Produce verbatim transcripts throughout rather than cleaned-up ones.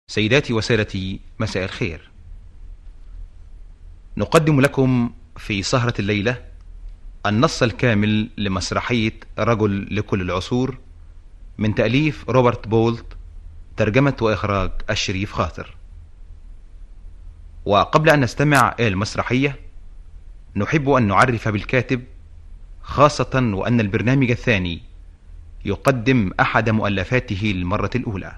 سيداتي وسادتي، مساء الخير. نقدم لكم في سهرة الليلة النص الكامل لمسرحية رجل لكل العصور من تأليف روبرت بولت، ترجمة وإخراج الشريف خاطر. وقبل أن نستمع إلى المسرحية نحب أن نعرف بالكاتب، خاصة وأن البرنامج الثاني يقدم أحد مؤلفاته للمرة الأولى.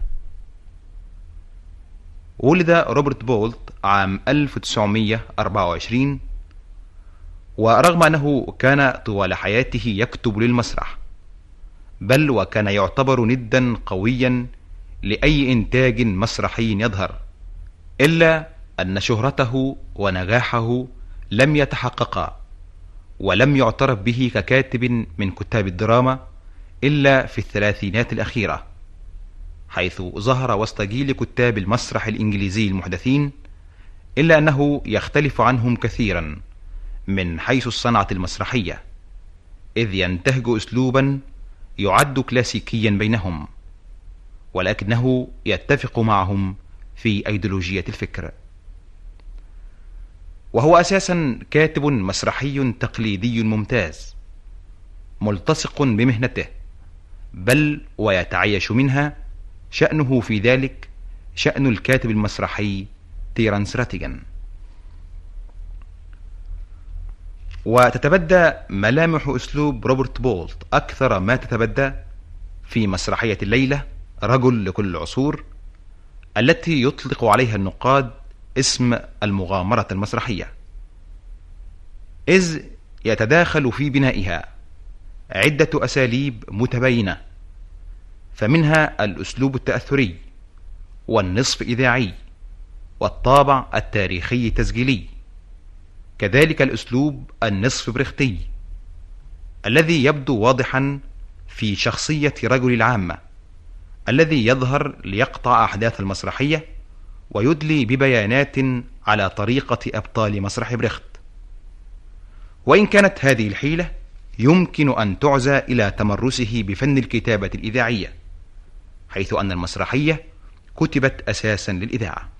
ولد روبرت بولت عام ألف وتسعمائة وأربعة وعشرين، ورغم أنه كان طوال حياته يكتب للمسرح، بل وكان يعتبر ندا قويا لأي إنتاج مسرحي يظهر، إلا أن شهرته ونجاحه لم يتحققا، ولم يعترف به ككاتب من كتاب الدراما إلا في الثلاثينات الأخيرة، حيث ظهر وسط جيل كتاب المسرح الإنجليزي المحدثين، إلا أنه يختلف عنهم كثيرا من حيث الصنعة المسرحية، إذ ينتهج أسلوبا يعد كلاسيكيا بينهم، ولكنه يتفق معهم في أيديولوجية الفكر. وهو أساسا كاتب مسرحي تقليدي ممتاز، ملتصق بمهنته، بل ويتعيش منها شأنه في ذلك شأن الكاتب المسرحي تيرنس راتيغان. وتتبدى ملامح أسلوب روبرت بولت أكثر ما تتبدى في مسرحية الليلة رجل لكل العصور، التي يطلق عليها النقاد اسم المغامرة المسرحية، إذ يتداخل في بنائها عدة أساليب متباينة، فمنها الأسلوب التأثري والنصف إذاعي والطابع التاريخي التسجيلي، كذلك الأسلوب النصف بريختي الذي يبدو واضحا في شخصية رجل العامة الذي يظهر ليقطع أحداث المسرحية ويدلي ببيانات على طريقة أبطال مسرح بريخت. وإن كانت هذه الحيلة يمكن أن تعزى إلى تمرسه بفن الكتابة الإذاعية، حيث أن المسرحية كتبت أساسا للإذاعة.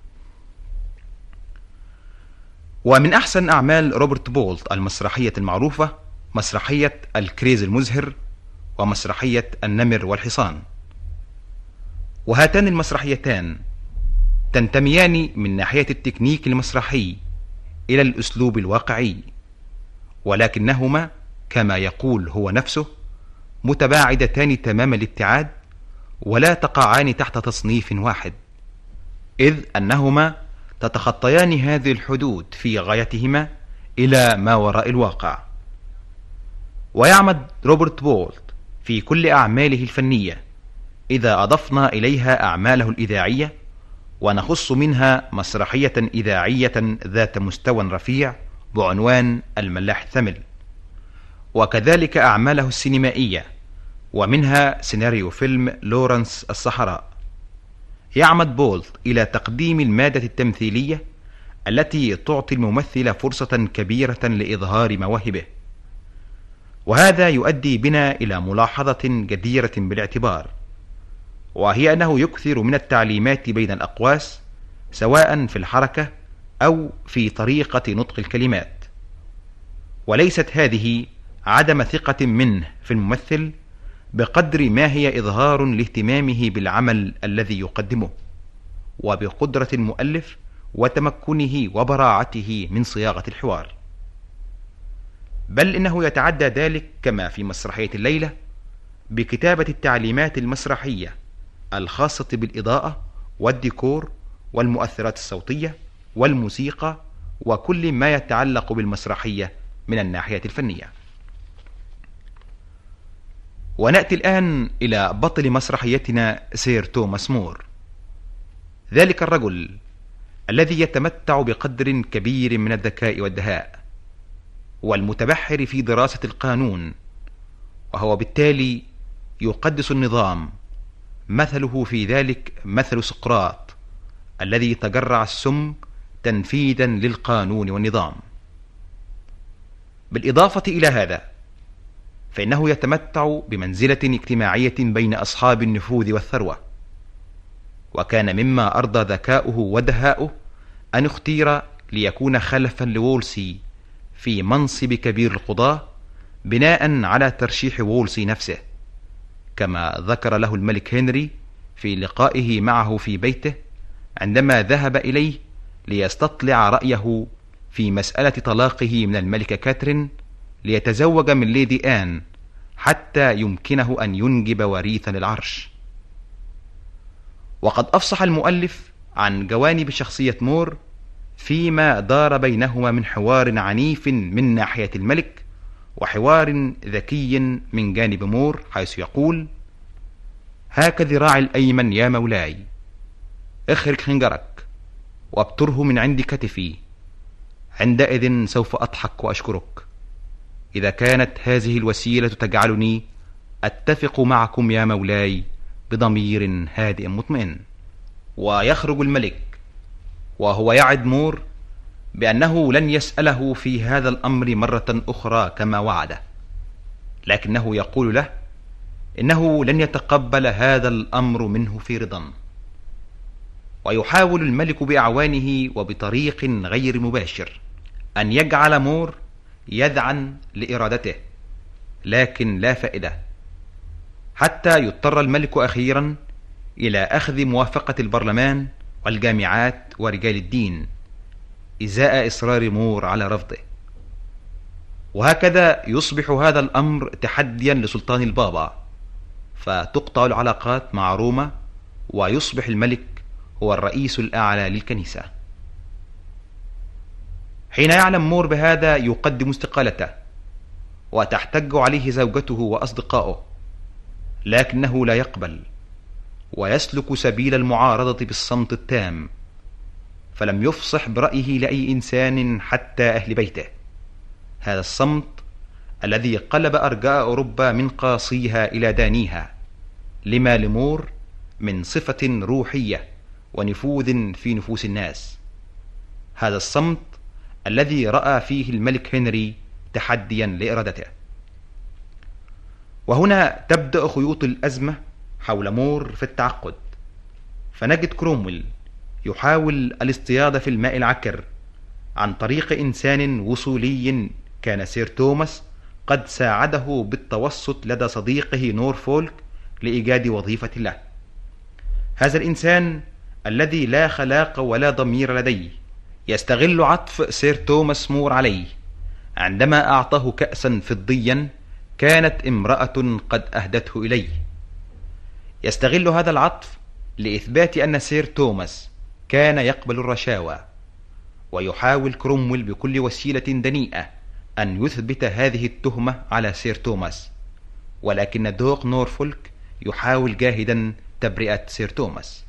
ومن أحسن أعمال روبرت بولت المسرحية المعروفة مسرحية الكريز المزهر ومسرحية النمر والحصان، وهاتان المسرحيتان تنتميان من ناحية التكنيك المسرحي إلى الأسلوب الواقعي، ولكنهما كما يقول هو نفسه متباعدتان تمام الابتعاد، ولا تقعان تحت تصنيف واحد، إذ أنهما تتخطيان هذه الحدود في غايتهما إلى ما وراء الواقع. ويعمد روبرت بولت في كل أعماله الفنية، إذا أضفنا إليها أعماله الإذاعية، ونخص منها مسرحية إذاعية ذات مستوى رفيع بعنوان الملاح الثمل، وكذلك أعماله السينمائية، ومنها سيناريو فيلم لورنس الصحراء. يعمد بولت إلى تقديم المادة التمثيلية التي تعطي الممثل فرصة كبيرة لإظهار مواهبه، وهذا يؤدي بنا إلى ملاحظة جديرة بالاعتبار، وهي أنه يكثر من التعليمات بين الأقواس، سواء في الحركة أو في طريقة نطق الكلمات، وليست هذه عدم ثقة منه في الممثل بقدر ما هي إظهار لاهتمامه بالعمل الذي يقدمه، وبقدرة المؤلف وتمكنه وبراعته من صياغة الحوار. بل إنه يتعدى ذلك كما في مسرحية الليلة بكتابة التعليمات المسرحية الخاصة بالإضاءة والديكور والمؤثرات الصوتية والموسيقى وكل ما يتعلق بالمسرحية من الناحية الفنية. ونأتي الآن إلى بطل مسرحيتنا سير توماس مور، ذلك الرجل الذي يتمتع بقدر كبير من الذكاء والدهاء والمتبحر في دراسة القانون، وهو بالتالي يقدس النظام، مثله في ذلك مثل سقراط الذي تجرع السم تنفيذا للقانون والنظام. بالإضافة إلى هذا فإنه يتمتع بمنزلة اجتماعية بين أصحاب النفوذ والثروة، وكان مما أرضى ذكاؤه ودهاؤه أن اختير ليكون خلفا لوولسي في منصب كبير القضاة بناء على ترشيح وولسي نفسه، كما ذكر له الملك هنري في لقائه معه في بيته عندما ذهب إليه ليستطلع رأيه في مسألة طلاقه من الملكة كاترين ليتزوج من ليدي آن حتى يمكنه أن ينجب وريثا للعرش. وقد أفصح المؤلف عن جوانب شخصية مور فيما دار بينهما من حوار عنيف من ناحية الملك وحوار ذكي من جانب مور، حيث يقول: هاك ذراعي الأيمن يا مولاي، اخرج خنجرك وابتره من عند كتفي، عندئذ سوف أضحك وأشكرك، إذا كانت هذه الوسيلة تجعلني أتفق معكم يا مولاي بضمير هادئ مطمئن. ويخرج الملك وهو يعد مور بأنه لن يسأله في هذا الأمر مرة أخرى كما وعده، لكنه يقول له إنه لن يتقبل هذا الأمر منه في رضا. ويحاول الملك بأعوانه وبطريق غير مباشر أن يجعل مور يذعن لإرادته، لكن لا فائدة، حتى يضطر الملك أخيرا إلى أخذ موافقة البرلمان والجامعات ورجال الدين إزاء إصرار مور على رفضه. وهكذا يصبح هذا الأمر تحديا لسلطان البابا، فتقطع العلاقات مع روما ويصبح الملك هو الرئيس الأعلى للكنيسة. حين يعلم مور بهذا يقدم استقالته، وتحتج عليه زوجته وأصدقائه، لكنه لا يقبل ويسلك سبيل المعارضة بالصمت التام، فلم يفصح برأيه لأي إنسان حتى أهل بيته. هذا الصمت الذي قلب أرجاء أوروبا من قاصيها إلى دانيها، لما لمور من صفة روحية ونفوذ في نفوس الناس. هذا الصمت الذي رأى فيه الملك هنري تحديا لإرادته. وهنا تبدأ خيوط الأزمة حول مور في التعقد، فنجد كرومويل يحاول الاصطياد في الماء العكر عن طريق إنسان وصولي كان سير توماس قد ساعده بالتوسط لدى صديقه نورفولك لإيجاد وظيفة له. هذا الإنسان الذي لا خلاق ولا ضمير لديه يستغل عطف سير توماس مور عليه عندما أعطاه كأسا فضيا كانت امرأة قد أهدته إليه. يستغل هذا العطف لإثبات أن سير توماس كان يقبل الرشاوى، ويحاول كرومويل بكل وسيلة دنيئة أن يثبت هذه التهمة على سير توماس، ولكن دوق نورفولك يحاول جاهدا تبرئة سير توماس.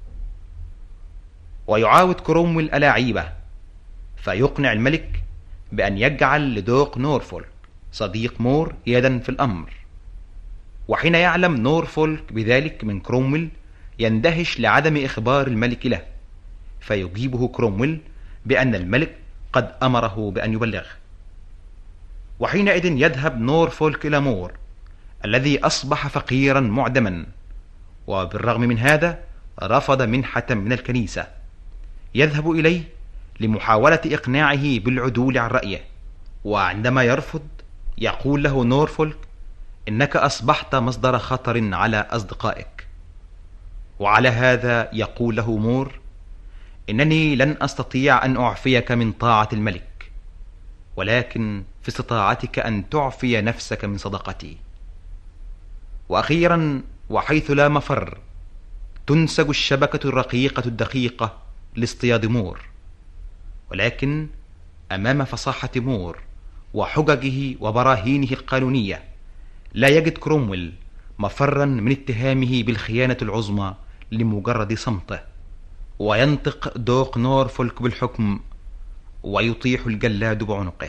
ويعاود كرومويل ألاعيبه، فيقنع الملك بأن يجعل لدوق نورفولك صديق مور يدا في الأمر. وحين يعلم نورفولك بذلك من كرومويل يندهش لعدم إخبار الملك له، فيجيبه كرومويل بأن الملك قد أمره بأن يبلغه. وحينئذ يذهب نورفولك إلى مور الذي أصبح فقيرا معدما، وبالرغم من هذا رفض منحة من الكنيسة. يذهب إليه لمحاولة إقناعه بالعدول عن رأيه، وعندما يرفض يقول له نورفولك: إنك أصبحت مصدر خطر على أصدقائك. وعلى هذا يقول له مور: إنني لن أستطيع أن أعفيك من طاعة الملك، ولكن في استطاعتك أن تعفي نفسك من صداقتي. وأخيرا وحيث لا مفر تنسج الشبكة الرقيقة الدقيقة لاصطياد مور، ولكن أمام فصاحة مور وحججه وبراهينه القانونية لا يجد كرومويل مفرا من اتهامه بالخيانة العظمى لمجرد صمته، وينطق دوق نورفولك بالحكم ويطيح الجلاد بعنقه.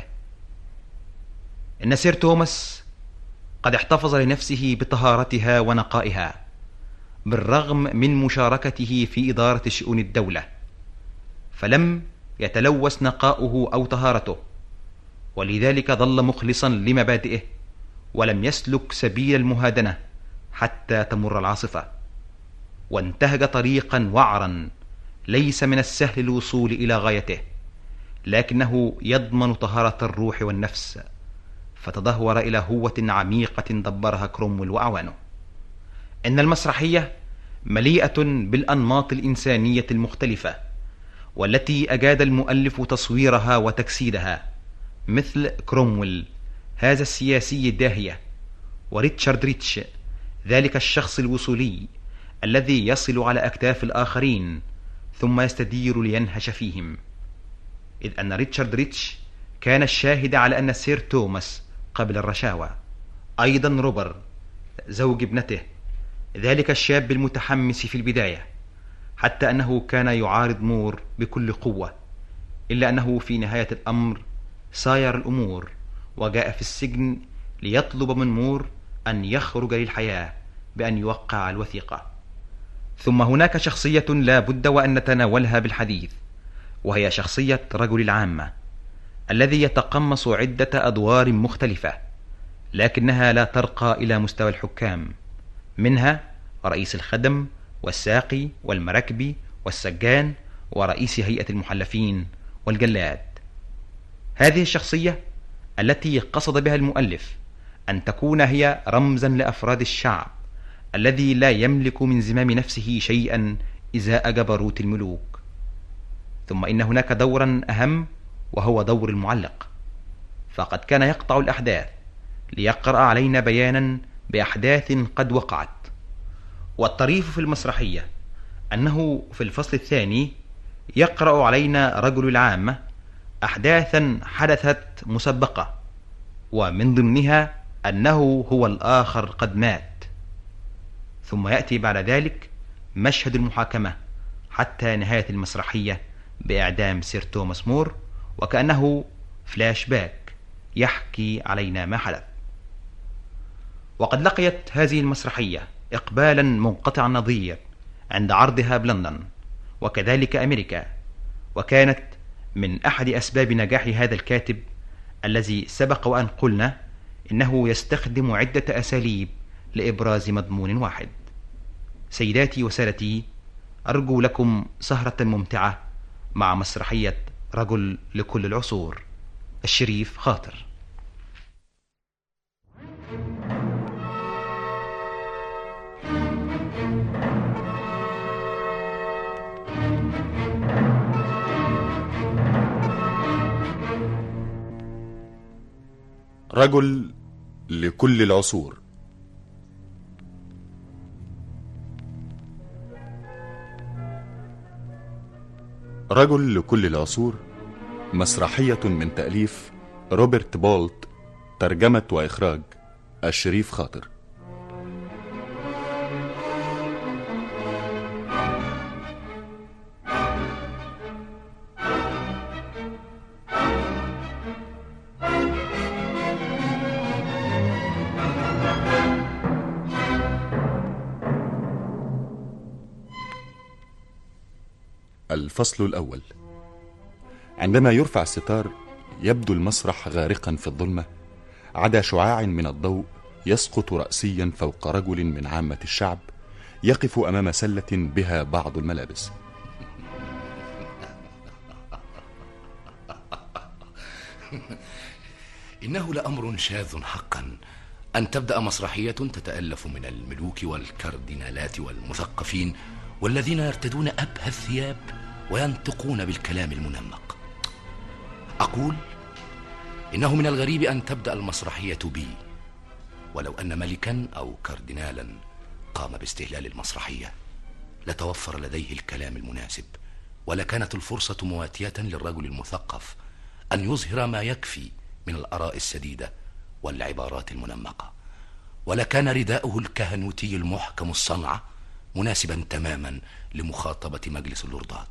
إن سير توماس قد احتفظ لنفسه بطهارتها ونقائها بالرغم من مشاركته في إدارة شؤون الدولة، فلم يتلوث نقاؤه أو طهارته، ولذلك ظل مخلصا لمبادئه ولم يسلك سبيل المهادنة حتى تمر العاصفة. وانتهج طريقا وعرا ليس من السهل الوصول إلى غايته، لكنه يضمن طهارة الروح والنفس، فتدهور إلى هوة عميقة دبرها كرومويل وأعوانه. إن المسرحية مليئة بالأنماط الإنسانية المختلفة، والتي أجاد المؤلف تصويرها وتجسيدها، مثل كرومويل هذا السياسي الداهية، وريتشارد ريتش ذلك الشخص الوصولي الذي يصل على أكتاف الآخرين ثم يستدير لينهش فيهم، إذ أن ريتشارد ريتش كان الشاهد على أن سير توماس قبل الرشاوى. أيضا روبر زوج ابنته، ذلك الشاب المتحمس في البداية، حتى أنه كان يعارض مور بكل قوة، إلا أنه في نهاية الأمر ساير الأمور وجاء في السجن ليطلب من مور أن يخرج للحياة بأن يوقع الوثيقة. ثم هناك شخصية لا بد وأن نتناولها بالحديث، وهي شخصية رجل العامة الذي يتقمص عدة أدوار مختلفة، لكنها لا ترقى إلى مستوى الحكام، منها رئيس الخدم والساقي والمراكبي والسجان ورئيس هيئة المحلفين والجلاد. هذه الشخصية التي قصد بها المؤلف أن تكون هي رمزا لأفراد الشعب الذي لا يملك من زمام نفسه شيئا إزاء جبروت الملوك. ثم إن هناك دورا أهم، وهو دور المعلق، فقد كان يقطع الأحداث ليقرأ علينا بيانا بأحداث قد وقعت. والطريف في المسرحية أنه في الفصل الثاني يقرأ علينا رجل العامة أحداثا حدثت مسبقة، ومن ضمنها أنه هو الآخر قد مات. ثم يأتي بعد ذلك مشهد المحاكمة حتى نهاية المسرحية بإعدام سير توماس مور، وكأنه فلاش باك يحكي علينا ما حدث. وقد لقيت هذه المسرحية إقبالا منقطع النظير عند عرضها بلندن وكذلك أمريكا، وكانت من أحد أسباب نجاح هذا الكاتب الذي سبق وأن قلنا إنه يستخدم عدة أساليب لإبراز مضمون واحد. سيداتي وسادتي، أرجو لكم سهرة ممتعة مع مسرحية رجل لكل العصور، الشريف خاطر. رجل لكل العصور. رجل لكل العصور مسرحية من تأليف روبرت بولت، ترجمة وإخراج الشريف خاطر. الفصل الأول. عندما يرفع الستار يبدو المسرح غارقا في الظلمة، عدا شعاع من الضوء يسقط رأسيا فوق رجل من عامة الشعب يقف أمام سلة بها بعض الملابس. إنه لأمر شاذ حقا أن تبدأ مسرحية تتألف من الملوك والكاردينالات والمثقفين والذين يرتدون أبهى الثياب وينطقون بالكلام المنمق. أقول إنه من الغريب أن تبدأ المسرحية بي، ولو أن ملكا أو كاردينالا قام باستهلال المسرحية لتوفر لديه الكلام المناسب، ولكانت الفرصة مواتية للرجل المثقف أن يظهر ما يكفي من الآراء السديدة والعبارات المنمقة، ولكان رداؤه الكهنوتي المحكم الصنعة مناسبا تماما لمخاطبة مجلس اللوردات.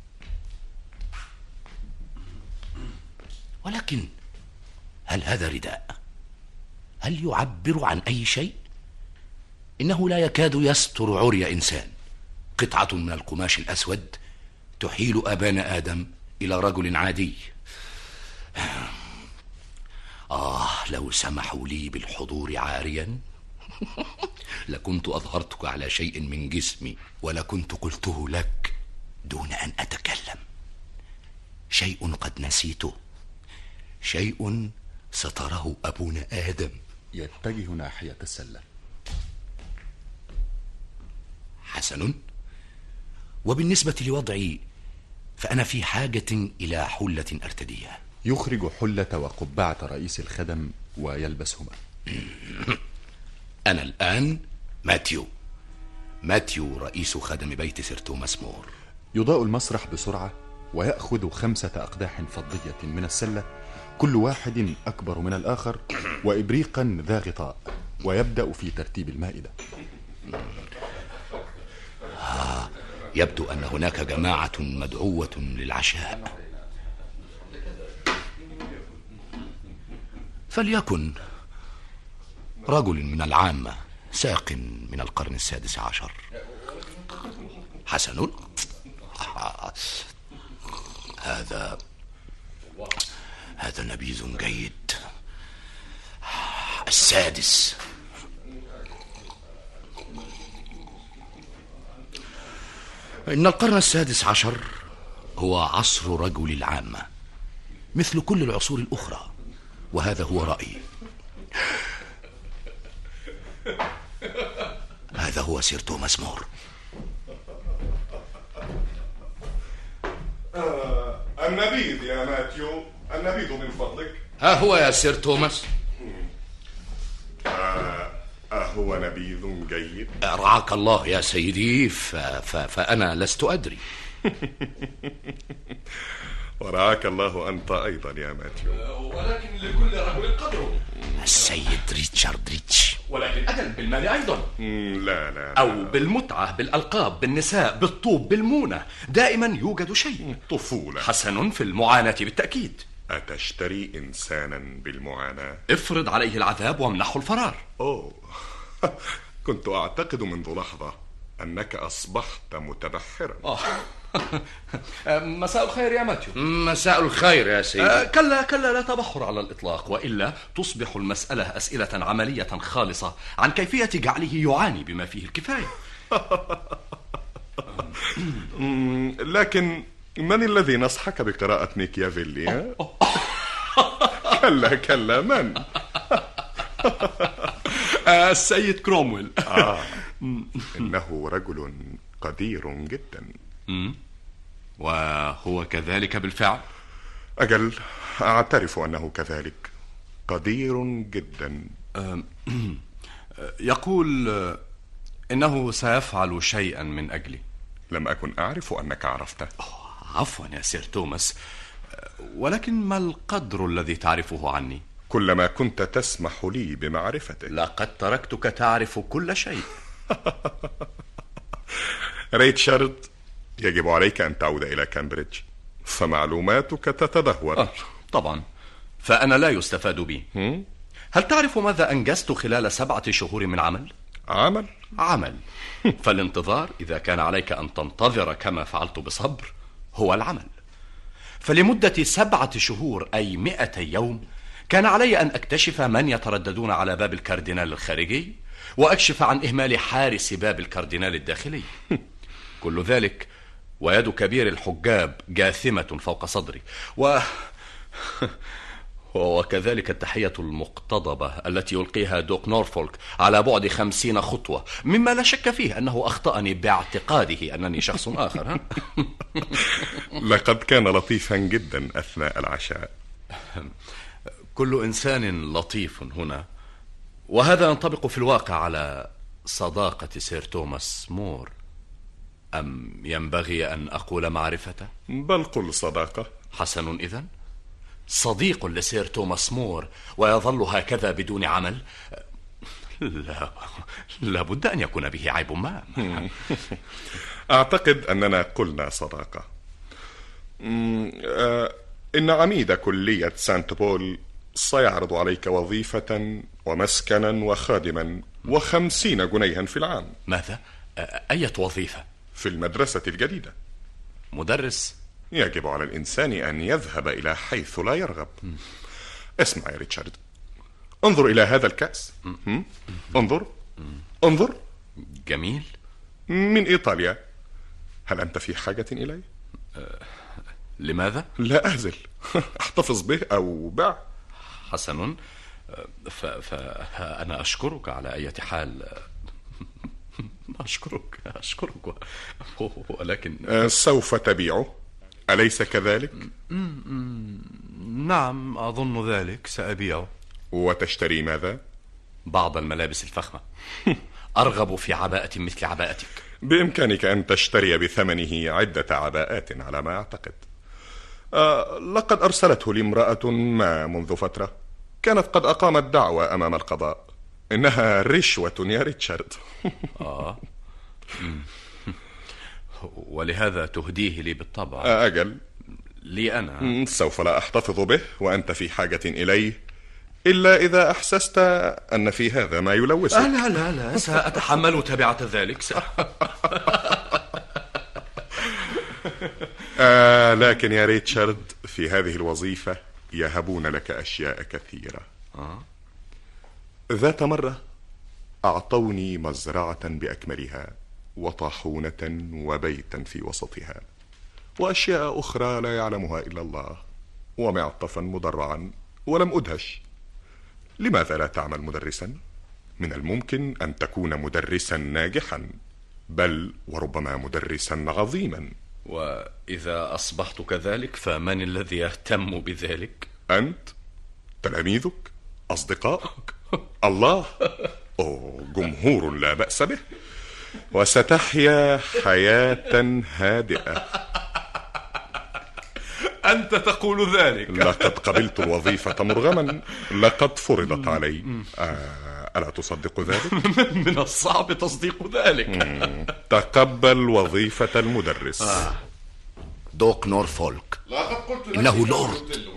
ولكن هل هذا رداء؟ هل يعبر عن أي شيء؟ إنه لا يكاد يستر عري إنسان، قطعة من القماش الأسود تحيل آبان آدم إلى رجل عادي. آه لو سمحوا لي بالحضور عاريا لكنت أظهرتك على شيء من جسمي، ولكنت قلته لك دون أن أتكلم. شيء قد نسيته، شيء ستره أبونا آدم. يتجه ناحية السلة. حسن، وبالنسبة لوضعي فأنا في حاجة إلى حلة أرتديها. يخرج حلة وقبعة رئيس الخدم ويلبسهما. أنا الآن ماتيو ماتيو رئيس خدم بيت سير توماس مور. يضاء المسرح بسرعة، ويأخذ خمسة أقداح فضية من السلة، كل واحد أكبر من الآخر، وإبريقا ذا غطاء، ويبدأ في ترتيب المائدة. آه يبدو أن هناك جماعة مدعوة للعشاء. فليكن رجل من العامة، ساق من القرن السادس عشر. حسن، هذا هذا نبيذ جيد. السادس. إن القرن السادس عشر هو عصر رجل العامة مثل كل العصور الأخرى، وهذا هو رأيي. هذا هو سير توماس مور. آه النبيذ يا ماتيو، النبيذ من فضلك. ها هو يا سير توماس. آه أهو نبيذ جيد؟ رعاك الله يا سيدي، ف... ف... فأنا لست أدري. ورعاك الله أنت أيضا يا ماتيو. ولكن لكل رجل قدره. السيد ريتشارد ريتش. ولكن أجل بالمال أيضا. لا لا أو بالمتعة، بالألقاب، بالنساء، بالطوب، بالمونة. دائما يوجد شيء. طفولة. حسن، في المعاناة بالتأكيد. أتشتري إنسانا بالمعاناة؟ افرض عليه العذاب وامنحه الفرار. أوه كنت أعتقد منذ لحظة أنك أصبحت متبحرا. آه. مساء الخير يا ماتيو. مساء الخير يا سيدي. آه كلا كلا، لا تبحر على الإطلاق، وإلا تصبح المسألة أسئلة عملية خالصة عن كيفية جعله يعاني بما فيه الكفاية. لكن من الذي نصحك بقراءة ميكيافيلي؟ كلا كلا، من؟ السيد كرومويل. آه. إنه رجل قدير جدا. وهو كذلك بالفعل. أجل، أعترف أنه كذلك قدير جدا. يقول إنه سيفعل شيئا من أجلي. لم أكن أعرف أنك عرفته. عفوا يا سير توماس، ولكن ما القدر الذي تعرفه عني؟ كلما كنت تسمح لي بمعرفته. لقد تركتك تعرف كل شيء. ريتشارد، يجب عليك أن تعود إلى كامبريدج، فمعلوماتك تتدهور. آه، طبعا، فأنا لا يستفاد بي. هل تعرف ماذا أنجزت خلال سبعة شهور من عمل؟ عمل؟ عمل. فالانتظار، إذا كان عليك أن تنتظر كما فعلت بصبر، هو العمل. فلمدة سبعة شهور، أي مئة يوم، كان علي أن أكتشف من يترددون على باب الكاردينال الخارجي، وأكشف عن إهمال حارس باب الكاردينال الداخلي. كل ذلك ويد كبير الحجاب جاثمة فوق صدري، و... وكذلك التحية المقتضبة التي يلقيها دوك نورفولك على بعد خمسين خطوة، مما لا شك فيه أنه أخطأني باعتقاده أنني شخص آخر. ها؟ لقد كان لطيفا جدا أثناء العشاء. كل إنسان لطيف هنا، وهذا ينطبق في الواقع على صداقة سير توماس مور. أم ينبغي أن أقول معرفته؟ بل قل صداقة. حسن، إذن صديق لسير توماس مور ويظل هكذا بدون عمل؟ لا لا بد أن يكون به عيب ما. أعتقد أننا قلنا صداقة. إن عميد كلية سانت بول سيعرض عليك وظيفة ومسكنا وخادما وخمسين جنيها في العام. ماذا؟ أية وظيفة؟ في المدرسة الجديدة. مدرس؟ يجب على الإنسان أن يذهب إلى حيث لا يرغب. اسمع يا ريتشارد، انظر إلى هذا الكأس. انظر، انظر. جميل. من إيطاليا. هل أنت في حاجة إليه؟ أه لماذا؟ لا أزل. احتفظ به أو بع. حسن، فأنا أشكرك على أي حال. أشكرك أشكرك ولكن سوف تبيعه، أليس كذلك؟ نعم، أظن ذلك. سأبيعه. وتشتري ماذا؟ بعض الملابس الفخمة. أرغب في عباءة مثل عباءتك. بإمكانك أن تشتري بثمنه عدة عباءات على ما أعتقد. آه لقد أرسلته لامرأة ما منذ فترة، كانت قد أقامت دعوى أمام القضاء. إنها رشوة يا ريتشارد. آه ولهذا تهديه لي بالطبع. آه أجل. لي أنا. سوف لا أحتفظ به وأنت في حاجة إليه، إلا إذا أحسست أن في هذا ما يلوثك. لا لا لا، سأتحمل تبعة ذلك. س... آه لكن يا ريتشارد، في هذه الوظيفة يهبون لك أشياء كثيرة. آه. ذات مرة أعطوني مزرعة بأكملها، وطاحونة وبيتا في وسطها، وأشياء أخرى لا يعلمها إلا الله، ومعطفا مدرعا، ولم أدهش. لماذا لا تعمل مدرسا؟ من الممكن أن تكون مدرسا ناجحا، بل وربما مدرسا عظيما. وإذا أصبحت كذلك فمن الذي يهتم بذلك؟ أنت، تلاميذك، أصدقائك، الله، أوه جمهور لا بأس به، وستحيا حياة هادئة. أنت تقول ذلك؟ لقد قبلت الوظيفة مرغما، لقد فرضت علي. آه ألا تصدق ذلك؟ من الصعب تصديق ذلك. تقبل وظيفة المدرس. آه. دوك نورفولك. إنه لورد.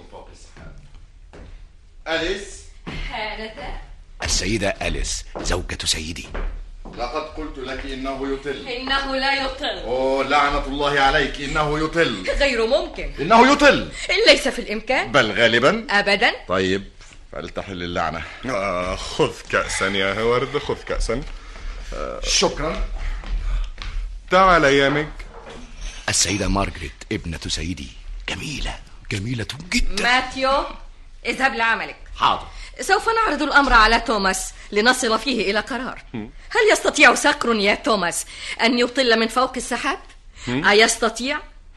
أليس. هذا السيدة أليس زوجة سيدي. لقد قلت لك إنه يطل. إنه لا يطل. أوه لعنة الله عليك، إنه يطل. غير ممكن. إنه يطل. ليس في الإمكان. بل غالبا. أبدا. طيب فلتحل اللعنة. آه خذ كأسا يا هوارد، خذ كأسا. آه شكرا. تعال يا ميج. السيدة مارغريت ابنة سيدي جميلة جميلة جدا. ماتيو، اذهب لعملك. حاضر. سوف نعرض الأمر على توماس لنصل فيه إلى قرار. هل يستطيع صقر يا توماس أن يطل من فوق السحاب؟ أيستطيع؟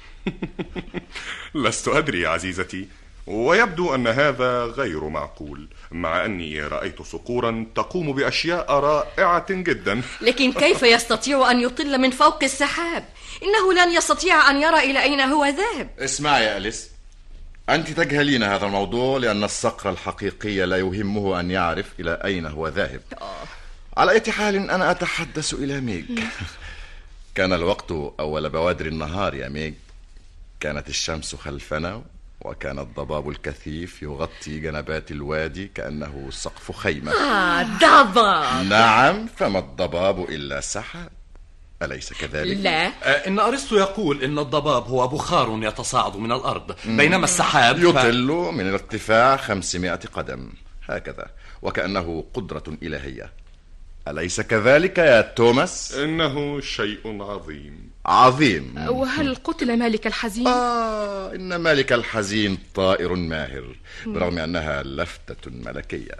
لست أدري يا عزيزتي، ويبدو أن هذا غير معقول، مع أني رأيت صقورا تقوم بأشياء رائعة جدا. لكن كيف يستطيع أن يطل من فوق السحاب؟ إنه لن يستطيع أن يرى إلى أين هو ذاهب. اسمع يا أليس، أنت تجهلين هذا الموضوع، لأن الصقر الحقيقي لا يهمه أن يعرف إلى أين هو ذاهب. على أي حال أنا أتحدث إلى ميج. كان الوقت أول بوادر النهار يا ميج، كانت الشمس خلفنا، وكان الضباب الكثيف يغطي جنبات الوادي كأنه سقف خيمة. آه ضباب. نعم، فما الضباب إلا سحاب، أليس كذلك؟ لا. إن أرسطو يقول إن الضباب هو بخار يتصاعد من الأرض، بينما السحاب ف... يطل من ارتفاع خمسمائة قدم هكذا، وكأنه قدرة إلهية، أليس كذلك يا توماس؟ إنه شيء عظيم. عظيم. وهل قتل مالك الحزين؟ آه إن مالك الحزين طائر ماهر، برغم أنها لفتة ملكية.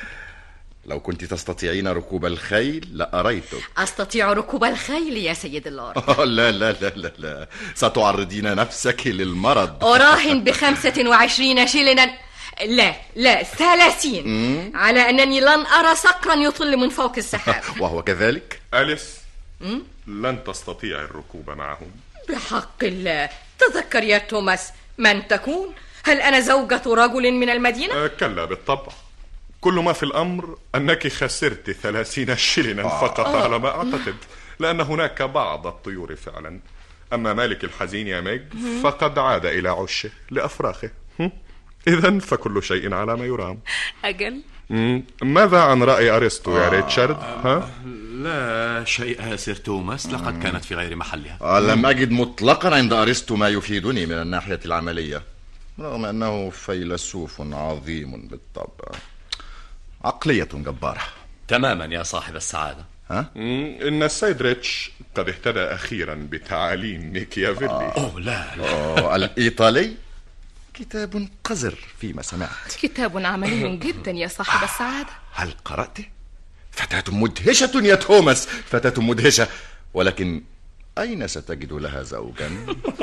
لو كنت تستطيعين ركوب الخيل لأريتك. أستطيع ركوب الخيل يا سيد اللورد. لا لا لا لا لا، ستعرضين نفسك للمرض. أراهن بخمسة وعشرين شيلنا، لا لا ثلاثين، على أنني لن أرى صقرا يطل من فوق السحاب. وهو كذلك؟ أليس، لن تستطيع الركوب معهم. بحق الله، تذكر يا توماس من تكون. هل أنا زوجة رجل من المدينة؟ أه كلا بالطبع. كل ما في الأمر أنك خسرت ثلاثين شلنا آه. فقط آه. على ما أعتقد، لأن هناك بعض الطيور فعلا. أما مالك الحزين يا ميج فقد عاد إلى عشه لأفراخه. إذن فكل شيء على ما يرام. أجل. ماذا عن رأي أرسطو يا ريتشارد؟ ها؟ لا شيء يا سير توماس، لقد كانت في غير محلها. آه لم أجد مطلقا عند أرسطو ما يفيدني من الناحية العملية، رغم أنه فيلسوف عظيم بالطبع، عقلية جبارة. تماما يا صاحب السعادة. ها؟ إن السيد ريتش قد اهتدى أخيرا بتعاليم ميكيافيلي. آه. أوه لا, لا. أوه الإيطالي كتاب قذر فيما سمعت. كتاب عملي جدا يا صاحب السعادة. هل قرأته؟ فتاة مدهشة يا توماس، فتاة مدهشة، ولكن أين ستجد لها زوجا؟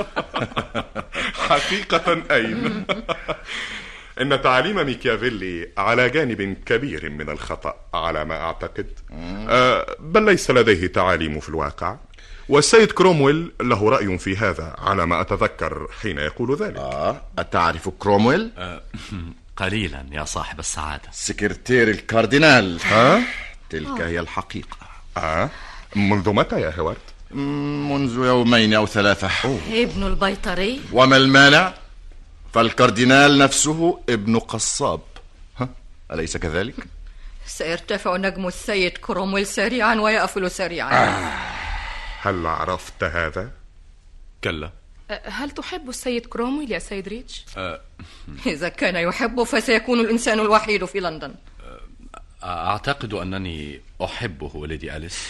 حقيقة أين؟ إن تعاليم ميكيافيلي على جانب كبير من الخطأ على ما أعتقد. أه بل ليس لديه تعاليم في الواقع، والسيد كرومويل له رأي في هذا على ما أتذكر حين يقول ذلك. آه أتعرف كرومويل؟ أه قليلا يا صاحب السعادة. سكرتير الكاردينال. ها؟ تلك هي الحقيقة. آه منذ متى يا هوارد؟ منذ يومين أو ثلاثة. أوه. ابن البيطري. وما المانع؟ فالكاردينال نفسه ابن قصاب. ها؟ أليس كذلك؟ سيرتفع نجم السيد كرومويل سريعا ويأفل سريعا. آه. هل عرفت هذا؟ كلا. هل تحب السيد كرومويل يا سيد ريتش؟ أه إذا كان يحبه فسيكون الإنسان الوحيد في لندن. أعتقد أنني أحبه ليدي أليس.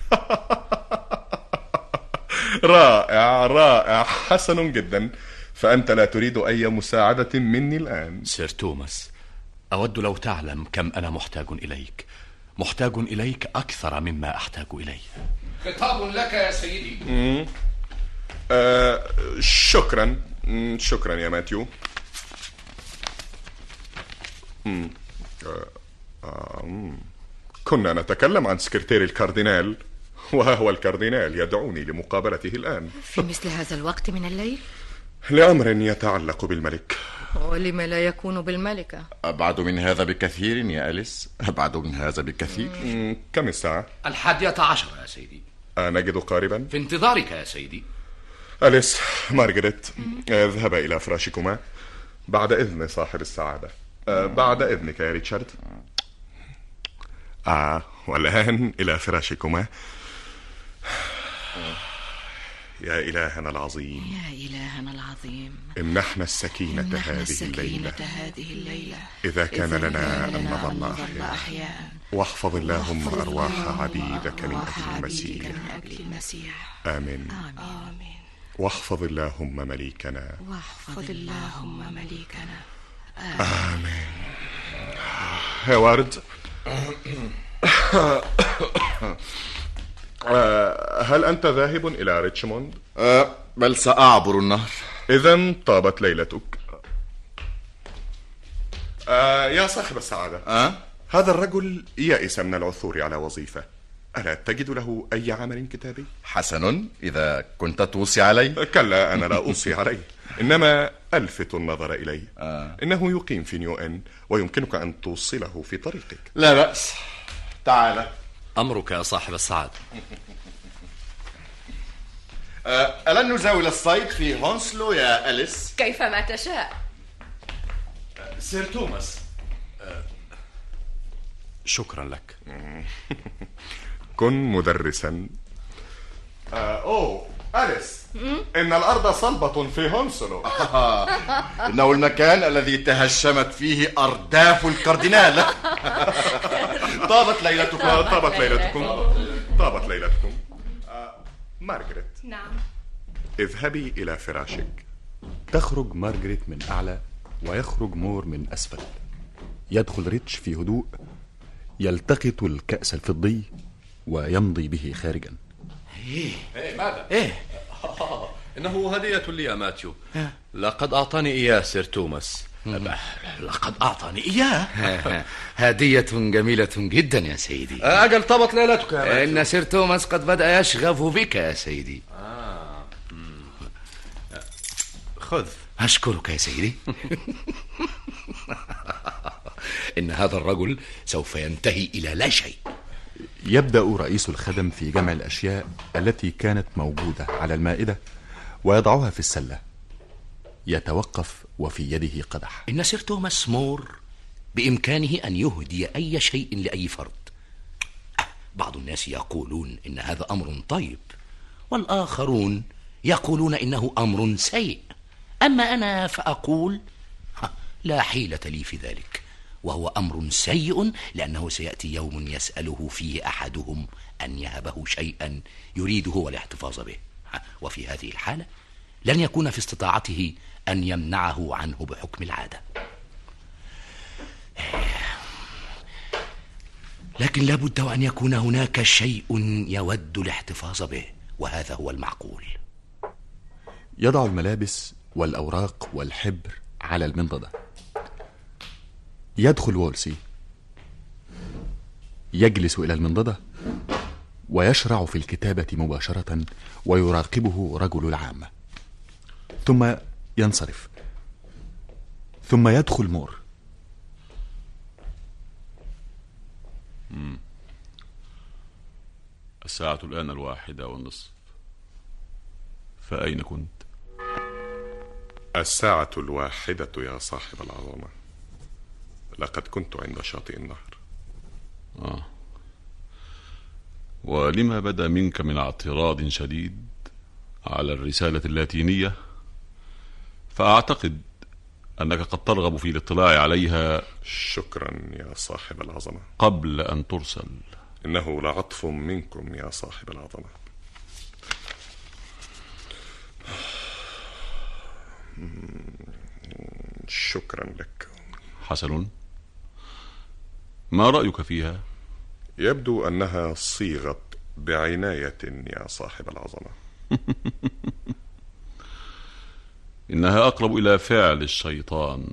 رائع رائع، حسن جدا. فأنت لا تريد أي مساعدة مني الآن؟ سير توماس، أود لو تعلم كم أنا محتاج إليك، محتاج إليك أكثر مما أحتاج إليه. خطاب لك يا سيدي. مم. آه شكرا مم. شكرا يا ماتيو. مم. آه. آه. كنا نتكلم عن سكرتير الكاردينال، وها هو الكاردينال يدعوني لمقابلته الآن في مثل هذا الوقت من الليل؟ لأمر يتعلق بالملك. ولم لا يكون بالملكة؟ أبعد من هذا بكثير يا أليس، أبعد من هذا بكثير. مم. كم الساعة؟ الحادية عشر يا سيدي. أنجد قاربا. في انتظارك يا سيدي. أليس، مارغريت، اذهبا إلى فراشكما. بعد إذن صاحب السعادة. أه بعد إذنك يا ريتشارد. آه والآن إلى فراشكما. يا إلهنا العظيم، يا إلهنا العظيم، امنحنا السكينة, امنحنا هذه, السكينة الليلة. هذه الليلة إذا كان إذا لنا كان أن لنا نظل أحياء, أحياء. واحفظ اللهم أرواح عبيدك من أجل المسيح. المسيح. آمين. آمين. واحفظ اللهم مليكنا. واحفظ اللهم مليكنا. آمين. هوارد، هل أنت ذاهب إلى ريتشموند؟ أه بل سأعبر النهر. إذن طابت ليلتك. آه يا صاحب السعادة، أه؟ هذا الرجل يئس من العثور على وظيفة، ألا تجد له أي عمل كتابي؟ حسن، إذا كنت توصي علي. كلا، أنا لا أوصي عليه، إنما ألفت النظر إليه. آه. إنه يقيم في نيو إن، ويمكنك أن توصله في طريقك. لا بأس، تعال. أمرك يا صاحب السعادة. أه ألن نزاول الصيد في هونسلو يا أليس؟ كيفما تشاء. سير توماس، أه شكرا لك. كن مدرسا. آه أوه أليس، إن الأرض صلبة في هونسلو. إنه المكان الذي تهشمت فيه أرداف الكاردينال. طابت ليلتكم. طابت ليلتكم. طابت ليلتكم. آه مارغريت، نعم. اذهبي إلى فراشك. تخرج مارغريت من أعلى ويخرج مور من أسفل. يدخل ريتش في هدوء، يلتقط الكأس الفضي ويمضي به خارجا. إيه إيه ماذا؟ إيه إنه هدية لي يا ماتيو، لقد أعطاني إياه سير توماس. لقد أعطاني إياه. هدية جميلة جدا يا سيدي. أجل طابت ليلتك يا ماتيو. إن سير توماس قد بدأ يشغف بك يا سيدي. آه. خذ. أشكرك يا سيدي. إن هذا الرجل سوف ينتهي إلى لا شيء. يبدأ رئيس الخدم في جمع الأشياء التي كانت موجودة على المائدة ويضعها في السلة. يتوقف وفي يده قدح. إن سير توماس مور بإمكانه أن يهدي أي شيء لأي فرد. بعض الناس يقولون إن هذا أمر طيب، والآخرون يقولون إنه أمر سيء. أما أنا فأقول لا حيلة لي في ذلك، وهو أمر سيء، لأنه سيأتي يوم يسأله فيه أحدهم أن يهبه شيئا يريد هو الاحتفاظ به، وفي هذه الحالة لن يكون في استطاعته أن يمنعه عنه بحكم العادة. لكن لا بد وأن يكون هناك شيء يود الاحتفاظ به، وهذا هو المعقول. يضع الملابس والأوراق والحبر على المنضدة. يدخل وولسي، يجلس إلى المنضدة ويشرع في الكتابة مباشرة، ويراقبه رجل العامة، ثم ينصرف. ثم يدخل مور. مم. الساعة الآن الواحدة والنصف، فأين كنت؟ الساعة الواحدة يا صاحب العظمة، لقد كنت عند شاطئ النهر. آه. ولما بدا منك من اعتراض شديد على الرسالة اللاتينية، فأعتقد أنك قد ترغب في الاطلاع عليها. شكرا يا صاحب العظمة. قبل أن ترسل. إنه لعطف منكم يا صاحب العظمة. شكرا لك. حسن، ما رأيك فيها؟ يبدو أنها صيغت بعناية يا صاحب العظمة. إنها أقرب إلى فعل الشيطان،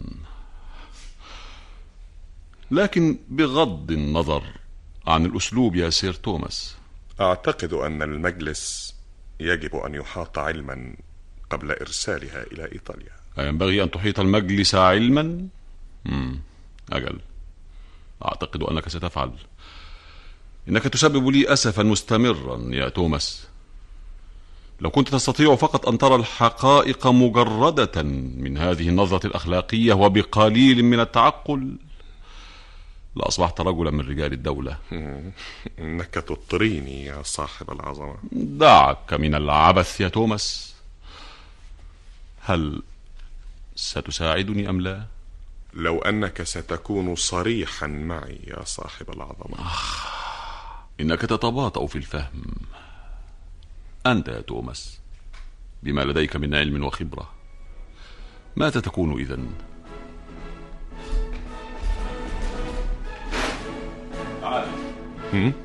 لكن بغض النظر عن الأسلوب يا سير توماس، أعتقد أن المجلس يجب أن يحاط علما قبل إرسالها إلى إيطاليا. أينبغي أن تحيط المجلس علما؟ مم. أجل، أعتقد أنك ستفعل. إنك تسبب لي أسفا مستمرا يا توماس. لو كنت تستطيع فقط أن ترى الحقائق مجردة من هذه النظرة الأخلاقية وبقليل من التعقل، لأصبحت رجلا من رجال الدولة. إنك تطريني يا صاحب العظمة. دعك من العبث يا توماس. هل ستساعدني أم لا؟ لو أنك ستكون صريحا معي يا صاحب العظمة. إنك تتباطأ في الفهم. أنت يا توماس بما لديك من علم وخبرة، ماذا تكون إذن؟ هم؟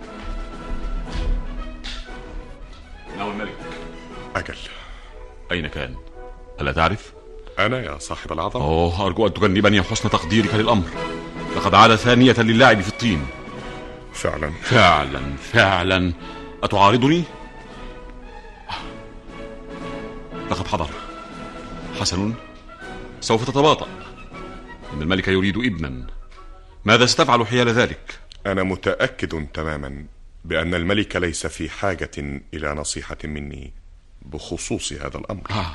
إنه الملك. أجل. أين كان؟ ألا تعرف؟ أنا يا صاحب العظمة. أوه، أرجو أن تجنبني حسن تقديرك للأمر. لقد عاد ثانية للعب في الطين. فعلا فعلا فعلا. أتعارضني؟ لقد حضر. حسن، سوف تتباطأ. إن الملك يريد ابنا. ماذا ستفعل حيال ذلك؟ أنا متأكد تماما بأن الملك ليس في حاجة إلى نصيحة مني بخصوص هذا الأمر. آه.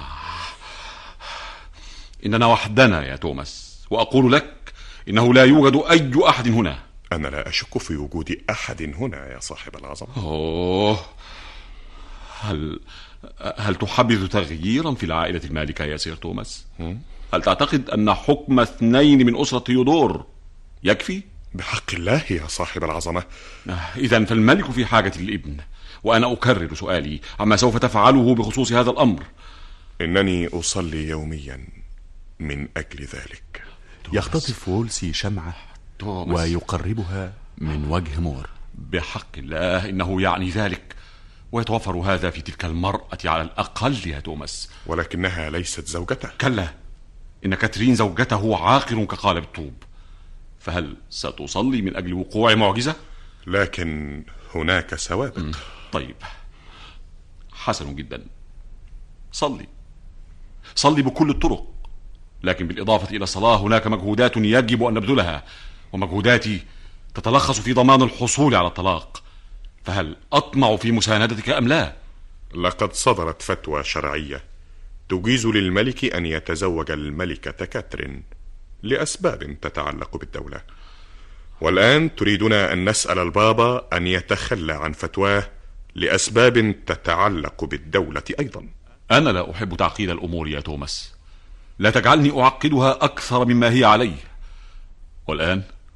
إننا وحدنا يا توماس، وأقول لك إنه لا يوجد أي أحد هنا. أنا لا أشك في وجود أحد هنا يا صاحب العظمة. أوه. هل هل تحبذ تغييرا في العائلة المالكة يا سير توماس؟ هل تعتقد أن حكم اثنين من أسرة تيودور يكفي؟ بحق الله يا صاحب العظمة. إذن فالملك في حاجة للابن، وأنا أكرر سؤالي عما سوف تفعله بخصوص هذا الأمر. إنني أصلي يوميا من أجل ذلك. يختطف وولسي شمعة توماس ويقربها من وجه مور. بحق الله إنه يعني ذلك، ويتوفر هذا في تلك المرأة على الأقل يا توماس. ولكنها ليست زوجته. كلا، إن كاترين زوجته عاقر كقالب الطوب. فهل ستصلي من أجل وقوع معجزة؟ لكن هناك سوابق. طيب، حسن جدا. صلي صلي بكل الطرق، لكن بالإضافة إلى الصلاة هناك مجهودات يجب أن نبذلها، ومجهوداتي تتلخص في ضمان الحصول على الطلاق. فهل أطمع في مساندتك أم لا؟ لقد صدرت فتوى شرعية تجيز للملك أن يتزوج الملكة كاترين لأسباب تتعلق بالدولة، والآن تريدنا أن نسأل البابا أن يتخلى عن فتواه لأسباب تتعلق بالدولة أيضا. أنا لا أحب تعقيد الأمور يا توماس، لا تجعلني أعقدها أكثر مما هي عليه. والآن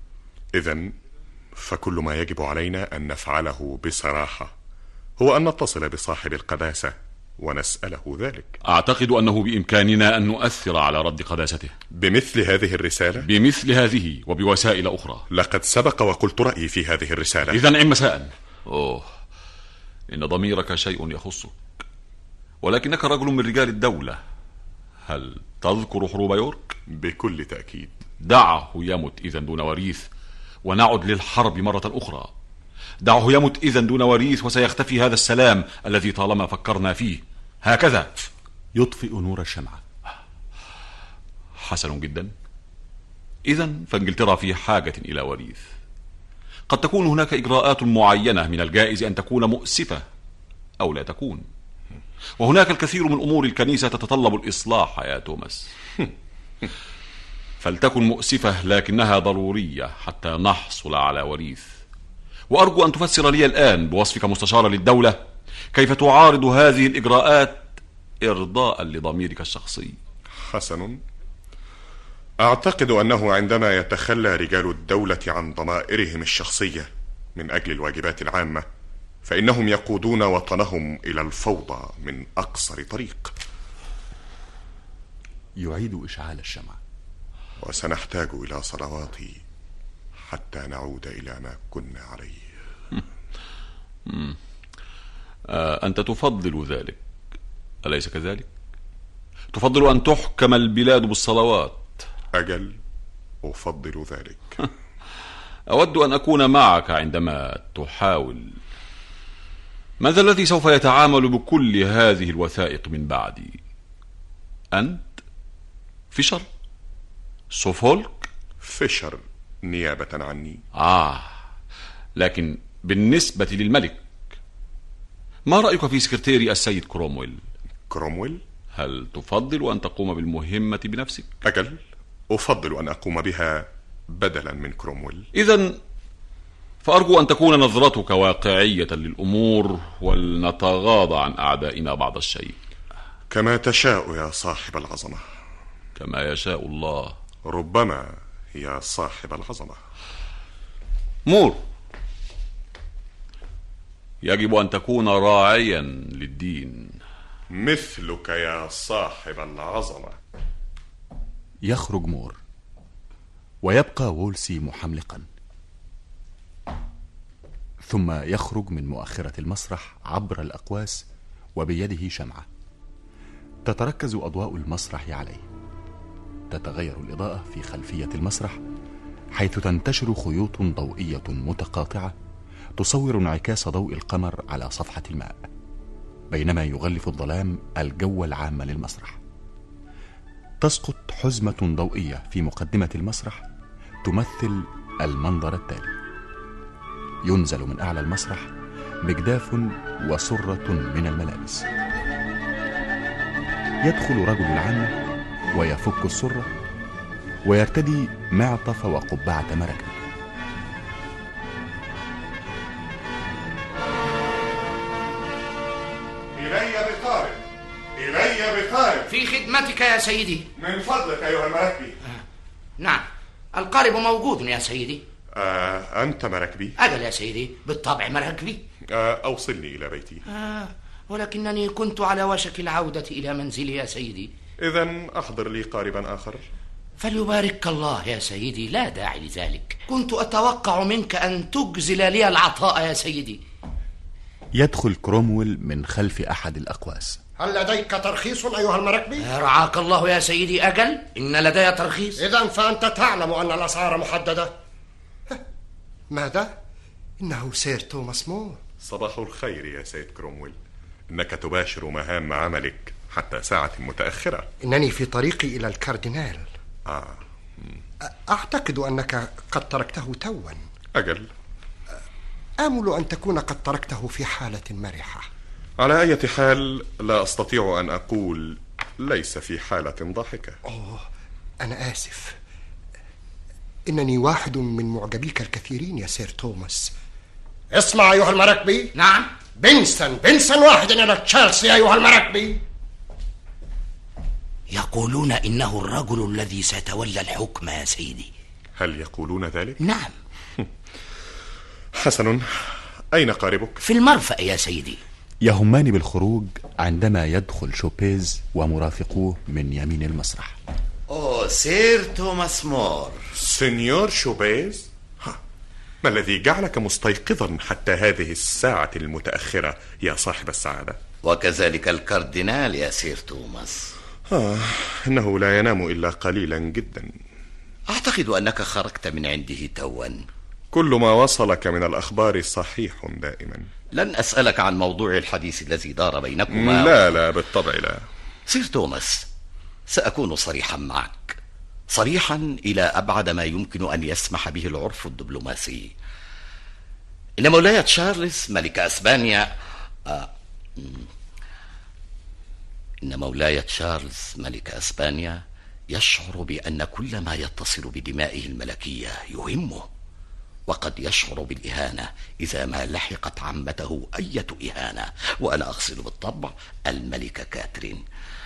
إذن فكل ما يجب علينا أن نفعله بصراحة هو أن نتصل بصاحب القداسة ونسأله ذلك. أعتقد أنه بإمكاننا أن نؤثر على رد قداسته بمثل هذه الرسالة. بمثل هذه وبوسائل أخرى. لقد سبق وقلت رأيي في هذه الرسالة. إذن عم مساء. أوه، إن ضميرك شيء يخصك، ولكنك رجل من رجال الدولة. هل تذكر حروب يورك؟ بكل تأكيد. دعه يمت إذن دون وريث، ونعد للحرب مرة أخرى. دعه يمت إذن دون وريث، وسيختفي هذا السلام الذي طالما فكرنا فيه. هكذا. يطفئ نور الشمعة. حسن جدا. إذن فإنجلترا في حاجة إلى وريث. قد تكون هناك إجراءات معينة من الجائز أن تكون مؤسفة أو لا تكون، وهناك الكثير من أمور الكنيسة تتطلب الإصلاح يا توماس. فلتكن مؤسفة لكنها ضرورية حتى نحصل على وريث. وأرجو أن تفسر لي الآن بوصفك مستشارا للدولة كيف تعارض هذه الإجراءات إرضاء لضميرك الشخصي. حسن، أعتقد أنه عندما يتخلى رجال الدولة عن ضمائرهم الشخصية من أجل الواجبات العامة فإنهم يقودون وطنهم إلى الفوضى من أقصر طريق. يعيد إشعال الشمع. وسنحتاج إلى صلوات حتى نعود إلى ما كنا عليه. آه، أنت تفضل ذلك أليس كذلك؟ تفضل أن تحكم البلاد بالصلوات. أجل، أفضل ذلك. أود أن أكون معك عندما تحاول. ماذا الذي سوف يتعامل بكل هذه الوثائق من بعدي؟ أنت؟ فيشر؟ سوفولك؟ فيشر نيابة عني. آه، لكن بالنسبة للملك، ما رأيك في سكرتيري السيد كرومويل؟ كرومويل؟ هل تفضل أن تقوم بالمهمة بنفسك؟ أجل، أفضل أن أقوم بها بدلا من كرومويل. إذن فأرجو أن تكون نظرتك واقعية للأمور، ولنتغاضى عن أعدائنا بعض الشيء. كما تشاء يا صاحب العظمة. كما يشاء الله. ربما يا صاحب العظمة. مور، يجب أن تكون راعيا للدين. مثلك يا صاحب العظمة. يخرج مور، ويبقى وولسي محملقا، ثم يخرج من مؤخرة المسرح عبر الأقواس وبيده شمعة. تتركز أضواء المسرح عليه. تتغير الإضاءة في خلفية المسرح، حيث تنتشر خيوط ضوئية متقاطعة تصور انعكاس ضوء القمر على صفحة الماء، بينما يغلف الظلام الجو العام للمسرح. تسقط حزمة ضوئية في مقدمة المسرح تمثل المنظر التالي. ينزل من أعلى المسرح مجداف وسرة من الملابس. يدخل رجل العامة ويفك السرة ويرتدي معطف وقبعة مراكب. إلي بقارب، إلي بقارب. في خدمتك يا سيدي. من فضلك أيها المراكبي. آه. نعم، القارب موجود يا سيدي. آه، أنت مراكبي؟ أجل يا سيدي، بالطبع مراكبي. آه، أوصلني إلى بيتي. آه، ولكنني كنت على وشك العودة إلى منزلي يا سيدي. إذن أحضر لي قاربا آخر. فليبارك الله يا سيدي، لا داعي لذلك. كنت أتوقع منك أن تجزل لي العطاء يا سيدي. يدخل كرومويل من خلف أحد الأقواس. هل لديك ترخيص أيها المراكبي؟ رعاك الله يا سيدي. أجل، إن لدي ترخيص. إذن فأنت تعلم أن الأسعار محددة. ماذا؟ إنه سير توماس مور. صباح الخير يا سيد كرومويل. إنك تباشر مهام عملك حتى ساعة متأخرة. إنني في طريقي إلى الكاردينال. آه. أعتقد أنك قد تركته توا. أجل. آمل أن تكون قد تركته في حالة مرحة. على أي حال لا أستطيع أن أقول ليس في حالة ضاحكة. أوه، أنا آسف. إنني واحد من معجبيك الكثيرين يا سير توماس. اسمع أيها المراكبي. نعم. بنسن بنسن واحد إلى تشيلسي أيها المراكبي. يقولون إنه الرجل الذي سيتولى الحكم يا سيدي. هل يقولون ذلك؟ نعم، حسن، أين قاربك؟ في المرفأ يا سيدي. يهمان بالخروج عندما يدخل شوبيز ومرافقوه من يمين المسرح. أوه سير توماس مور. سينيور شوبيز؟ ها. ما الذي جعلك مستيقظا حتى هذه الساعة المتأخرة يا صاحب السعادة؟ وكذلك الكاردينال يا سير توماس. آه إنه لا ينام إلا قليلا جدا. أعتقد أنك خرجت من عنده توا. كل ما وصلك من الأخبار صحيح دائما. لن أسألك عن موضوع الحديث الذي دار بينكما. لا لا بالطبع لا. سير توماس، سأكون صريحا معك، صريحا إلى أبعد ما يمكن أن يسمح به العرف الدبلوماسي. إن مولاي تشارلز ملك أسبانيا آه. إن مولاي تشارلز ملك أسبانيا يشعر بأن كل ما يتصل بدمائه الملكية يهمه، وقد يشعر بالإهانة إذا ما لحقت عمته أية إهانة، وأنا أقصد بالطبع الملكة كاترين.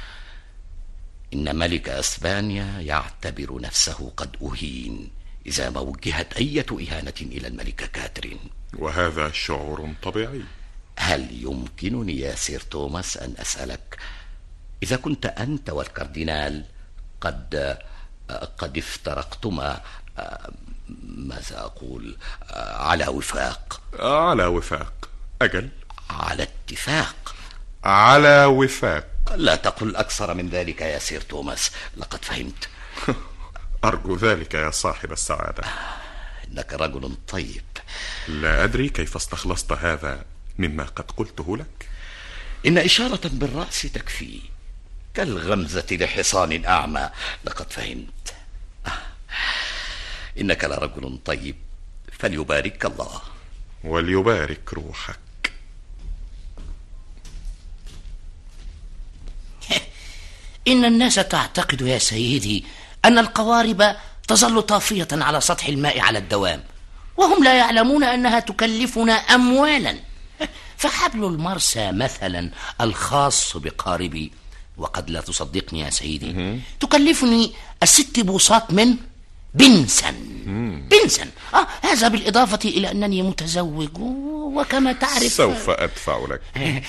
إن ملك أسبانيا يعتبر نفسه قد أهين إذا ما وجهت أية إهانة إلى الملكة كاترين، وهذا شعور طبيعي. هل يمكنني يا سير توماس أن أسألك إذا كنت أنت والكاردينال قد قد افترقتما، ماذا أقول، على وفاق؟ على وفاق، أجل على اتفاق، على وفاق. لا تقل أكثر من ذلك يا سير توماس، لقد فهمت. أرجو ذلك يا صاحب السعادة. إنك رجل طيب. لا أدري كيف استخلصت هذا مما قد قلته لك. إن إشارة بالرأس تكفي، كالغمزة لحصان أعمى. لقد فهمت. إنك لرجل طيب، فليبارك الله. وليبارك روحك. إن الناس تعتقد يا سيدي أن القوارب تظل طافية على سطح الماء على الدوام، وهم لا يعلمون أنها تكلفنا أموالا. فحبل المرسى مثلا الخاص بقاربي، وقد لا تصدقني يا سيدي، تكلفني الست بوصات من بنسن. بنسن آه هذا بالإضافة إلى أنني متزوج، وكما تعرف سوف أدفع لك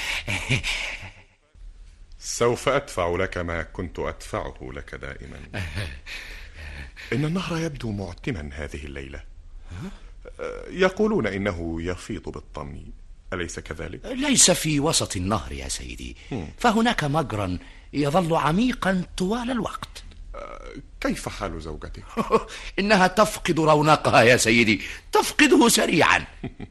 سوف أدفع لك ما كنت أدفعه لك دائما. إن النهر يبدو معتما هذه الليلة. يقولون إنه يفيض بالطمي، أليس كذلك؟ ليس في وسط النهر يا سيدي، فهناك مجرى يظل عميقا طوال الوقت. كيف حال زوجتك؟ إنها تفقد رونقها يا سيدي، تفقده سريعا.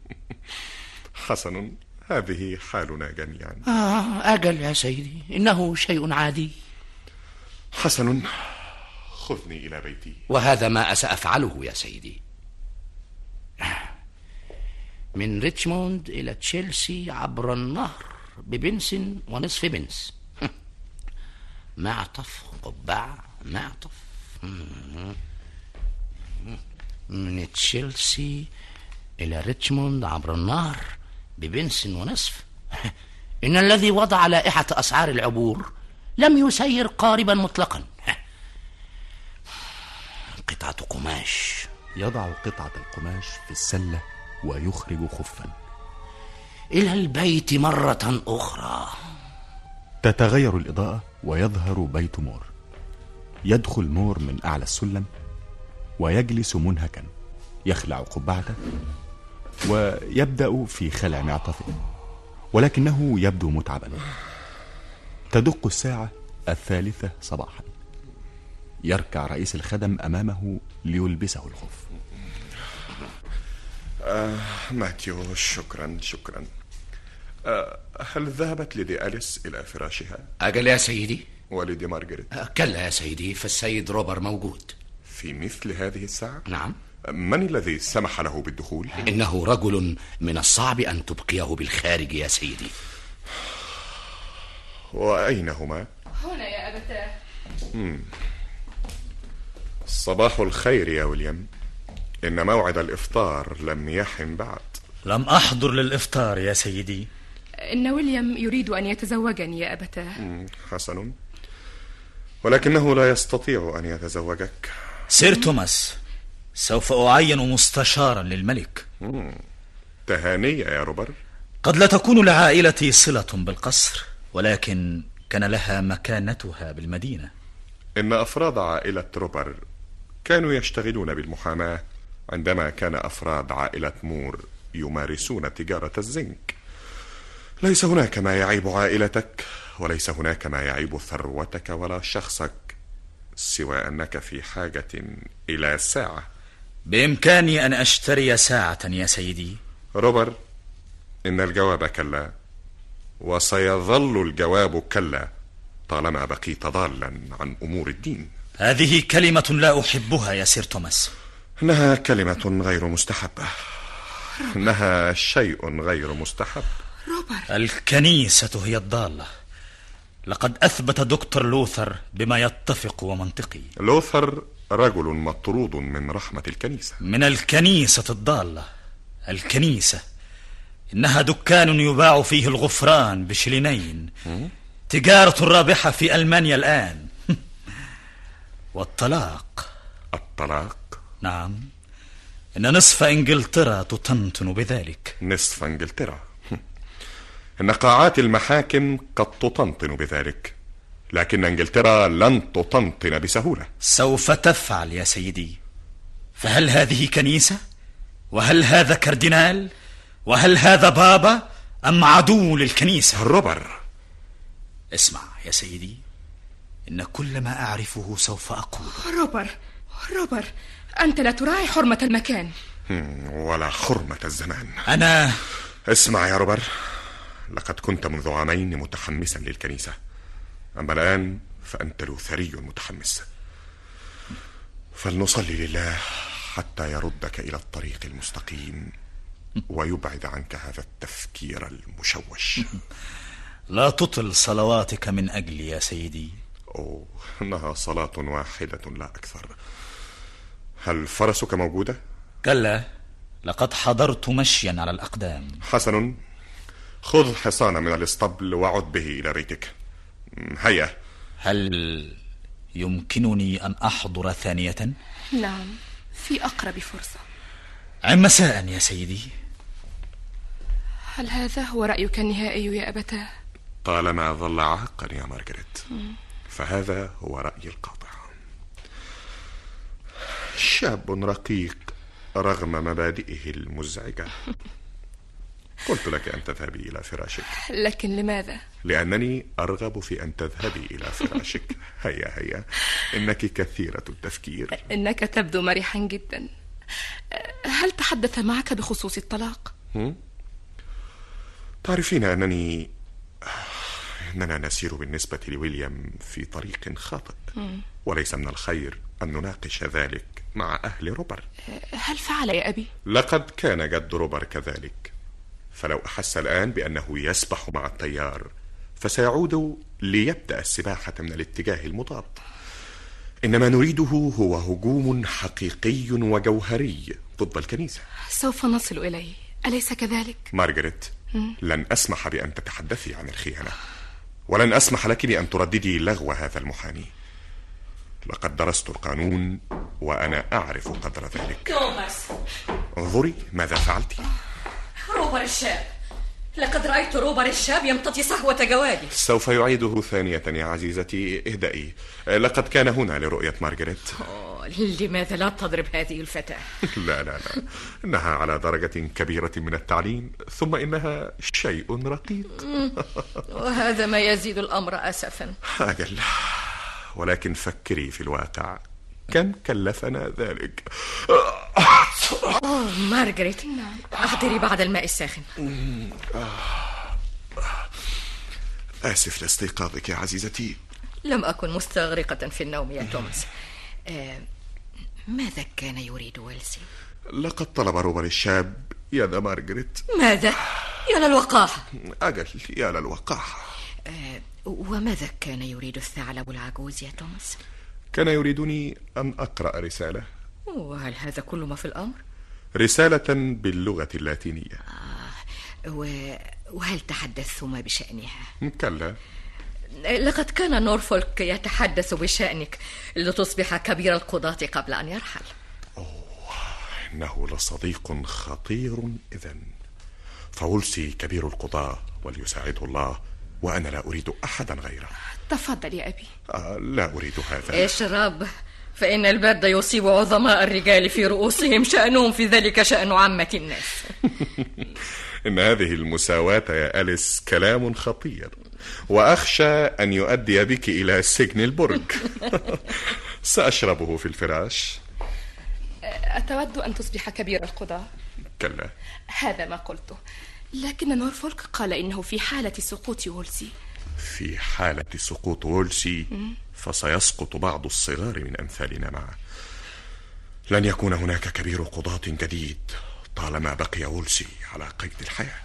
حسن، هذه حالنا جميعا. آه أجل يا سيدي، إنه شيء عادي. حسن، خذني إلى بيتي. وهذا ما سأفعله يا سيدي. من ريتشموند إلى تشيلسي عبر النهر ببنس ونصف بنس. معطف قبعة معطف. من تشيلسي إلى ريتشموند عبر النهر ببنس ونصف. إن الذي وضع لائحة أسعار العبور لم يسير قاربا مطلقا. قطعة قماش. يضع قطعة القماش في السلة ويخرج خفا. إلى البيت مرة أخرى. تتغير الإضاءة ويظهر بيت مور. يدخل مور من أعلى السلم ويجلس منهكا، يخلع قبعته ويبدأ في خلع معطفه، ولكنه يبدو متعبا. تدق الساعة الثالثة صباحا. يركع رئيس الخدم أمامه ليلبسه الخف. آه ماتيو، شكرا شكرا. آه هل ذهبت ليدي أليس إلى فراشها؟ أجل يا سيدي. وليدي مارغريت؟ آه كلا يا سيدي، فالسيد روبر موجود. في مثل هذه الساعة؟ نعم. من الذي سمح له بالدخول؟ إنه رجل من الصعب أن تبقيه بالخارج يا سيدي. وأين هما؟ هنا يا أبتاه. مم. صباح الخير يا ويليام. إن موعد الإفطار لم يحن بعد. لم أحضر للإفطار يا سيدي. إن ويليام يريد أن يتزوجني يا أبتاه. حسن، ولكنه لا يستطيع أن يتزوجك. سير توماس، سوف أعين مستشارا للملك. تهانية يا روبر. قد لا تكون لعائلتي صلة بالقصر، ولكن كان لها مكانتها بالمدينة. إن أفراد عائلة روبر كانوا يشتغلون بالمحاماة عندما كان أفراد عائلة مور يمارسون تجارة الزنك. ليس هناك ما يعيب عائلتك، وليس هناك ما يعيب ثروتك ولا شخصك، سوى أنك في حاجة إلى ساعة. بإمكاني أن أشتري ساعة يا سيدي. روبر، إن الجواب كلا، وسيظل الجواب كلا طالما بقيت ضالا عن أمور الدين. هذه كلمة لا أحبها يا سير توماس. إنها كلمة غير مستحبة. إنها شيء غير مستحب. روبر، الكنيسة هي الضالة. لقد أثبت دكتور لوثر بما يتفق ومنطقي. لوثر رجل مطرود من رحمة الكنيسة. من الكنيسة الضالة. الكنيسة إنها دكان يباع فيه الغفران بشلينين، تجارة رابحة في ألمانيا الآن. والطلاق. الطلاق؟ نعم، إن نصف إنجلترا تطنطن بذلك. نصف إنجلترا؟ إن قاعات المحاكم قد تطنطن بذلك، لكن إنجلترا لن تطنطن بسهولة. سوف تفعل يا سيدي. فهل هذه كنيسة؟ وهل هذا كاردينال؟ وهل هذا بابا أم عدو للكنيسة؟ روبر، اسمع يا سيدي، إن كل ما أعرفه سوف أقوله. روبر، روبر، أنت لا تراعي حرمة المكان ولا حرمة الزمان. أنا اسمع يا روبر، لقد كنت منذ عامين متحمسا للكنيسة، أما الآن فأنت لوثري متحمس. فلنصلي لله حتى يردك إلى الطريق المستقيم ويبعد عنك هذا التفكير المشوش. لا تطل صلواتك من أجلي يا سيدي. أوه، إنها صلاة واحدة لا أكثر. هل فرسك موجودة؟ كلا، لقد حضرت مشيا على الأقدام. حسن، خذ حصان من الاسطبل وعد به إلى بيتك. هيا. هل يمكنني أن أحضر ثانية؟ نعم، في أقرب فرصة. عم مساء يا سيدي. هل هذا هو رأيك النهائي يا أبتاه؟ طالما ظل عاقا يا مارغريت، فهذا هو رأيي القاطع. شاب رقيق رغم مبادئه المزعجة. قلت لك أن تذهبي إلى فراشك. لكن لماذا؟ لأنني أرغب في أن تذهبي إلى فراشك. هيا هيا، إنك كثيرة التفكير. إنك تبدو مرحا جدا. هل تحدث معك بخصوص الطلاق؟ هم؟ تعرفين أنني أننا نسير بالنسبة لويليام في طريق خاطئ، وليس من الخير أن نناقش ذلك مع أهل روبر. هل فعل يا أبي؟ لقد كان جد روبر كذلك، فلو أحس الآن بأنه يسبح مع التيار فسيعود ليبدأ السباحة من الاتجاه المضاد. إنما نريده هو هجوم حقيقي وجوهري ضد الكنيسة. سوف نصل إليه، أليس كذلك؟ مارغريت، لن أسمح بأن تتحدثي عن الخيانة، ولن أسمح لك بأن ترددي لغو هذا المحامي. لقد درست القانون وأنا أعرف قدر ذلك. توماس، انظري ماذا فعلت. روبر الشاب، لقد رأيت روبر الشاب يمتطي صهوة جوادي. سوف يعيده ثانية يا عزيزتي. اهدئي، لقد كان هنا لرؤية مارغريت. لماذا لا تضرب هذه الفتاة؟ لا لا لا، إنها على درجة كبيرة من التعليم، ثم إنها شيء رقيق. وهذا ما يزيد الأمر أسفا. أجل، ولكن فكري في الواقع، كم كلفنا ذلك؟ أوه مارغريت، أحضري بعض الماء الساخن. آسف لاستيقاظك يا عزيزتي. لم أكن مستغرقة في النوم يا توماس. آه، ماذا كان يريد ويلسي؟ لقد طلب روبر الشاب يد مارغريت. ماذا؟ يا للوقاحة. أجل، يا للوقاحة. آه، وماذا كان يريد الثعلب العجوز يا توماس؟ كان يريدني أن أقرأ رسالة. وهل هذا كل ما في الأمر؟ رسالة باللغة اللاتينية. آه، و... وهل تحدثتما بشأنها؟ كلا. لقد كان نورفولك يتحدث بشأنك لتصبح كبير القضاة قبل أن يرحل. أوه، إنه لصديق خطير إذن. فولسي كبير القضاة وليساعده الله، وأنا لا أريد أحدا غيره. تفضل يا أبي. آه لا أريد هذا. اشرب، فإن البرد يصيب عظماء الرجال في رؤوسهم، شأنهم في ذلك شأن عامة الناس. إن هذه المساواة يا أليس كلام خطير، وأخشى أن يؤدي بك إلى سجن البرج. سأشربه في الفراش. أتود أن تصبح كبير القضاة؟ كلا، هذا ما قلته، لكن نورفولك قال إنه في حالة سقوط وولسي. في حالة سقوط وولسي فسيسقط بعض الصغار من أمثالنا معه. لن يكون هناك كبير قضاة جديد طالما بقي وولسي على قيد الحياة.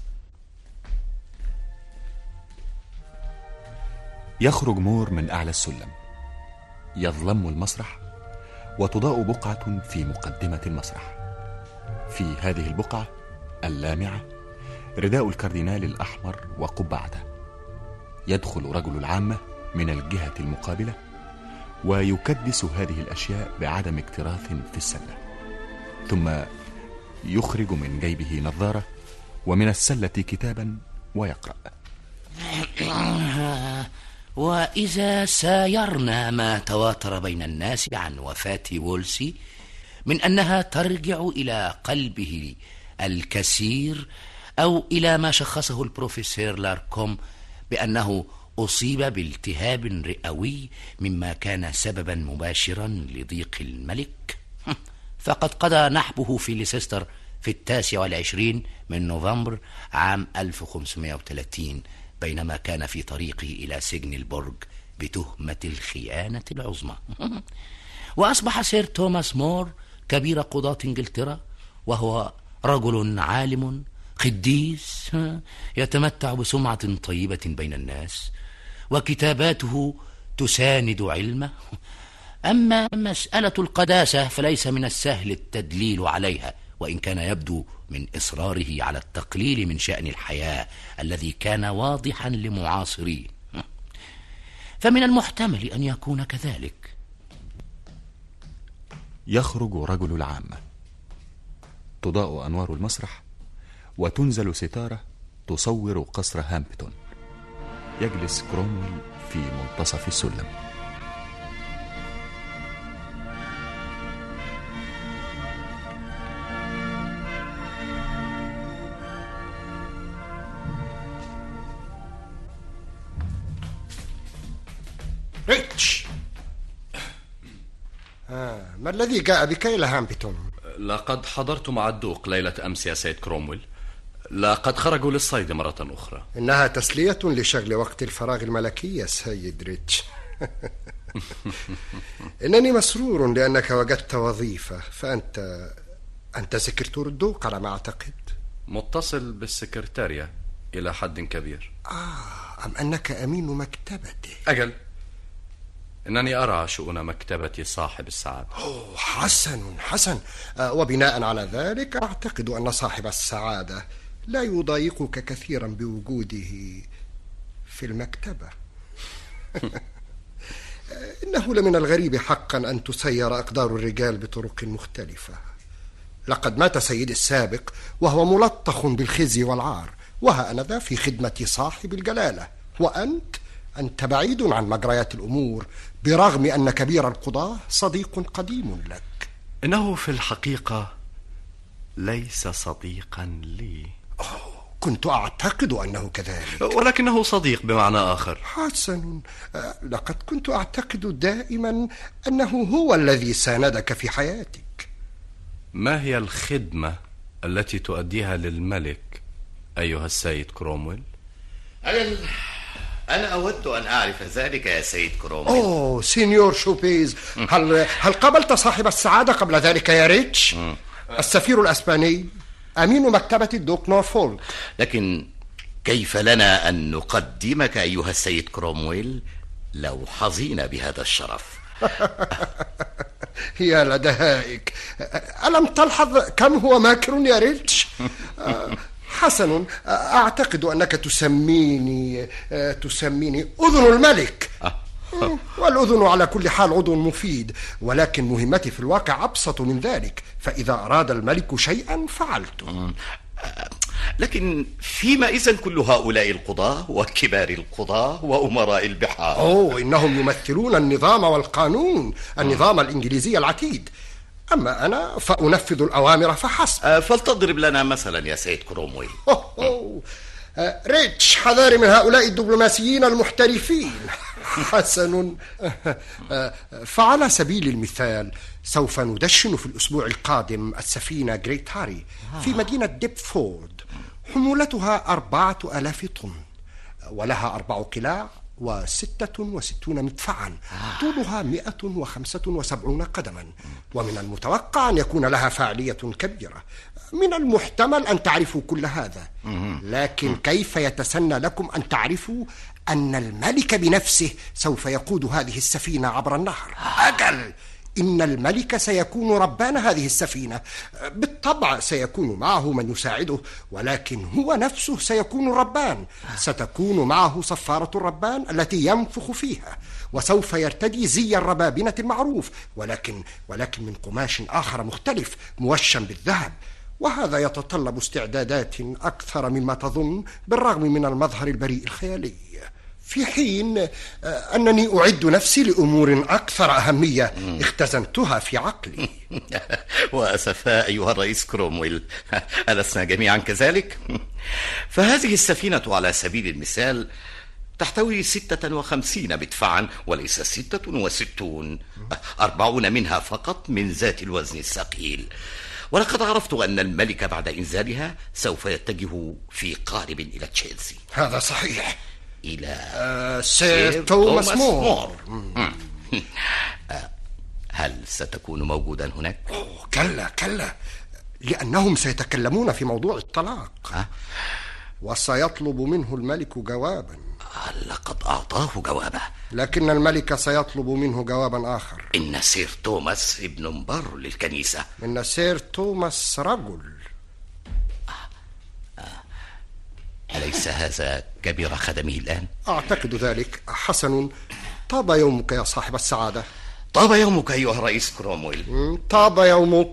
يخرج مور من أعلى السلم، يظلم المسرح، وتضاء بقعة في مقدمة المسرح. في هذه البقعة اللامعة رداء الكاردينال الأحمر وقبعته. يدخل رجل العامة من الجهة المقابلة ويكدس هذه الأشياء بعدم اكتراث في السلة، ثم يخرج من جيبه نظارة ومن السلة كتابا ويقرأ: وإذا سايرنا ما تواتر بين الناس عن وفاة وولسي من أنها ترجع إلى قلبه الكثير، أو إلى ما شخصه البروفيسور لاركوم بأنه أصيب بالتهاب رئوي مما كان سببا مباشرا لضيق الملك، فقد قضى نحبه في ليسستر في التاسع والعشرين من نوفمبر عام ألف وخمسمائة وثلاثين، بينما كان في طريقه إلى سجن البرج بتهمة الخيانة العظمى. وأصبح سير توماس مور كبير قضاة إنجلترا، وهو رجل عالم قديس يتمتع بسمعة طيبة بين الناس، وكتاباته تساند علمه. أما مسألة القداسة فليس من السهل التدليل عليها، وإن كان يبدو من إصراره على التقليل من شأن الحياة الذي كان واضحا لمعاصريه، فمن المحتمل أن يكون كذلك. يخرج رجل العامة، تضاء أنوار المسرح، وتنزل ستارة تصور قصر هامبتون. يجلس كرومويل في منتصف السلم. ريتش، آه، ما الذي جاء بك إلى هامبتون؟ لقد حضرت مع الدوق ليلة أمس يا سيد كرومويل. لقد خرجوا للصيد مرة أخرى. إنها تسلية لشغل وقت الفراغ الملكي يا سيد ريتش. إنني مسرور لأنك وجدت وظيفة، فأنت أنت سكرتور الدوق على ما أعتقد. متصل بالسكرتارية إلى حد كبير. آه، أم أنك أمين مكتبته؟ أجل، إنني أرى شؤون مكتبة صاحب السعادة. أوه، حسن حسن. آه، وبناء على ذلك أعتقد أن صاحب السعادة لا يضايقك كثيرا بوجوده في المكتبة. إنه لمن الغريب حقا أن تسير أقدار الرجال بطرق مختلفة. لقد مات سيدي السابق وهو ملطخ بالخزي والعار، وها أنا ذا في خدمة صاحب الجلالة، وأنت أنت بعيد عن مجريات الأمور، برغم أن كبير القضاة صديق قديم لك. إنه في الحقيقة ليس صديقا لي. أوه، كنت أعتقد أنه كذلك، ولكنه صديق بمعنى آخر. حسن، لقد كنت أعتقد دائما أنه هو الذي ساندك في حياتك. ما هي الخدمة التي تؤديها للملك أيها السيد كرومويل؟ أنا أود أن أعرف ذلك يا سيد كرومويل. أوه سينيور شوبيز، هل هل قابلت صاحب السعادة قبل ذلك يا ريتش؟ السفير الأسباني، أمين مكتبة الدوق نورفولك. لكن كيف لنا أن نقدمك أيها السيد كرومويل لو حظينا بهذا الشرف؟ يا لدهائك، ألم تلحظ كم هو ماكر يا ريتش؟ حسن، أعتقد أنك تسميني تسميني أذن الملك، والأذن على كل حال عضو مفيد، ولكن مهمتي في الواقع أبسط من ذلك، فإذا أراد الملك شيئا فعلته. لكن فيما إذن كل هؤلاء القضاة وكبار القضاة وأمراء البحار؟ أوه، إنهم يمثلون النظام والقانون، النظام الإنجليزي العتيد. أما أنا فأنفذ الأوامر فحسب. أه فلتضرب لنا مثلا يا سيد كرومويل. أوه أوه. أه ريتش، حذاري من هؤلاء الدبلوماسيين المحترفين. حسن. أه فعلى سبيل المثال سوف ندشن في الأسبوع القادم السفينة جريت هاري في مدينة ديبفورد. حمولتها أربعة ألاف طن، ولها أربع قلاع وستة وستون مدفعا، طولها مئة وخمسة وسبعون قدما، ومن المتوقع أن يكون لها فاعلية كبيرة. من المحتمل أن تعرفوا كل هذا، لكن كيف يتسنى لكم أن تعرفوا أن الملك بنفسه سوف يقود هذه السفينة عبر النهر؟ أجل، إن الملك سيكون ربان هذه السفينة. بالطبع سيكون معه من يساعده، ولكن هو نفسه سيكون الربان. ستكون معه صفارة الربان التي ينفخ فيها، وسوف يرتدي زي الربابنة المعروف، ولكن ولكن من قماش آخر مختلف موشم بالذهب، وهذا يتطلب استعدادات أكثر مما تظن بالرغم من المظهر البريء الخيالي، في حين أنني أعد نفسي لأمور أكثر أهمية اختزنتها في عقلي. وأسفا أيها الرئيس كرومويل، ألسنا جميعا كذلك؟ فهذه السفينة على سبيل المثال تحتوي ستة وخمسين مدفعا، وليس ستة وستون، أربعون منها فقط من ذات الوزن الثقيل. ولقد عرفت أن الملك بعد إنزالها سوف يتجه في قارب إلى تشيلسي. هذا صحيح. إلى آه سير توماس مور. مور. هل ستكون موجودا هناك؟ أوه كلا كلا، لأنهم سيتكلمون في موضوع الطلاق. أه؟ وسيطلب منه الملك جوابا. لقد أعطاه جوابه، لكن الملك سيطلب منه جوابا آخر. إن سير توماس ابن مبر للكنيسة. إن سير توماس رجل. أليس هذا كبير خدمه الآن؟ أعتقد ذلك. حسن، طاب يومك يا صاحب السعادة. طاب يومك أيها الرئيس كرومويل. طاب يومك.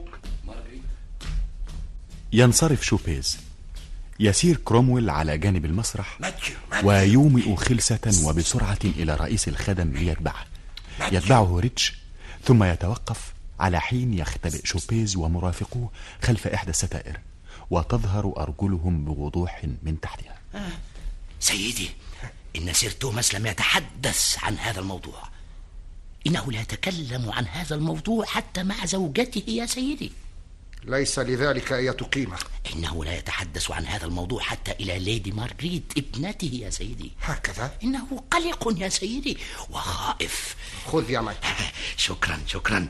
ينصرف شوبيز. يسير كرومويل على جانب المسرح ويومئ خلسة وبسرعة إلى رئيس الخدم ليتبعه. يتبعه ريتش، ثم يتوقف على حين يختبئ شوبيز ومرافقوه خلف إحدى الستائر، وتظهر أرجلهم بوضوح من تحتها. آه. سيدي، إن سير توماس لم يتحدث عن هذا الموضوع. إنه لا يتكلم عن هذا الموضوع حتى مع زوجته يا سيدي. ليس لذلك أي قيمة. إنه لا يتحدث عن هذا الموضوع حتى إلى ليدي مارغريت ابنته يا سيدي. هكذا؟ إنه قلق يا سيدي وخائف. خذ يا مايك. شكرا شكرا.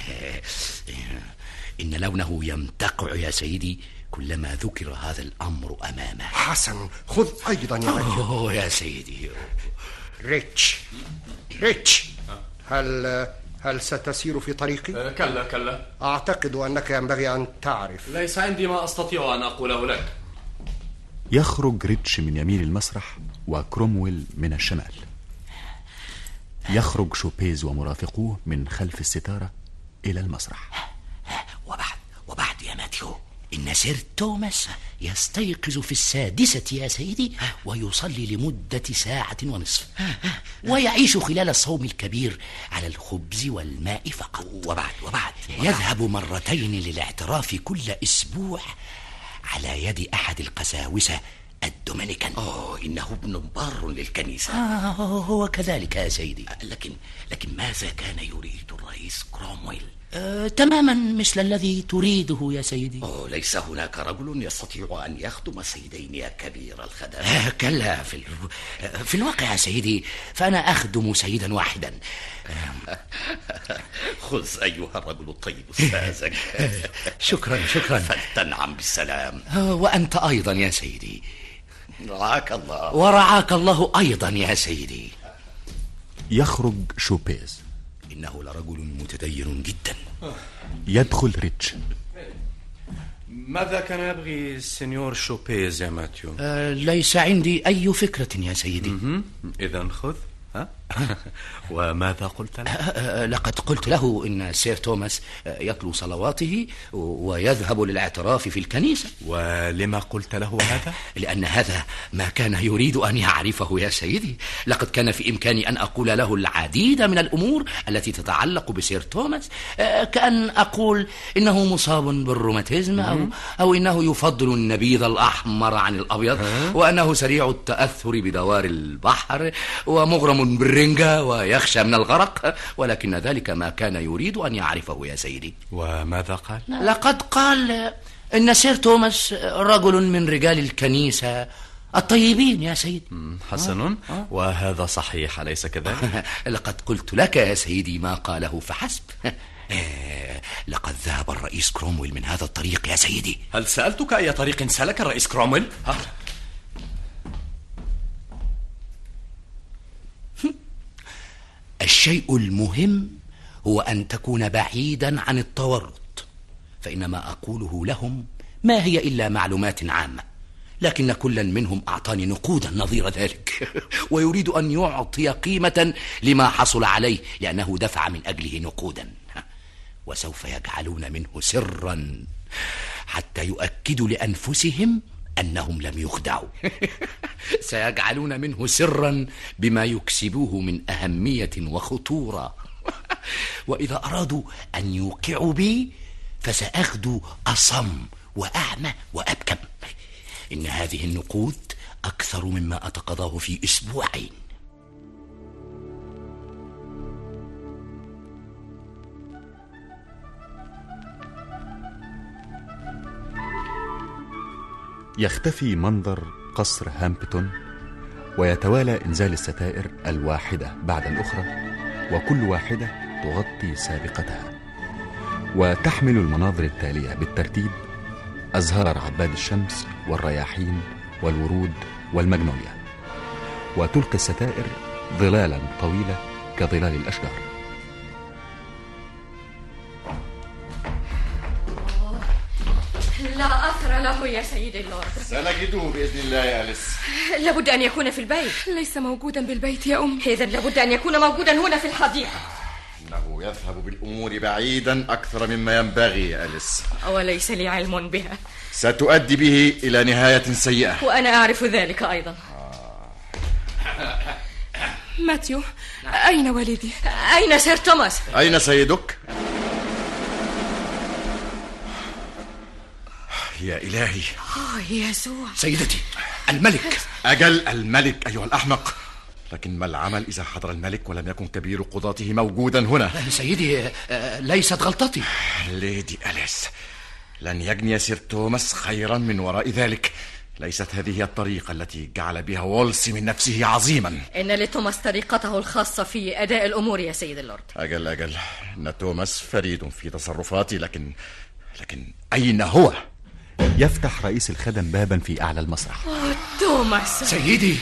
إن لونه يمتقع يا سيدي كلما ذكر هذا الأمر أمامه. حسن، خذ أيضا يا مايك. أوه يا سيدي. ريتش ريتش، هل هل ستسير في طريقي؟ أه كلا كلا. أعتقد أنك ينبغي أن تعرف. ليس عندي ما أستطيع أن أقوله لك. يخرج ريتش من يمين المسرح وكرومويل من الشمال. يخرج شوبيز ومرافقوه من خلف الستارة إلى المسرح. وبعد وبعد يا ماتيو، إن سير توماس يستيقظ في السادسة يا سيدي ويصلي لمدة ساعة ونصف، ويعيش خلال الصوم الكبير على الخبز والماء فقط. وبعد وبعد يذهب مرتين للاعتراف كل أسبوع على يد أحد القساوسة الدومينيكان. أوه، إنه ابن بار للكنيسة. آه هو كذلك يا سيدي. لكن لكن ماذا كان يريد الرئيس كرومويل؟ آه، تماما مثل الذي تريده يا سيدي. أوه، ليس هناك رجل يستطيع أن يخدم سيدين يا كبير الخدم. آه كلا، في, ال... في الواقع يا سيدي فأنا أخدم سيدا واحدا. خذ أيها الرجل الطيب الساذج. شكرا شكرا. فلتنعم بالسلام. آه، وأنت أيضا يا سيدي. رعاك الله. ورعاك الله أيضا يا سيدي. يخرج شوبيز. إنه لرجل متدين جدا. يدخل ريتش. ماذا كان يبغي السنيور شوبيز يا ماتيو؟ آه ليس عندي أي فكرة يا سيدي. إذن خذ. وماذا قلت له؟ لقد قلت له إن سير توماس يتلو صلواته ويذهب للاعتراف في الكنيسة. ولما قلت له هذا؟ لأن هذا ما كان يريد أن يعرفه يا سيدي. لقد كان في إمكاني أن أقول له العديد من الأمور التي تتعلق بسير توماس، كأن أقول إنه مصاب بالروماتيزم، أو, أو إنه يفضل النبيذ الأحمر عن الأبيض، وأنه سريع التأثر بدوار البحر ومغرم بالرنجة ويخشى من الغرق، ولكن ذلك ما كان يريد أن يعرفه يا سيدي. وماذا قال؟ لقد قال إن سير توماس رجل من رجال الكنيسة الطيبين يا سيدي. حسن. آه. آه. وهذا صحيح أليس كذلك؟ لقد قلت لك يا سيدي ما قاله فحسب. لقد ذهب الرئيس كرومويل من هذا الطريق يا سيدي. هل سألتك أي طريق سلك الرئيس كرومويل؟ ها؟ الشيء المهم هو أن تكون بعيدا عن التورط، فإنما أقوله لهم ما هي إلا معلومات عامة، لكن كلا منهم أعطاني نقودا نظير ذلك ويريد أن يعطي قيمة لما حصل عليه لأنه دفع من أجله نقودا، وسوف يجعلون منه سرا حتى يؤكدوا لأنفسهم أنهم لم يخدعوا. سيجعلون منه سرا بما يكسبوه من أهمية وخطورة. وإذا أرادوا أن يوقعوا بي فسأخذوا أصم وأعمى وأبكم. إن هذه النقود أكثر مما أتقاضاه في أسبوعين. يختفي منظر قصر هامبتون ويتوالى إنزال الستائر الواحدة بعد الأخرى، وكل واحدة تغطي سابقتها، وتحمل المناظر التالية بالترتيب: أزهار عباد الشمس والرياحين والورود والمجنوليا، وتلقي الستائر ظلالا طويلة كظلال الأشجار. لا أثر له يا سيدي اللورد. سنجده بإذن الله يا أليس. لابد أن يكون في البيت. ليس موجودا بالبيت يا أم. إذن لابد أن يكون موجودا هنا في الحديقة. إنه يذهب بالأمور بعيدا أكثر مما ينبغي يا أليس، وليس لي علم بها. ستؤدي به إلى نهاية سيئة، وأنا أعرف ذلك أيضا. ماتيو، أين والدي؟ أين سير توماس؟ أين سيدك؟ يا إلهي. آه يسوع. سيدتي الملك. أجل الملك أيها الأحمق. لكن ما العمل إذا حضر الملك ولم يكن كبير قضاته موجودا هنا؟ سيدي ليست غلطتي. ليدي أليس، لن يجني سير توماس خيرا من وراء ذلك. ليست هذه هي الطريقة التي جعل بها وولسي من نفسه عظيما. إن لتوماس طريقته الخاصة في أداء الأمور يا سيد اللورد. أجل أجل إن توماس فريد في تصرفاتي، لكن لكن أين هو؟ يفتح رئيس الخدم بابا في أعلى المسرح. أوه توماس. سيدي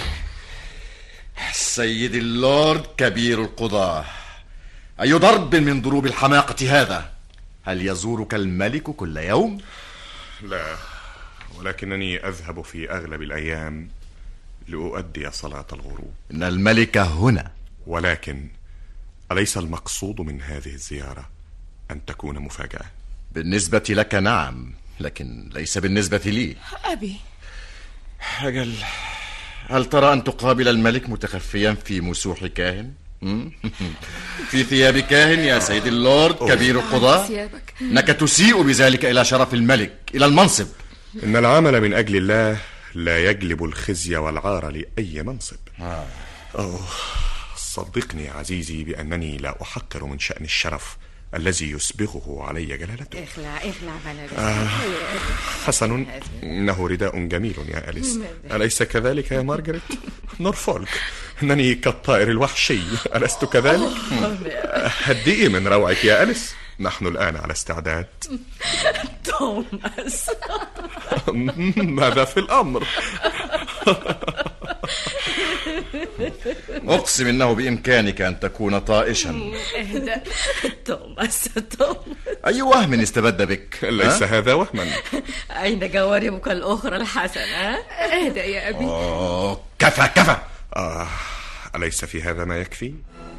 سيدي اللورد كبير القضاة، أي ضرب من ضروب الحماقة هذا؟ هل يزورك الملك كل يوم؟ لا، ولكنني أذهب في أغلب الأيام لأؤدي صلاة الغروب. إن الملك هنا. ولكن أليس المقصود من هذه الزيارة أن تكون مفاجأة؟ بالنسبة لك نعم، لكن ليس بالنسبة لي. أبي أجل، هل ترى أن تقابل الملك متخفيا في مسوح كاهن؟ في ثياب كاهن يا سيد اللورد كبير القضاة؟ إنك تسيء بذلك إلى شرف الملك، إلى المنصب. إن العمل من أجل الله لا يجلب الخزي والعار لأي منصب. آه. أوه. صدقني عزيزي بأنني لا أحقر من شأن الشرف الذي يسبغه علي جلالته. اخلع اخلع ملابسك. آه. حسن، إنه رداء جميل يا أليس، أليس كذلك يا مارغريت؟ نورفولك، إنني كالطائر الوحشي، ألست كذلك؟ هدئي من روعك يا أليس، نحن الآن على استعداد. توماس. ماذا في الأمر؟ أقسم إنه بإمكانك أن تكون طائشا. اهدأ توماس. توماس، أي وهم استبد بك؟ ليس هذا وهما. أين جواربك الأخرى الحسنة؟ اهدأ يا أبي. أوه، كفى كفى. آه، أليس في هذا ما يكفي؟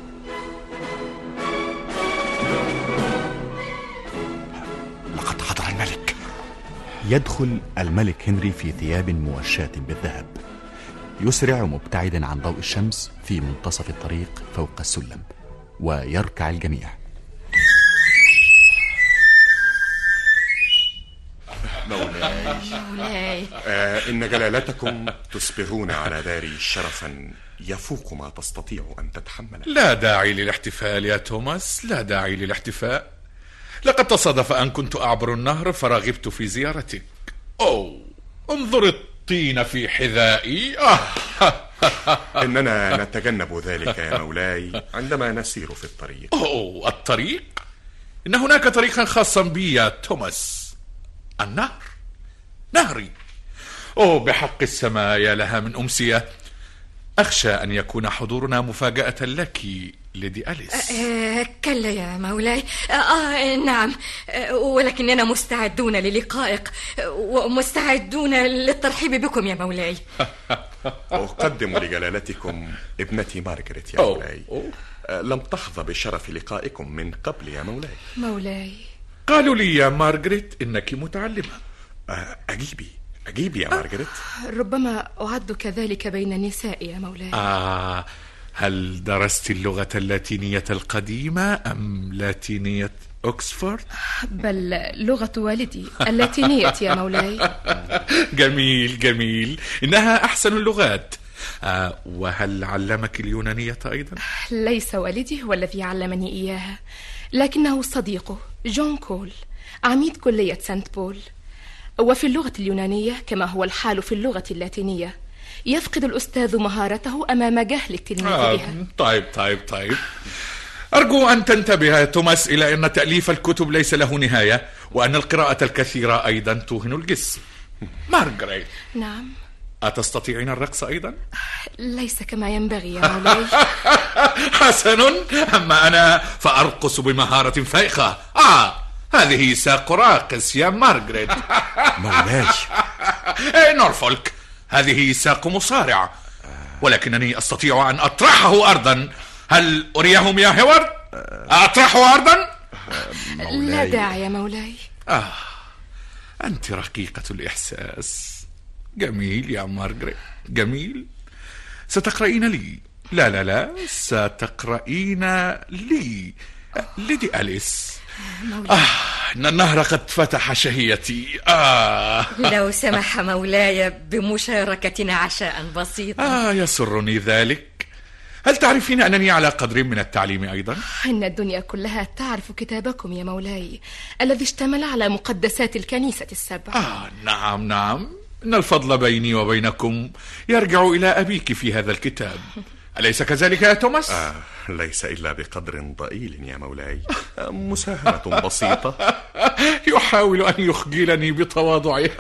لقد حضر الملك. يدخل الملك هنري في ثياب موشاة بالذهب، يسرع مبتعدا عن ضوء الشمس في منتصف الطريق فوق السلم، ويركع الجميع. مولاي مولاي آه إن جلالتكم تصبحون على داري شرفا يفوق ما تستطيع أن تتحمله. لا داعي للاحتفال يا توماس، لا داعي للاحتفال. لقد تصادف أن كنت أعبر النهر فرغبت في زيارتك. أوه، انظر الطين في حذائي. آه. إننا نتجنب ذلك يا مولاي عندما نسير في الطريق. أوه، الطريق؟ إن هناك طريقا خاصا بي يا توماس. النهر، نهري. أوه، بحق السماء يا لها من أمسية. أخشى أن يكون حضورنا مفاجأة لك ليدي أليس. آه كلا يا مولاي. آه, آه نعم، آه ولكننا مستعدون للقائك ومستعدون للترحيب بكم يا مولاي. أقدم لجلالتكم ابنتي مارغريت يا مولاي. آه لم تحظى بشرف لقائكم من قبل يا مولاي. مولاي قالوا لي يا مارغريت إنك متعلمة. آه أجيبي أجيبي يا مارغريت. ربما أعد كذلك بين النساء يا مولاي. آه هل درست اللغة اللاتينية القديمة أم لاتينية أكسفورد؟ بل لغة والدي اللاتينية يا مولاي. جميل جميل، إنها أحسن اللغات. آه وهل علمك اليونانية أيضا؟ ليس والدي هو الذي علمني إياها، لكنه صديقه جون كول عميد كلية سانت بول. وفي اللغة اليونانية كما هو الحال في اللغة اللاتينية، يفقد الأستاذ مهارته أمام جهل التلميذ آه بها. طيب طيب طيب أرجو أن تنتبه يا توماس إلى أن تأليف الكتب ليس له نهاية، وأن القراءة الكثيرة أيضا توهن الجسم. مارغريت. نعم. أتستطيعين الرقص أيضا؟ ليس كما ينبغي يا مولاي. حسن، أما أنا فأرقص بمهارة فائقة. آه هذه ساق راقص يا مارغريت. مولاي. إيه نورفولك، هذه ساق مصارع، ولكنني أستطيع أن أطرحه أرضا. هل أريهم يا هيوارد؟ أطرحه أرضا؟ لا داعي يا مولاي. آه أنت رقيقة الإحساس. جميل يا مارغريت، جميل. ستقرأين لي. لا لا لا ستقرأين لي ليدي أليس. آه إن النهر قد فتح شهيتي. آه لو سمح مولاي بمشاركتنا عشاء بسيطا. آه يسرني ذلك. هل تعرفين أنني على قدر من التعليم أيضا؟ إن الدنيا كلها تعرف كتابكم يا مولاي الذي اشتمل على مقدسات الكنيسة السبع. آه نعم نعم، إن الفضل بيني وبينكم يرجع إلى أبيك في هذا الكتاب. أليس كذلك يا توماس؟ آه ليس إلا بقدر ضئيل يا مولاي. آه مساهمة بسيطة. يحاول أن يخجلني بتواضعه.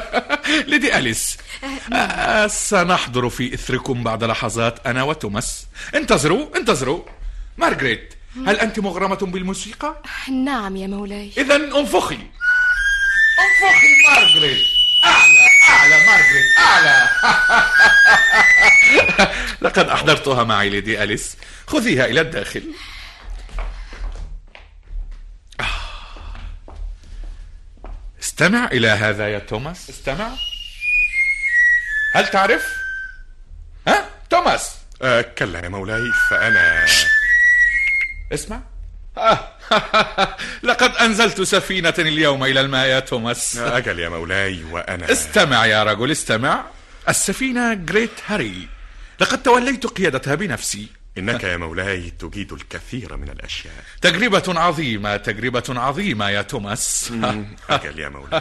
ليدي أليس، آه سنحضر في إثركم بعد لحظات أنا وتوماس. انتظروا انتظروا. مارغريت، هل أنت مغرمة بالموسيقى؟ نعم يا مولاي. إذن انفخي انفخي مارغريت. أعلى أعلى مارغريت أعلى. لقد أحضرتها معي ليدي أليس، خذيها إلى الداخل. استمع إلى هذا يا توماس، استمع. هل تعرف؟ ها توماس؟ آه كلا يا مولاي، فأنا اسمع. لقد أنزلت سفينة اليوم إلى الماء يا توماس. أجل يا مولاي، وأنا استمع يا رجل استمع. السفينة جريت هاري، لقد توليت قيادتها بنفسي. إنك يا مولاي تجيد الكثير من الأشياء. تجربة عظيمة تجربة عظيمة يا توماس. أجل يا مولاي.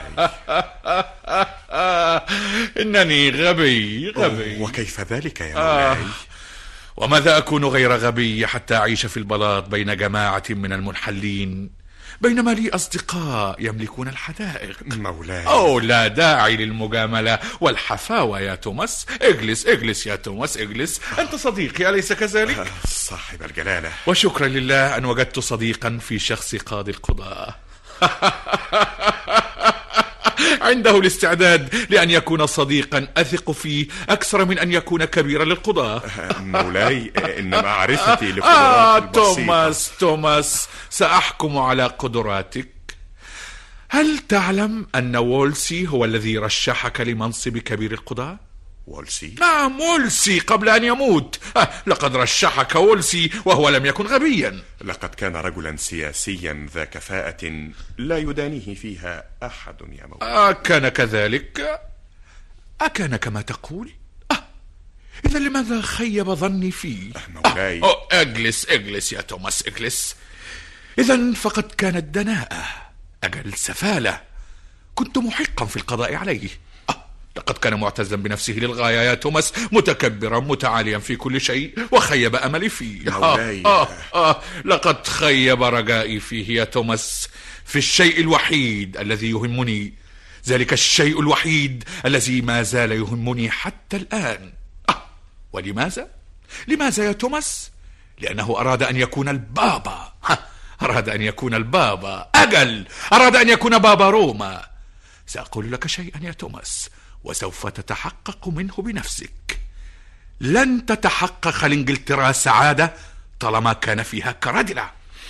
إنني غبي غبي. وكيف ذلك يا مولاي؟ آه. وماذا أكون غير غبي حتى أعيش في البلاط بين جماعة من المنحلين، بينما لي أصدقاء يملكون الحدائق. مولاي. أوه لا داعي للمجاملة والحفاوة يا توماس. اجلس اجلس يا توماس اجلس، أنت صديقي أليس كذلك؟ آه صاحب الجلالة. وشكرا لله أن وجدت صديقا في شخص قاضي القضاء. عنده الاستعداد لأن يكون صديقا أثق فيه أكثر من أن يكون كبيرا للقضاة. مولاي، إن معرفتي لقدرات آه البسيطة. توماس توماس سأحكم على قدراتك. هل تعلم أن وولسي هو الذي رشحك لمنصب كبير القضاة؟ وولسي؟ نعم، وولسي قبل أن يموت. آه لقد رشحك وولسي وهو لم يكن غبيا. لقد كان رجلا سياسيا ذا كفاءة لا يدانيه فيها أحد يا مولاي. أكان كذلك؟ أكان كما تقول؟ آه إذا لماذا خيب ظني فيه؟ مولاي. آه اجلس اجلس يا توماس اجلس. إذا فقد كانت دناءة، أجل سفالة. كنت محقا في القضاء عليه. لقد كان معتزا بنفسه للغاية يا توماس، متكبرا متعاليا في كل شيء، وخيب أملي فيه. مولاي. آه آه آه لقد خيب رجائي فيه يا توماس، في الشيء الوحيد الذي يهمني، ذلك الشيء الوحيد الذي ما زال يهمني حتى الآن. آه ولماذا؟ لماذا يا توماس؟ لأنه أراد أن يكون البابا. أراد أن يكون البابا، أجل أراد أن يكون بابا روما. سأقول لك شيئا يا توماس وسوف تتحقق منه بنفسك. لن تتحقق لإنجلترا سعادة طالما كان فيها كرادلة.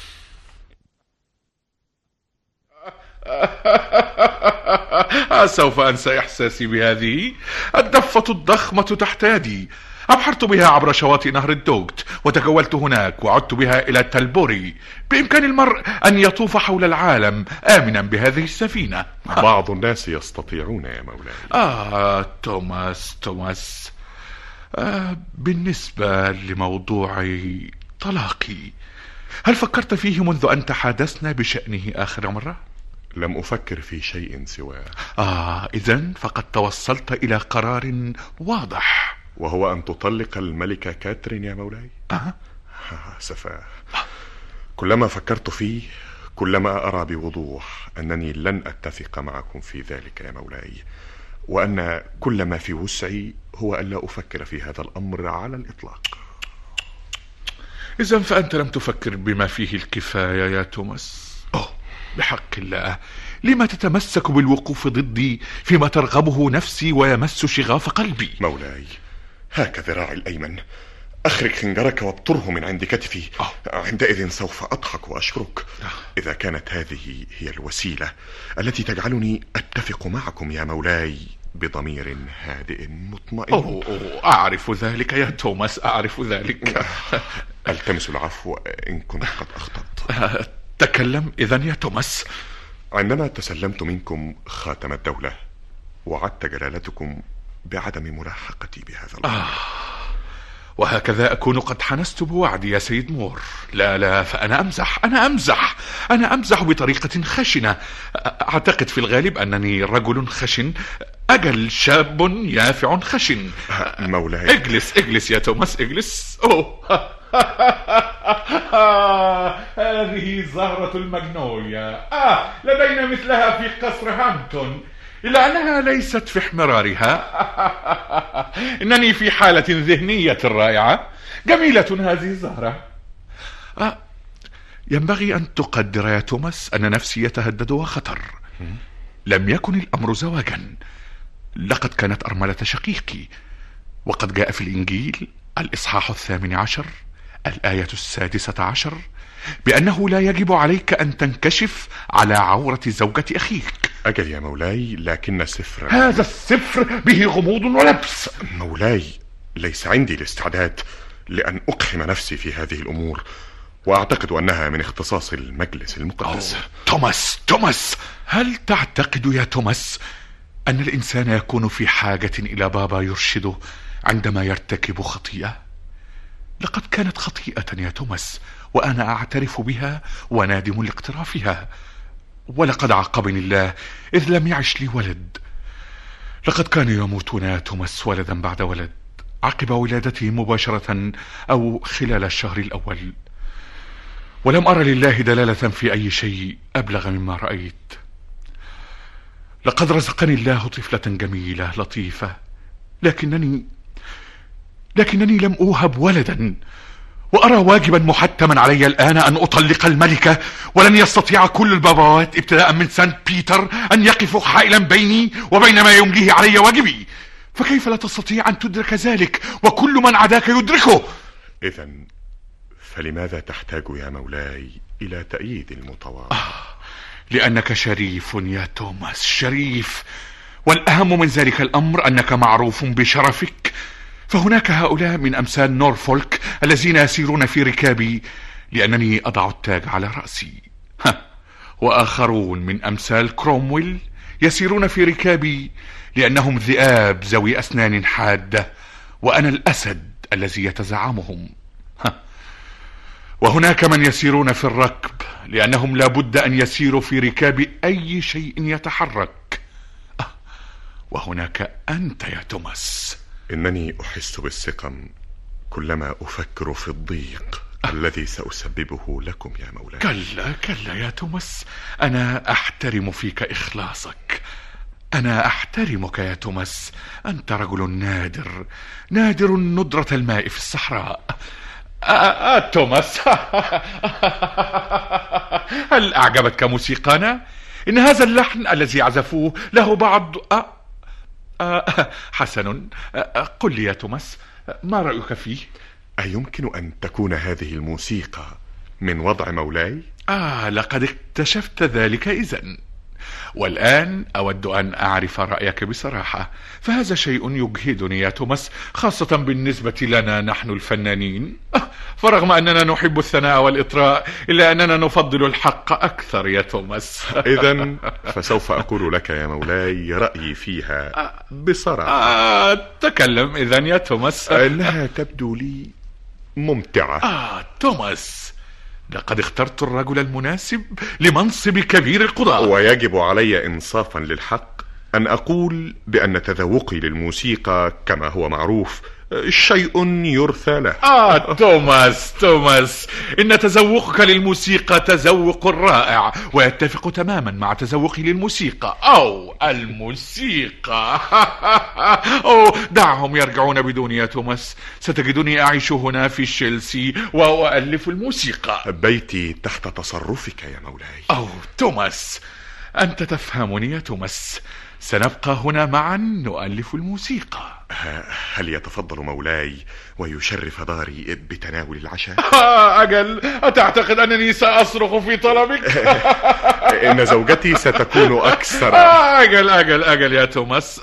سوف أنسى إحساسي بهذه الدفة الضخمة تحت يدي. أبحرت بها عبر شواطئ نهر الدوغت وتجولت هناك وعدت بها إلى تلبوري. بإمكان المرء أن يطوف حول العالم آمنا بهذه السفينة. بعض الناس يستطيعون يا مولاي. آه توماس توماس آه بالنسبة لموضوع طلاقي، هل فكرت فيه منذ أن تحادثنا بشأنه آخر مرة؟ لم أفكر في شيء سواه. آه إذن فقد توصلت إلى قرار واضح، وهو أن تطلق الملكة كاترين يا مولاي. أه؟ سفاه. كلما فكرت فيه كلما أرى بوضوح أنني لن أتفق معكم في ذلك يا مولاي، وأن كل ما في وسعي هو ألا أفكر في هذا الأمر على الإطلاق. إذن فأنت لم تفكر بما فيه الكفاية يا توماس. أوه بحق الله، لما تتمسك بالوقوف ضدي فيما ترغبه نفسي ويمس شغاف قلبي؟ مولاي، هاك ذراعي الأيمن، أخرج خنجرك وابطره من عند كتفي. أوه. عندئذ سوف أضحك وأشكرك. إذا كانت هذه هي الوسيلة التي تجعلني أتفق معكم يا مولاي بضمير هادئ مطمئن. أوه أوه أعرف ذلك يا توماس، أعرف ذلك. ألتمس العفو إن كنت قد أخطأت. تكلم إذن يا توماس. عندما تسلمت منكم خاتم الدولة وعدت جلالتكم بعدم ملاحقتي بهذا الأمر. آه وهكذا أكون قد حنست بوعدي يا سيد مور. لا لا فأنا أمزح أنا أمزح أنا أمزح بطريقة خشنة. أعتقد في الغالب أنني رجل خشن، أجل شاب يافع خشن. مولاي، اجلس اجلس يا توماس اجلس. أوه هذه زهرة المجنوليا. آه لدينا مثلها في قصر هامبتون، إلا أنها ليست في احمرارها. إنني في حالة ذهنية رائعة. جميلة هذه الزهرة. آه ينبغي أن تقدر يا توماس أن نفسي يتهدد وخطر. لم يكن الأمر زواجا، لقد كانت أرملة شقيقي، وقد جاء في الإنجيل الإصحاح الثامن عشر الآية السادسة عشر بأنه لا يجب عليك أن تنكشف على عورة زوجة أخيك. أجل يا مولاي، لكن السفر هذا السفر به غموض ولبس. مولاي، ليس عندي الاستعداد لأن أقحم نفسي في هذه الأمور، وأعتقد أنها من اختصاص المجلس المقدس. توماس توماس هل تعتقد يا توماس أن الإنسان يكون في حاجة إلى بابا يرشده عندما يرتكب خطيئة؟ لقد كانت خطيئة يا توماس، وأنا أعترف بها ونادم لاقترافها، ولقد عاقبني الله إذ لم يعش لي ولد. لقد كانوا يموتون يا توماس ولدا بعد ولد عقب ولادته مباشرة أو خلال الشهر الأول، ولم أرى لله دلالة في أي شيء أبلغ مما رأيت. لقد رزقني الله طفلة جميلة لطيفة، لكنني لكنني لم أوهب ولدا، وأرى واجبا محتما علي الآن أن أطلق الملكة، ولن يستطيع كل البابوات ابتداء من سانت بيتر أن يقفوا حائلا بيني وبين ما يمليه علي واجبي. فكيف لا تستطيع أن تدرك ذلك وكل من عداك يدركه؟ إذن فلماذا تحتاج يا مولاي إلى تأييد المتواضع؟ آه، لأنك شريف يا توماس، شريف، والأهم من ذلك الأمر أنك معروف بشرفك. فهناك هؤلاء من أمثال نورفولك الذين يسيرون في ركابي لأنني أضع التاج على رأسي، ها، وآخرون من أمثال كرومويل يسيرون في ركابي لأنهم ذئاب ذوي أسنان حادة وأنا الأسد الذي يتزعمهم. ها. وهناك من يسيرون في الركب لأنهم لابد أن يسيروا في ركاب أي شيء يتحرك. آه. وهناك أنت يا توماس. إنني أحس بالسقم كلما أفكر في الضيق أه. الذي سأسببه لكم يا مولاي. كلا كلا يا توماس، أنا أحترم فيك إخلاصك، أنا أحترمك يا توماس. أنت رجل نادر، نادر ندرة الماء في الصحراء. آه آه توماس، هل أعجبتك موسيقانا؟ إن هذا اللحن الذي عزفوه له بعض آه آه حسن. آه قل لي يا توماس، ما رأيك فيه؟ أيمكن أن تكون هذه الموسيقى من وضع مولاي؟ آه لقد اكتشفت ذلك إذن. والآن أود أن أعرف رأيك بصراحة، فهذا شيء يجهدني يا توماس، خاصة بالنسبة لنا نحن الفنانين. فرغم أننا نحب الثناء والإطراء إلا أننا نفضل الحق أكثر يا توماس. إذن فسوف أقول لك يا مولاي رأيي فيها بصراحة. آه تكلم إذن يا توماس. إنها تبدو لي ممتعة. آه توماس، لقد اخترت الرجل المناسب لمنصب كبير القضاء. ويجب علي إنصافا للحق أن أقول بأن تذوقي للموسيقى كما هو معروف شيء يرثى له. آه توماس توماس، إن تذوقك للموسيقى تذوق رائع ويتفق تماما مع تذوقي للموسيقى أو الموسيقى. أو دعهم يرجعون بدوني يا توماس، ستجدني أعيش هنا في تشيلسي وأؤلف الموسيقى. بيتي تحت تصرفك يا مولاي. أو توماس، أنت تفهمني يا توماس، سنبقى هنا معا نؤلف الموسيقى. هل يتفضل مولاي ويشرف داري بتناول العشاء؟ أجل، أتعتقد أنني سأصرخ في طلبك؟ إن زوجتي ستكون أكثر. أجل أجل أجل يا توماس.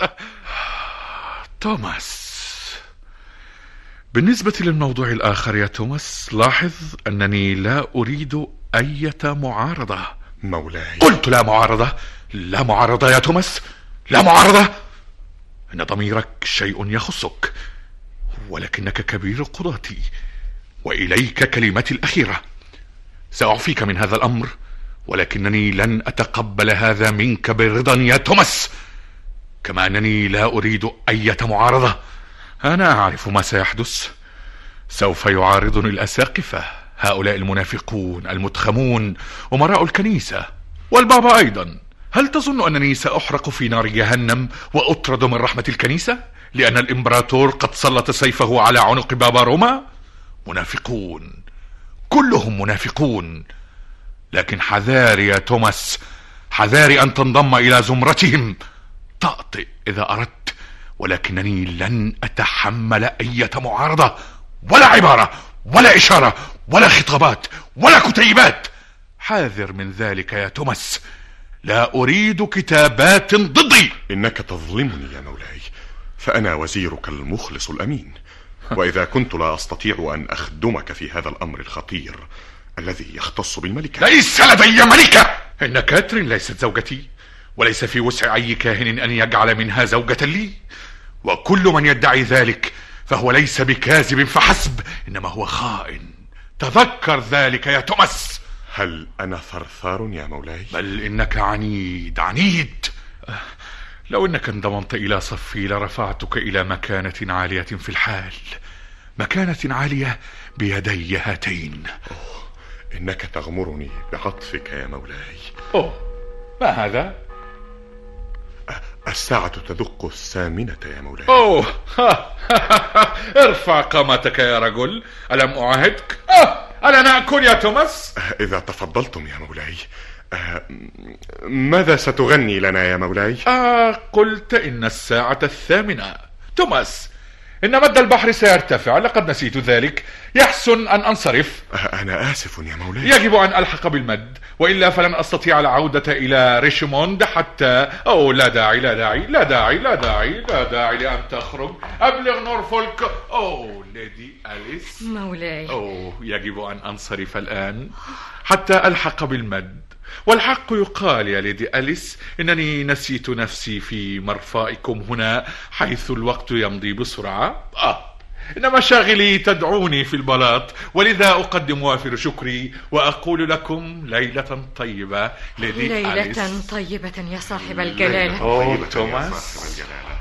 توماس، بالنسبة للموضوع الآخر يا توماس، لاحظ أنني لا أريد أي معارضة. مولاي، قلت لا معارضة، لا معارضة يا توماس، لا معارضة. إن ضميرك شيء يخصك، ولكنك كبير القضاة، وإليك كلمتي الأخيرة. سأعفيك من هذا الأمر، ولكنني لن أتقبل هذا منك برضا يا توماس، كما أنني لا أريد أي معارضة. أنا أعرف ما سيحدث، سوف يعارضني الأساقفة، هؤلاء المنافقون المتخمون أمراء الكنيسة والبابا أيضا. هل تظن أنني سأحرق في نار جهنم وأطرد من رحمة الكنيسة لأن الإمبراطور قد سلط سيفه على عنق بابا روما؟ منافقون، كلهم منافقون. لكن حذاري يا توماس، حذاري أن تنضم إلى زمرتهم. تأطئ إذا أردت، ولكنني لن أتحمل أي معارضة ولا عبارة ولا إشارة ولا خطابات ولا كتيبات. حاذر من ذلك يا توماس، لا أريد كتابات ضدي. إنك تظلمني يا مولاي، فأنا وزيرك المخلص الأمين، وإذا كنت لا أستطيع أن أخدمك في هذا الأمر الخطير الذي يختص بالملكة. ليس لدي ملكة. إن كاترين ليست زوجتي، وليس في وسع أي كاهن أن يجعل منها زوجة لي، وكل من يدعي ذلك فهو ليس بكاذب فحسب، إنما هو خائن. تذكر ذلك يا توماس. هل أنا ثرثار يا مولاي؟ بل إنك عنيد عنيد. لو إنك انضممت إلى صفي لرفعتك إلى مكانة عالية في الحال، مكانة عالية بيدي هاتين. أوه، إنك تغمرني بعطفك يا مولاي. أوه، ما هذا؟ الساعة تدق الثامنة يا مولاي. أوه ارفع قامتك يا رجل، ألم أعاهدك؟ أه ألا نأكل يا توماس؟ إذا تفضلتم يا مولاي. آه ماذا ستغني لنا يا مولاي؟ آه قلت إن الساعة الثامنة. توماس، إن مد البحر سيرتفع، لقد نسيت ذلك. يحسن أن أنصرف. أنا آسف يا مولاي. يجب أن ألحق بالمد، وإلا فلن أستطيع العودة إلى ريشموند حتى... أو لا داعي لا داعي لا داعي لا داعي لا داعي لأن تخرج. أبلغ نورفولك. أوه ليدي أليس مولاي. أوه يجب أن أنصرف الآن حتى ألحق بالمد. والحق يقال يا ليدي أليس إنني نسيت نفسي في مرفائكم هنا، حيث الوقت يمضي بسرعة. آه إن مشاغلي تدعوني في البلاط، ولذا أقدم وافر شكري وأقول لكم ليلة طيبة ليدي ليلة أليس. ليلة طيبة يا صاحب الجلالة. أوه توماس،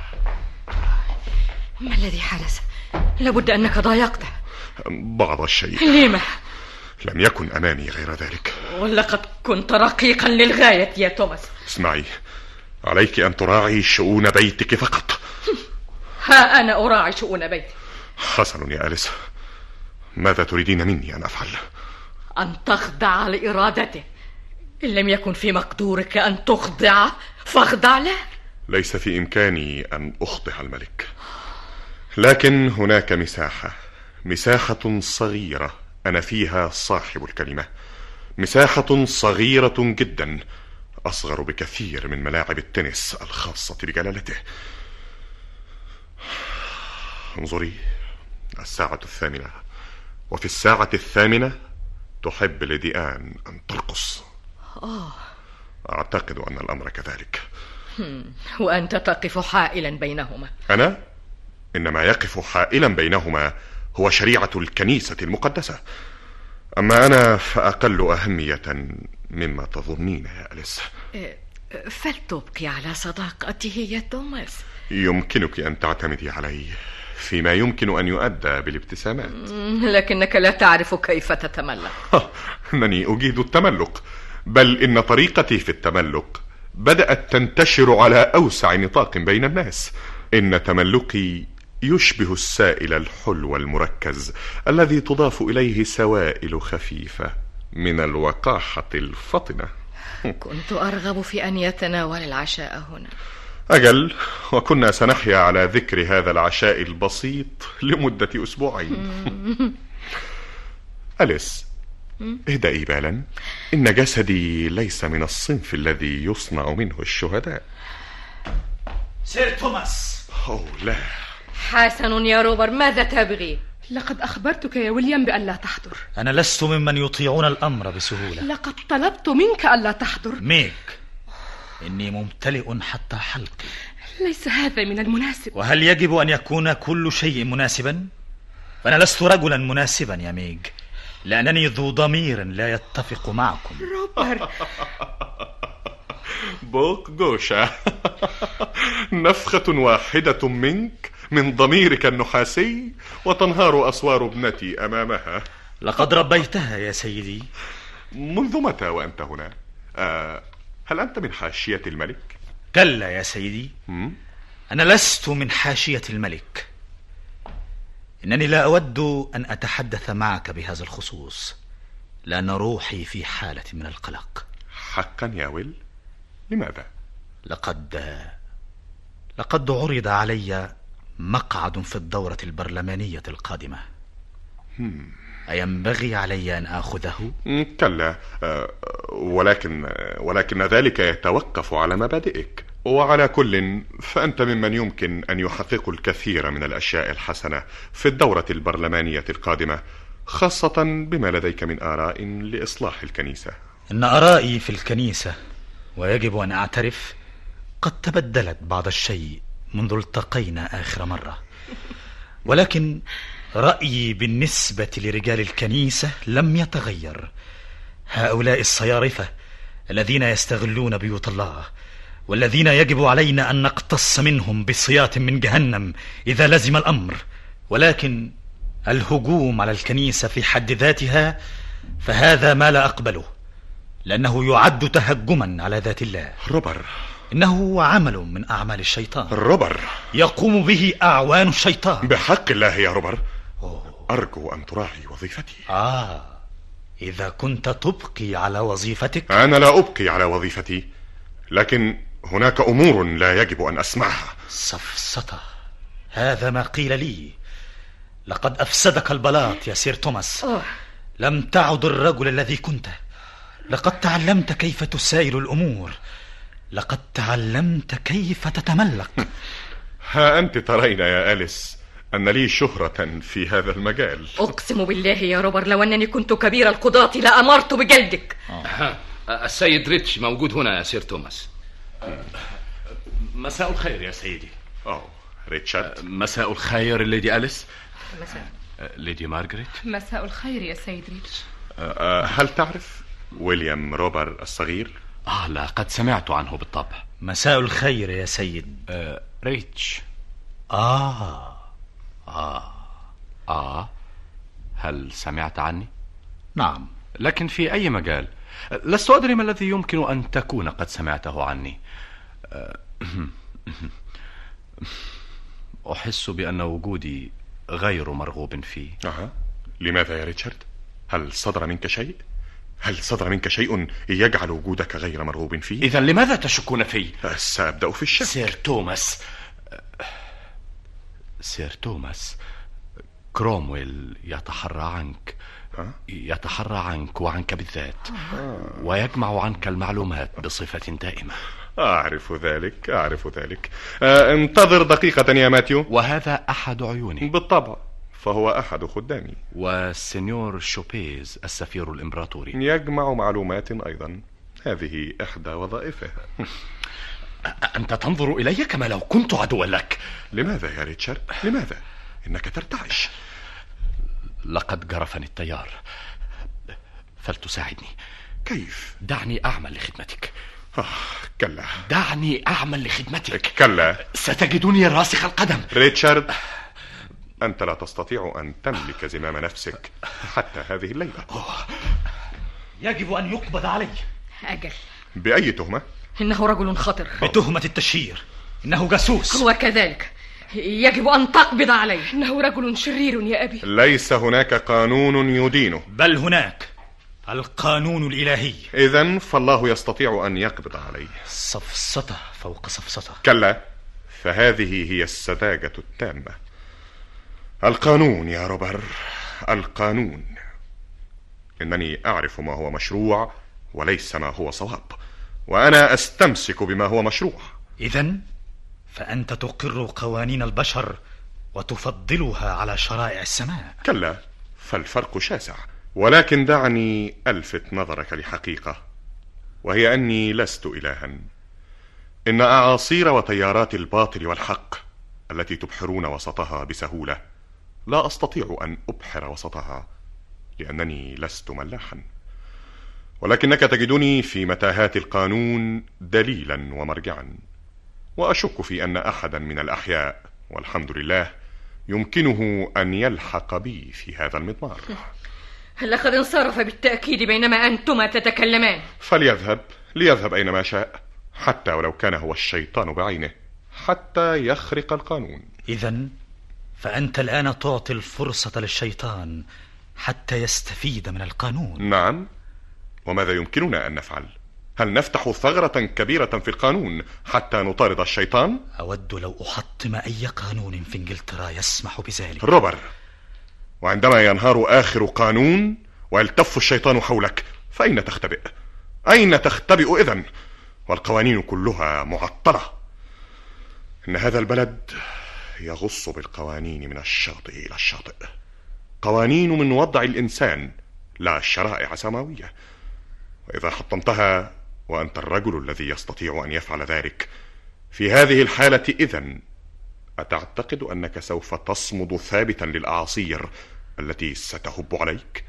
ما الذي حدث؟ لابد أنك ضايقته. بعض الشيء. لما؟ لم يكن أمامي غير ذلك. ولقد كنت رقيقا للغاية يا توماس. اسمعي، عليك أن تراعي شؤون بيتك فقط. ها أنا أراعي شؤون بيتي. حسن يا أليس، ماذا تريدين مني أن أفعل؟ أن تخضع لإرادته. إن لم يكن في مقدورك أن تخضع فاخضع له. ليس في إمكاني أن أخضع الملك، لكن هناك مساحة مساحة صغيرة أنا فيها صاحب الكلمة. مساحة صغيرة جدا، أصغر بكثير من ملاعب التنس الخاصة بجلالته. انظري، الساعة الثامنة، وفي الساعة الثامنة تحب ليدي آن أن ترقص. أوه. أعتقد أن الأمر كذلك. وأنت تقف حائلا بينهما. أنا؟ إنما يقف حائلا بينهما هو شريعة الكنيسة المقدسة، أما أنا فأقل أهمية مما تظنين يا أليس. فلتبقي على صداقته يا توماس. يمكنك أن تعتمدي علي فيما يمكن أن يؤدى بالابتسامات. لكنك لا تعرف كيف تتملق. أنني أجيد التملق، بل إن طريقتي في التملق بدأت تنتشر على أوسع نطاق بين الناس. إن تملقي يشبه السائل الحلو المركز الذي تضاف إليه سوائل خفيفة من الوقاحة الفطنة. كنت أرغب في أن يتناول العشاء هنا. أجل، وكنا سنحيا على ذكر هذا العشاء البسيط لمدة أسبوعين. أليس، اهدئي بالا، إن جسدي ليس من الصنف الذي يصنع منه الشهداء. سير توماس. أوه لا. حسن يا روبر، ماذا تبغي؟ لقد أخبرتك يا ويليام بأن لا تحضر. أنا لست ممن يطيعون الأمر بسهولة. لقد طلبت منك ألا تحضر. ميك، إني ممتلئ حتى حلقي. ليس هذا من المناسب. وهل يجب أن يكون كل شيء مناسبا؟ فأنا لست رجلا مناسبا يا ميج، لأنني ذو ضمير لا يتفق معكم. روبر. بوك جوشة. نفخة واحدة منك من ضميرك النحاسي وتنهار أسوار ابنتي أمامها. لقد ربيتها يا سيدي. منذ متى وأنت هنا؟ آه هل أنت من حاشية الملك؟ كلا يا سيدي، م? أنا لست من حاشية الملك. إنني لا أود أن أتحدث معك بهذا الخصوص، لأن روحي في حالة من القلق. حقا يا ويل؟ لماذا؟ لقد لقد عرض علي مقعد في الدورة البرلمانية القادمة. هم. أينبغي علي أن آخذه؟ كلا، ولكن ولكن ذلك يتوقف على مبادئك، وعلى كل فأنت ممن يمكن أن يحقق الكثير من الأشياء الحسنة في الدورة البرلمانية القادمة، خاصة بما لديك من آراء لإصلاح الكنيسة. إن آرائي في الكنيسة، ويجب أن أعترف، قد تبدلت بعض الشيء منذ التقينا آخر مرة، ولكن رأيي بالنسبة لرجال الكنيسة لم يتغير. هؤلاء الصيارفة الذين يستغلون بيوت الله، والذين يجب علينا أن نقتص منهم بصياط من جهنم إذا لزم الأمر. ولكن الهجوم على الكنيسة في حد ذاتها فهذا ما لا أقبله، لأنه يعد تهجما على ذات الله. روبر، إنه عمل من أعمال الشيطان. روبر، يقوم به أعوان الشيطان. بحق الله يا روبر، أرجو أن تراعي وظيفتي. آه إذا كنت تبقي على وظيفتك. أنا لا أبقي على وظيفتي، لكن هناك أمور لا يجب أن أسمعها. سفسطة، هذا ما قيل لي. لقد أفسدك البلاط يا سير توماس. أوه. لم تعد الرجل الذي كنت. لقد تعلمت كيف تساير الأمور. لقد تعلمت كيف تتملق. ها أنت ترين يا أليس أن لي شهرة في هذا المجال. أقسم بالله يا روبر لو أنني كنت كبير القضاة لأمرت بجلدك. آه. السيد ريتش موجود هنا يا سير توماس. مساء الخير يا سيدي. أوه ريتشارد. مساء الخير ليدي أليس. مساء. ليدي مارغريت. مساء الخير يا سيد ريتش. هل تعرف ويليام روبر الصغير؟ آه لا، قد سمعت عنه بالطبع. مساء الخير يا سيد. آه ريتش. آه آه آه هل سمعت عني؟ نعم. لكن في أي مجال؟ لست أدري ما الذي يمكن أن تكون قد سمعته عني. أحس بأن وجودي غير مرغوب فيه. أها. لماذا يا ريتشارد؟ هل صدر منك شيء؟ هل صدر منك شيء يجعل وجودك غير مرغوب فيه؟ إذا لماذا تشكون في؟ سأبدأ في الشك. سير توماس سير توماس كرومويل يتحرى عنك. أه؟ يتحرى عنك وعنك بالذات. أه. ويجمع عنك المعلومات بصفة دائمة. أعرف ذلك أعرف ذلك أه انتظر دقيقة يا ماتيو. وهذا أحد عيوني. بالطبع، فهو أحد خدامي. والسنيور شوبيز السفير الإمبراطوري يجمع معلومات أيضا. هذه إحدى وظائفه. أنت تنظر إلي كما لو كنت عدوا لك. لماذا يا ريتشارد؟ لماذا؟ إنك ترتعش. لقد جرفني التيار، فلتساعدني. كيف؟ دعني أعمل لخدمتك. آه كلا. دعني أعمل لخدمتك. كلا. ستجدني راسخ القدم. ريتشارد، أنت لا تستطيع أن تملك زمام نفسك حتى هذه الليلة. يجب أن يقبض علي. أجل. بأي تهمة؟ إنه رجل خطر. بتهمة التشهير. إنه جاسوس. هو كذلك. يجب أن تقبض عليه. إنه رجل شرير يا أبي. ليس هناك قانون يدينه. بل هناك القانون الإلهي. إذن فالله يستطيع أن يقبض عليه. سفسطة فوق سفسطة. كلا، فهذه هي السذاجة التامة. القانون يا روبر، القانون. إنني أعرف ما هو مشروع وليس ما هو صواب، وأنا أستمسك بما هو مشروع. إذن فأنت تقر قوانين البشر وتفضلها على شرائع السماء. كلا، فالفرق شاسع. ولكن دعني ألفت نظرك لحقيقة، وهي أني لست إلها. إن أعاصير وتيارات الباطل والحق التي تبحرون وسطها بسهولة لا أستطيع أن أبحر وسطها، لأنني لست ملاحا. ولكنك تجدني في متاهات القانون دليلا ومرجعا، وأشك في أن أحدا من الأحياء والحمد لله يمكنه أن يلحق بي في هذا المضمار. لقد انصرف بالتأكيد بينما أنتما تتكلمان. فليذهب ليذهب أينما شاء، حتى ولو كان هو الشيطان بعينه، حتى يخرق القانون. إذن فأنت الآن تعطي الفرصة للشيطان حتى يستفيد من القانون. نعم، وماذا يمكننا أن نفعل؟ هل نفتح ثغرة كبيرة في القانون حتى نطارد الشيطان؟ أود لو أحطم أي قانون في إنجلترا يسمح بذلك. روبر، وعندما ينهار آخر قانون ويلتف الشيطان حولك، فأين تختبئ؟ أين تختبئ إذن؟ والقوانين كلها معطلة. إن هذا البلد يغص بالقوانين من الشاطئ إلى الشاطئ. قوانين من وضع الإنسان، لا شرائع سماوية. وإذا حطمتها وأنت الرجل الذي يستطيع أن يفعل ذلك، في هذه الحالة إذن أتعتقد أنك سوف تصمد ثابتا للأعاصير التي ستهب عليك؟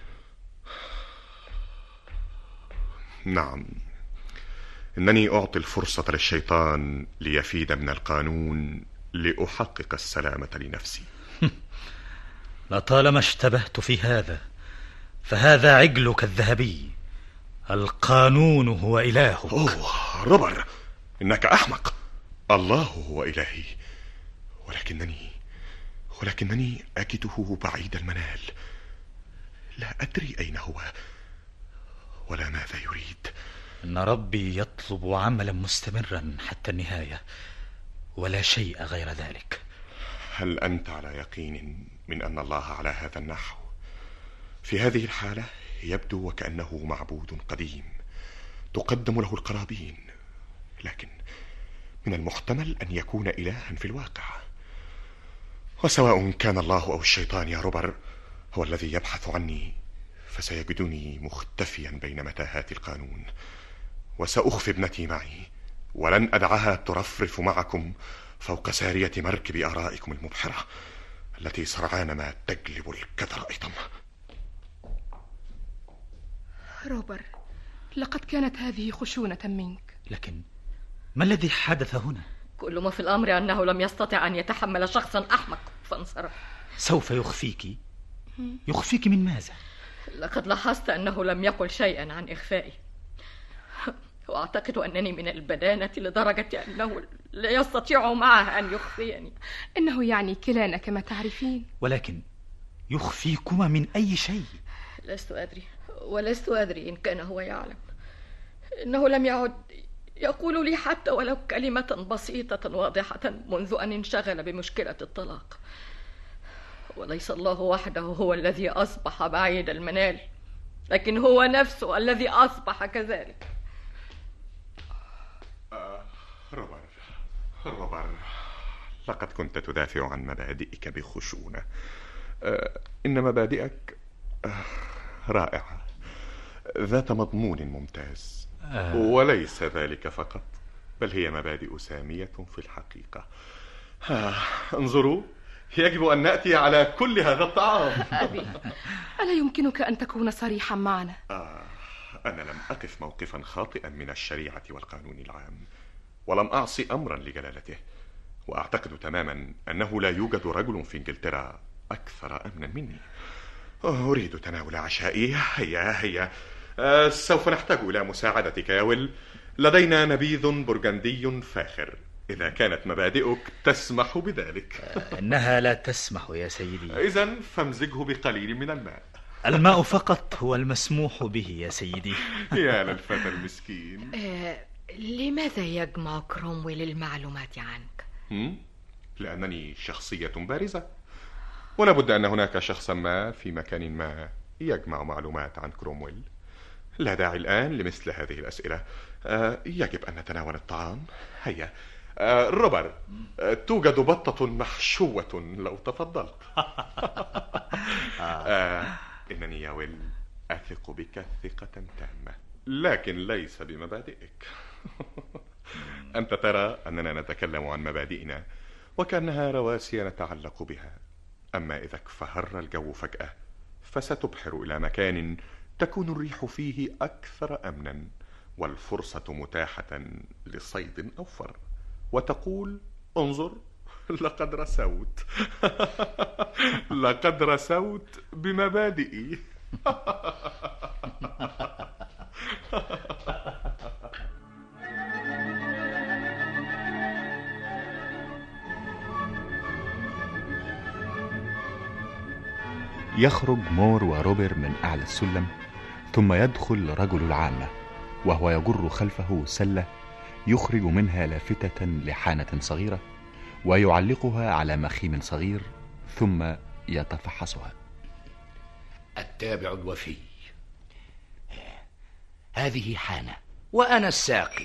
نعم، إنني أعطي الفرصة للشيطان ليفيد من القانون لأحقق السلامة لنفسي. لطالما اشتبهت في هذا، فهذا عجلك الذهبي. القانون هو إلهك. أوه روبر، إنك أحمق. الله هو إلهي، ولكنني ولكنني أجده بعيد المنال. لا أدري أين هو ولا ماذا يريد. إن ربي يطلب عملا مستمرا حتى النهاية ولا شيء غير ذلك. هل أنت على يقين من أن الله على هذا النحو؟ في هذه الحالة يبدو وكأنه معبود قديم تقدم له القرابين، لكن من المحتمل أن يكون إلها في الواقع. وسواء كان الله أو الشيطان يا روبر هو الذي يبحث عني، فسيجدني مختفيا بين متاهات القانون، وسأخفي ابنتي معي، ولن أدعها ترفرف معكم فوق سارية مركب آرائكم المبحرة التي سرعان ما تجلب الكدر أيضا. روبر، لقد كانت هذه خشونة منك. لكن ما الذي حدث هنا؟ كل ما في الأمر أنه لم يستطع أن يتحمل شخصا أحمق فانصرف. سوف يخفيك؟ يخفيك من ماذا؟ لقد لاحظت أنه لم يقل شيئا عن إخفائي، وأعتقد أنني من البدانة لدرجة أنه لا يستطيع معها أن يخفيني. إنه يعني كلانا كما تعرفين. ولكن يخفيكما من أي شيء؟ لست أدري، ولست أدري إن كان هو يعلم. إنه لم يعد يقول لي حتى ولو كلمة بسيطة واضحة منذ أن انشغل بمشكلة الطلاق. وليس الله وحده هو الذي أصبح بعيد المنال، لكن هو نفسه الذي أصبح كذلك. آه، روبر روبر لقد كنت تدافع عن مبادئك بخشونة. آه، إن مبادئك آه، رائعة، ذات مضمون ممتاز. آه. وليس ذلك فقط، بل هي مبادئ سامية في الحقيقة. آه، انظروا، يجب أن نأتي على كل هذا الطعام. أبي، ألا يمكنك أن تكون صريحا معنا؟ آه، أنا لم أقف موقفا خاطئا من الشريعة والقانون العام، ولم أعصي أمرا لجلالته، وأعتقد تماما أنه لا يوجد رجل في إنجلترا أكثر أمنا مني. أريد تناول عشائي. هيا هيا، أه سوف نحتاج إلى مساعدتك يا ويل. لدينا نبيذ برغندي فاخر، إذا كانت مبادئك تسمح بذلك. إنها لا تسمح يا سيدي. إذن فامزجه بقليل من الماء. الماء فقط هو المسموح به يا سيدي. يا للفتى المسكين. آه، لماذا يجمع كرومويل المعلومات عنك؟ هم؟ لأنني شخصية بارزة، ولا بد أن هناك شخصا ما في مكان ما يجمع معلومات عن كرومويل. لا داعي الآن لمثل هذه الأسئلة. آه، يجب أن نتناول الطعام. هيا. آه، روبر، آه، توجد بطة محشوة لو تفضلت. آه، إنني يا ويل أثق بك ثقة تامة، لكن ليس بمبادئك. أنت ترى أننا نتكلم عن مبادئنا وكأنها رواسي نتعلق بها، أما إذا فهر الجو فجأة فستبحر إلى مكان تكون الريح فيه أكثر أمنا والفرصة متاحة لصيد أوفر، وتقول: انظر، لقد رسوت. لقد رسوت بمبادئي. يخرج مور وروبر من أعلى السلم، ثم يدخل رجل العامة وهو يجر خلفه سلة يخرج منها لافتة لحانة صغيرة ويعلقها على مخيم صغير، ثم يتفحصها. التابع الوفي. هذه حانة وأنا الساقي.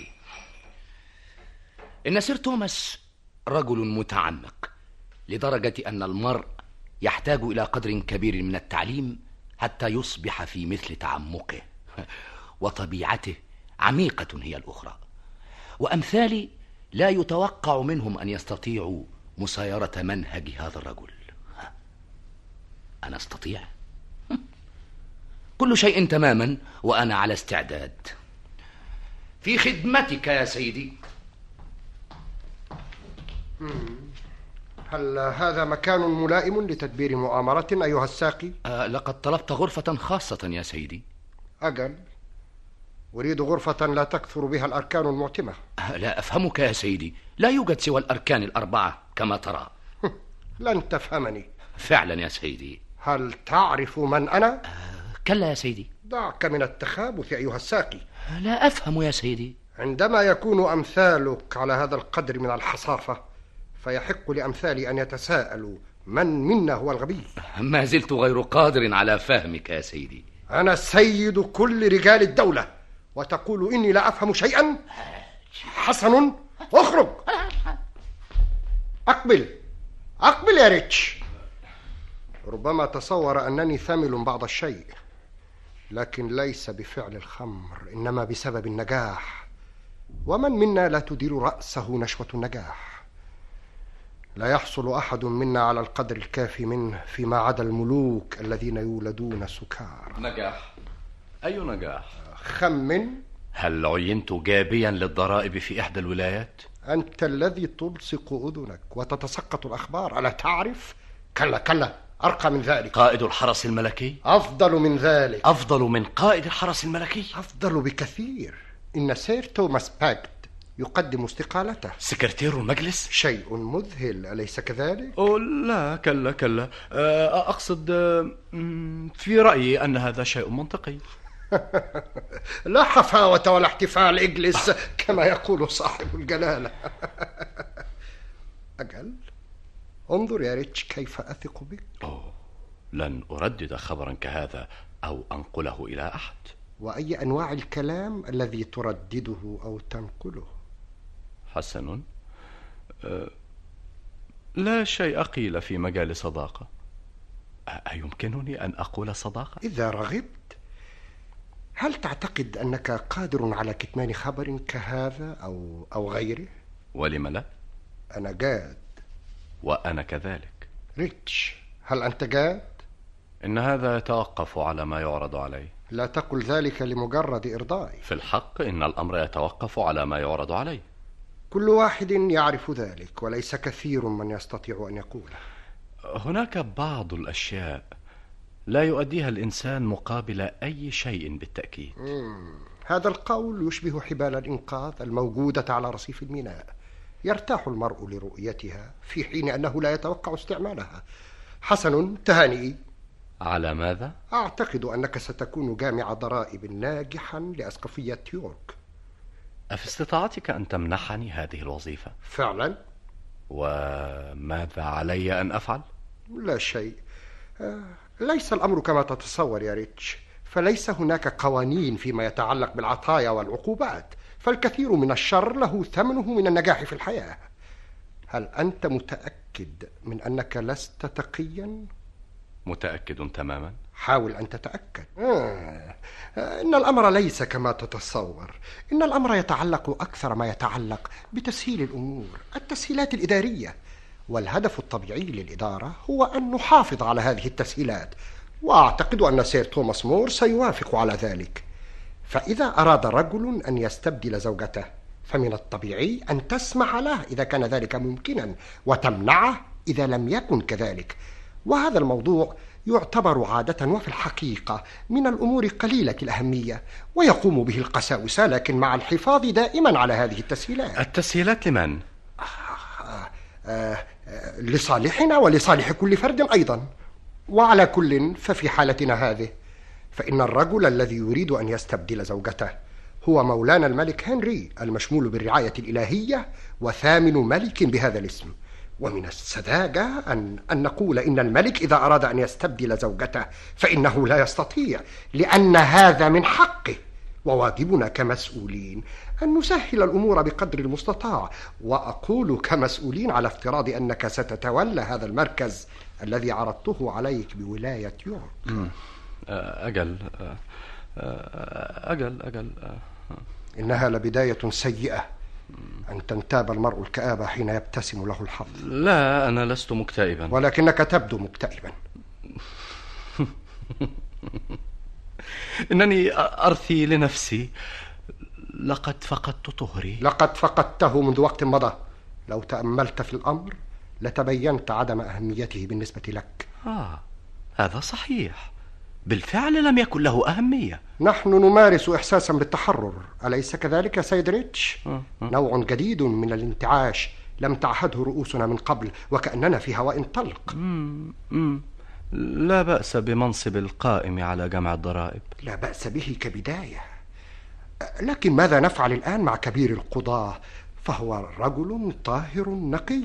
إن سير توماس رجل متعمق لدرجة أن المرء يحتاج إلى قدر كبير من التعليم حتى يصبح في مثل تعمقه، وطبيعته عميقة هي الأخرى. وأمثالي لا يتوقع منهم أن يستطيعوا مسايرة منهج هذا الرجل. أنا أستطيع كل شيء تماما، وأنا على استعداد في خدمتك يا سيدي. هل هذا مكان ملائم لتدبير مؤامرة أيها الساقي؟ أه لقد طلبت غرفة خاصة يا سيدي. أجل، أريد غرفة لا تكثر بها الأركان المعتمة. لا أفهمك يا سيدي، لا يوجد سوى الأركان الأربعة كما ترى. لن تفهمني. فعلا يا سيدي. هل تعرف من أنا؟ كلا يا سيدي. دعك من التخابث أيها الساقي. لا أفهم يا سيدي. عندما يكون أمثالك على هذا القدر من الحصافة فيحق لأمثالي أن يتساءلوا من منا هو الغبي. ما زلت غير قادر على فهمك يا سيدي. أنا سيد كل رجال الدولة وتقول إني لا أفهم شيئا؟ حسن، اخرج. أقبل أقبل يا ريتش. ربما تصور أنني ثامل بعض الشيء، لكن ليس بفعل الخمر، إنما بسبب النجاح. ومن منا لا تدير رأسه نشوة النجاح؟ لا يحصل أحد منا على القدر الكافي منه فيما عدا الملوك الذين يولدون سكارى. نجاح؟ أي نجاح؟ خمن. هل عينت جابيا للضرائب في إحدى الولايات؟ أنت الذي تلصق أذنك وتتسقط الأخبار، ألا تعرف؟ كلا كلا، أرقى من ذلك. قائد الحرس الملكي؟ أفضل من ذلك. أفضل من قائد الحرس الملكي؟ أفضل بكثير. إن سير توماس باكت يقدم استقالته. سكرتير المجلس؟ شيء مذهل، أليس كذلك؟ أو لا، كلا كلا، أقصد في رأيي أن هذا شيء منطقي. لا حفاوة ولا احتفال، اجلس كما يقول صاحب الجلالة. أجل، انظر يا ريتش كيف أثق بك. أوه، لن أردد خبرا كهذا أو أنقله إلى أحد. وأي أنواع الكلام الذي تردده أو تنقله؟ حسن، أه لا شيء قيل في مجال صداقة. أيمكنني أن أقول صداقة؟ إذا رغبت. هل تعتقد أنك قادر على كتمان خبر كهذا أو أو غيره؟ ولم لا؟ أنا جاد. وأنا كذلك. ريتش، هل أنت جاد؟ إن هذا يتوقف على ما يعرض علي. لا تقل ذلك لمجرد إرضائي. في الحق إن الأمر يتوقف على ما يعرض علي. كل واحد يعرف ذلك، وليس كثير من يستطيع أن يقوله. هناك بعض الأشياء لا يؤديها الإنسان مقابل أي شيء بالتأكيد. مم. هذا القول يشبه حبال الإنقاذ الموجودة على رصيف الميناء. يرتاح المرء لرؤيتها في حين أنه لا يتوقع استعمالها. حسن، تهانئي. على ماذا؟ أعتقد أنك ستكون جامع ضرائب ناجحا لأسقفية يورك. أفي استطاعتك أن تمنحني هذه الوظيفة؟ فعلا. وماذا علي أن أفعل؟ لا شيء. آه، ليس الأمر كما تتصور يا ريتش، فليس هناك قوانين فيما يتعلق بالعطايا والعقوبات، فالكثير من الشر له ثمنه من النجاح في الحياة. هل أنت متأكد من أنك لست تقيا؟ متأكد تماما. حاول أن تتأكد. آه. إن الأمر ليس كما تتصور. إن الأمر يتعلق أكثر ما يتعلق بتسهيل الأمور، التسهيلات الإدارية، والهدف الطبيعي للإدارة هو أن نحافظ على هذه التسهيلات، وأعتقد أن سير توماس مور سيوافق على ذلك. فإذا أراد رجل أن يستبدل زوجته فمن الطبيعي أن تسمح له إذا كان ذلك ممكنا، وتمنعه إذا لم يكن كذلك. وهذا الموضوع يعتبر عادة وفي الحقيقة من الأمور قليلة الأهمية، ويقوم به القساوسة، لكن مع الحفاظ دائما على هذه التسهيلات. التسهيلات لمن؟ آه آه آه آه لصالحنا ولصالح كل فرد أيضا. وعلى كل ففي حالتنا هذه فإن الرجل الذي يريد أن يستبدل زوجته هو مولانا الملك هنري المشمول بالرعاية الإلهية وثامن ملك بهذا الاسم. ومن السذاجة أن, أن نقول إن الملك إذا أراد أن يستبدل زوجته فإنه لا يستطيع، لأن هذا من حقه، وواجبنا كمسؤولين أن نسهل الأمور بقدر المستطاع. وأقول كمسؤولين على افتراض أنك ستتولى هذا المركز الذي عرضته عليك بولاية يورك. أجل أجل أجل إنها لبداية سيئة أن تنتاب المرء الكآبة حين يبتسم له الحظ. لا، أنا لست مكتئبا. ولكنك تبدو مكتئبا. إنني أرثي لنفسي. لقد فقدت طهري. لقد فقدته منذ وقت مضى. لو تأملت في الأمر لتبينت عدم أهميته بالنسبة لك. آه، هذا صحيح. بالفعل لم يكن له أهمية. نحن نمارس إحساسا بالتحرر، أليس كذلك يا سيد ريتش؟ نوع جديد من الانتعاش لم تعهده رؤوسنا من قبل، وكأننا في هواء طلق. مم. مم. لا بأس بمنصب القائم على جمع الضرائب. لا بأس به كبداية، لكن ماذا نفعل الآن مع كبير القضاة؟ فهو رجل طاهر نقي.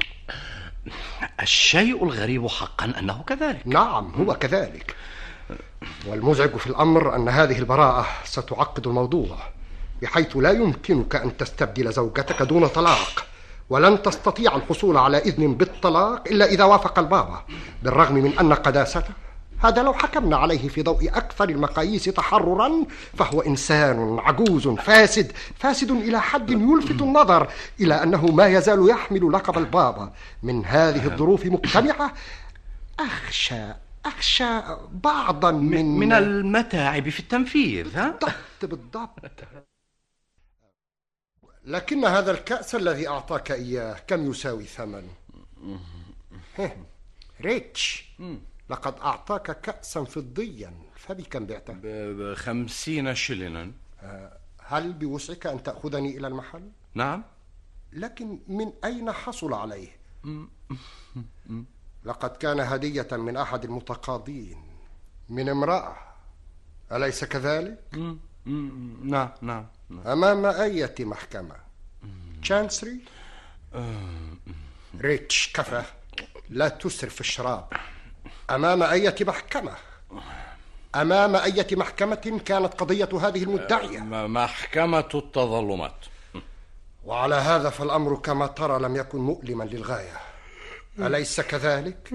الشيء الغريب حقا أنه كذلك. نعم هو كذلك، والمزعج في الأمر أن هذه البراءة ستعقد الموضوع، بحيث لا يمكنك أن تستبدل زوجتك دون طلاق، ولن تستطيع الحصول على إذن بالطلاق إلا إذا وافق البابا، بالرغم من أن قداسته هذا لو حكمنا عليه في ضوء أكثر المقاييس تحررا فهو إنسان عجوز فاسد، فاسد إلى حد يلفت النظر إلى أنه ما يزال يحمل لقب البابا. من هذه الظروف مجتمعة أخشى أخشى بعضا من من المتاعب في التنفيذ. ها؟ بالضبط بالضبط. لكن هذا الكأس الذي أعطاك إياه كم يساوي ثمن؟ ريتش، لقد أعطاك كأسا فضيا، فبكم بعته؟ بخمسين شلنا. هل بوسعك أن تأخذني إلى المحل؟ نعم. لكن من أين حصل عليه؟ لقد كان هدية من أحد المتقاضين، من امرأة، أليس كذلك؟ نعم نعم. أمام أية محكمة؟ تشانسري؟ ريتش كفى، لا تسرف في الشراب. أمام أية محكمة؟ أمام أية محكمة كانت قضية هذه المدعية؟ محكمة التظلمات. وعلى هذا فالأمر كما ترى لم يكن مؤلما للغاية، أليس كذلك؟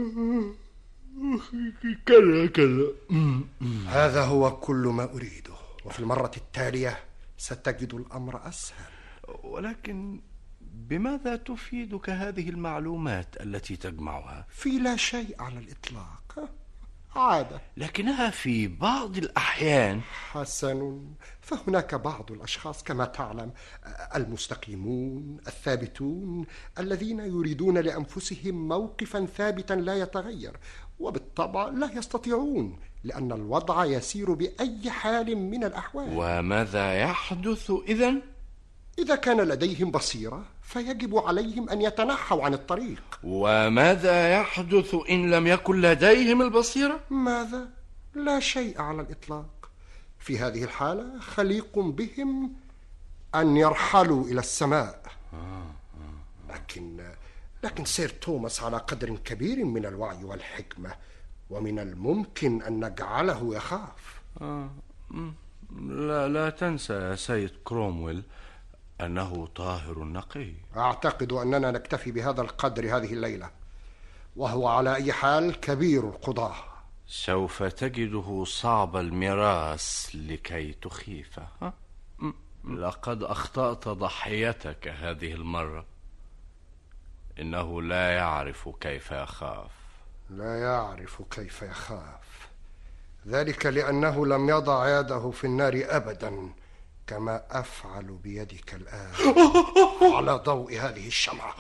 كلا كلا. هذا هو كل ما أريده، وفي المرة التالية ستجد الأمر أسهل. ولكن بماذا تفيدك هذه المعلومات التي تجمعها؟ في لا شيء على الإطلاق، عادة، لكنها في بعض الأحيان. حسن، فهناك بعض الأشخاص كما تعلم، المستقيمون الثابتون الذين يريدون لأنفسهم موقفا ثابتا لا يتغير، وبالطبع لا يستطيعون، لأن الوضع يسير بأي حال من الأحوال. وماذا يحدث إذن؟ إذا كان لديهم بصيرة فيجب عليهم أن يتنحوا عن الطريق. وماذا يحدث إن لم يكن لديهم البصيرة؟ ماذا؟ لا شيء على الإطلاق. في هذه الحالة خليق بهم أن يرحلوا إلى السماء. لكن لكن سير توماس على قدر كبير من الوعي والحكمة، ومن الممكن أن نجعله يخاف. آه. لا لا تنسى يا سيد كرومويل أنه طاهر نقي. أعتقد أننا نكتفي بهذا القدر هذه الليلة، وهو على أي حال كبير القضاة. سوف تجده صعب المراس لكي تخيفه. ها؟ لقد أخطأت ضحيتك هذه المرة. إنه لا يعرف كيف يخاف. لا يعرف كيف يخاف، ذلك لأنه لم يضع يده في النار أبدا كما أفعل بيدك الآن على ضوء هذه الشمعة.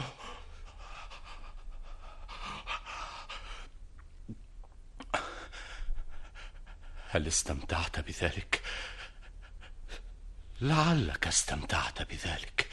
هل استمتعت بذلك؟ لعلك استمتعت بذلك.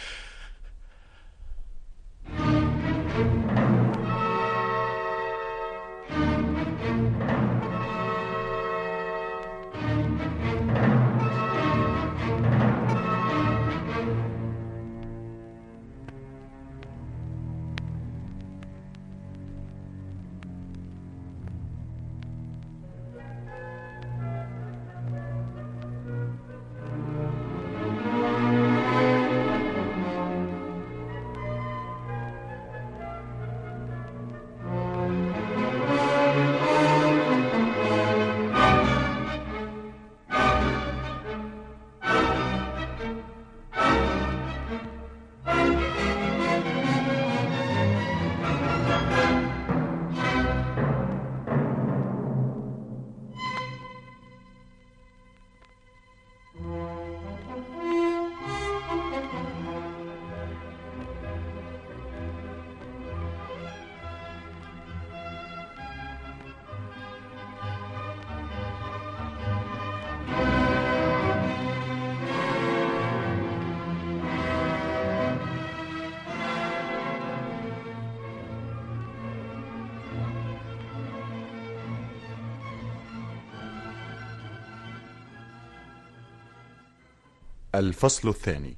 الفصل الثاني.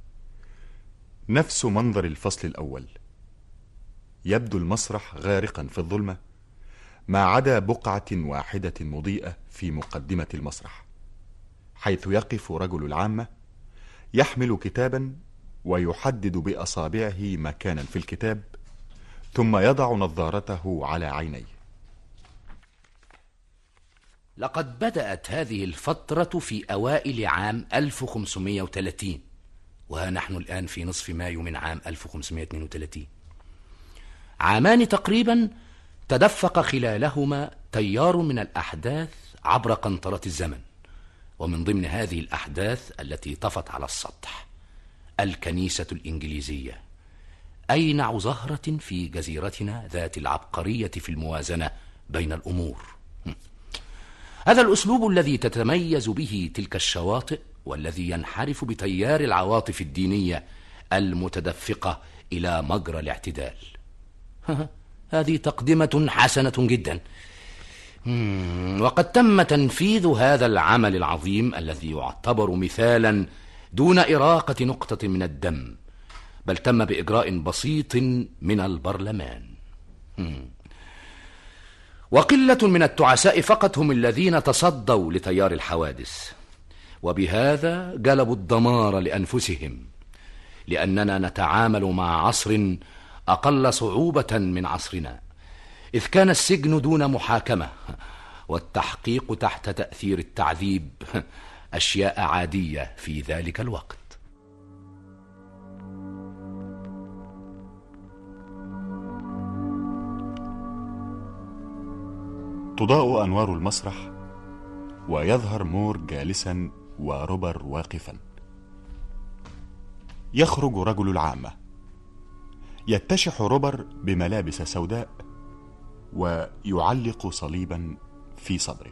نفس منظر الفصل الأول. يبدو المسرح غارقا في الظلمة ما عدا بقعة واحدة مضيئة في مقدمة المسرح، حيث يقف رجل العامة يحمل كتابا ويحدد بأصابعه مكانا في الكتاب، ثم يضع نظارته على عينيه. لقد بدأت هذه الفترة في أوائل عام ألف وخمسمائة وثلاثين، وها نحن الآن في نصف مايو من عام ألف وخمسمائة واثنين وثلاثين. عامان تقريبا تدفق خلالهما تيار من الأحداث عبر قنطرة الزمن، ومن ضمن هذه الأحداث التي طفت على السطح الكنيسة الإنجليزية، أينع زهرة في جزيرتنا ذات العبقرية في الموازنة بين الأمور. هذا الأسلوب الذي تتميز به تلك الشواطئ، والذي ينحرف بتيار العواطف الدينية المتدفقة إلى مجرى الاعتدال. هذه تقدمة حسنة جدا، وقد تم تنفيذ هذا العمل العظيم الذي يعتبر مثالا دون إراقة نقطة من الدم، بل تم بإجراء بسيط من البرلمان. وقلة من التعساء فقط هم الذين تصدوا لتيار الحوادث، وبهذا جلبوا الدمار لأنفسهم، لأننا نتعامل مع عصر أقل صعوبة من عصرنا، إذ كان السجن دون محاكمة والتحقيق تحت تأثير التعذيب أشياء عادية في ذلك الوقت. تضاء أنوار المسرح ويظهر مور جالسا وروبر واقفا. يخرج رجل العامة، يتشح روبر بملابس سوداء ويعلق صليبا في صدره.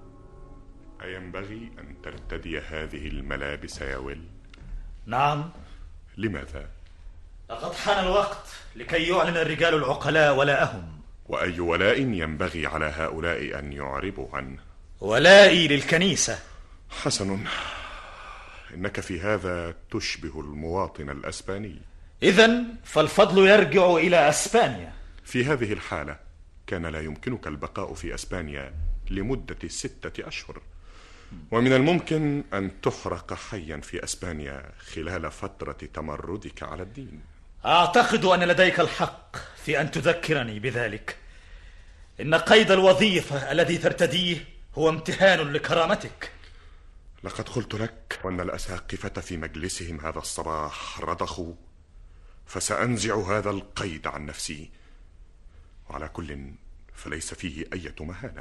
أينبغي أن ترتدي هذه الملابس يا ويل؟ نعم. لماذا؟ لقد حان الوقت لكي يعلن الرجال العقلاء ولاءهم. وأي ولاء ينبغي على هؤلاء أن يعربوا عنه؟ ولائي للكنيسة. حسن، إنك في هذا تشبه المواطن الأسباني. إذن فالفضل يرجع إلى أسبانيا. في هذه الحالة كان لا يمكنك البقاء في أسبانيا لمدة ستة أشهر، ومن الممكن أن تحرق حيا في أسبانيا خلال فترة تمردك على الدين. أعتقد أن لديك الحق في أن تذكرني بذلك. إن قيد الوظيفة الذي ترتديه هو امتهان لكرامتك. لقد قلت لك أن الأساقفة في مجلسهم هذا الصباح رضخوا، فسأنزع هذا القيد عن نفسي، وعلى كل فليس فيه أي مهانة.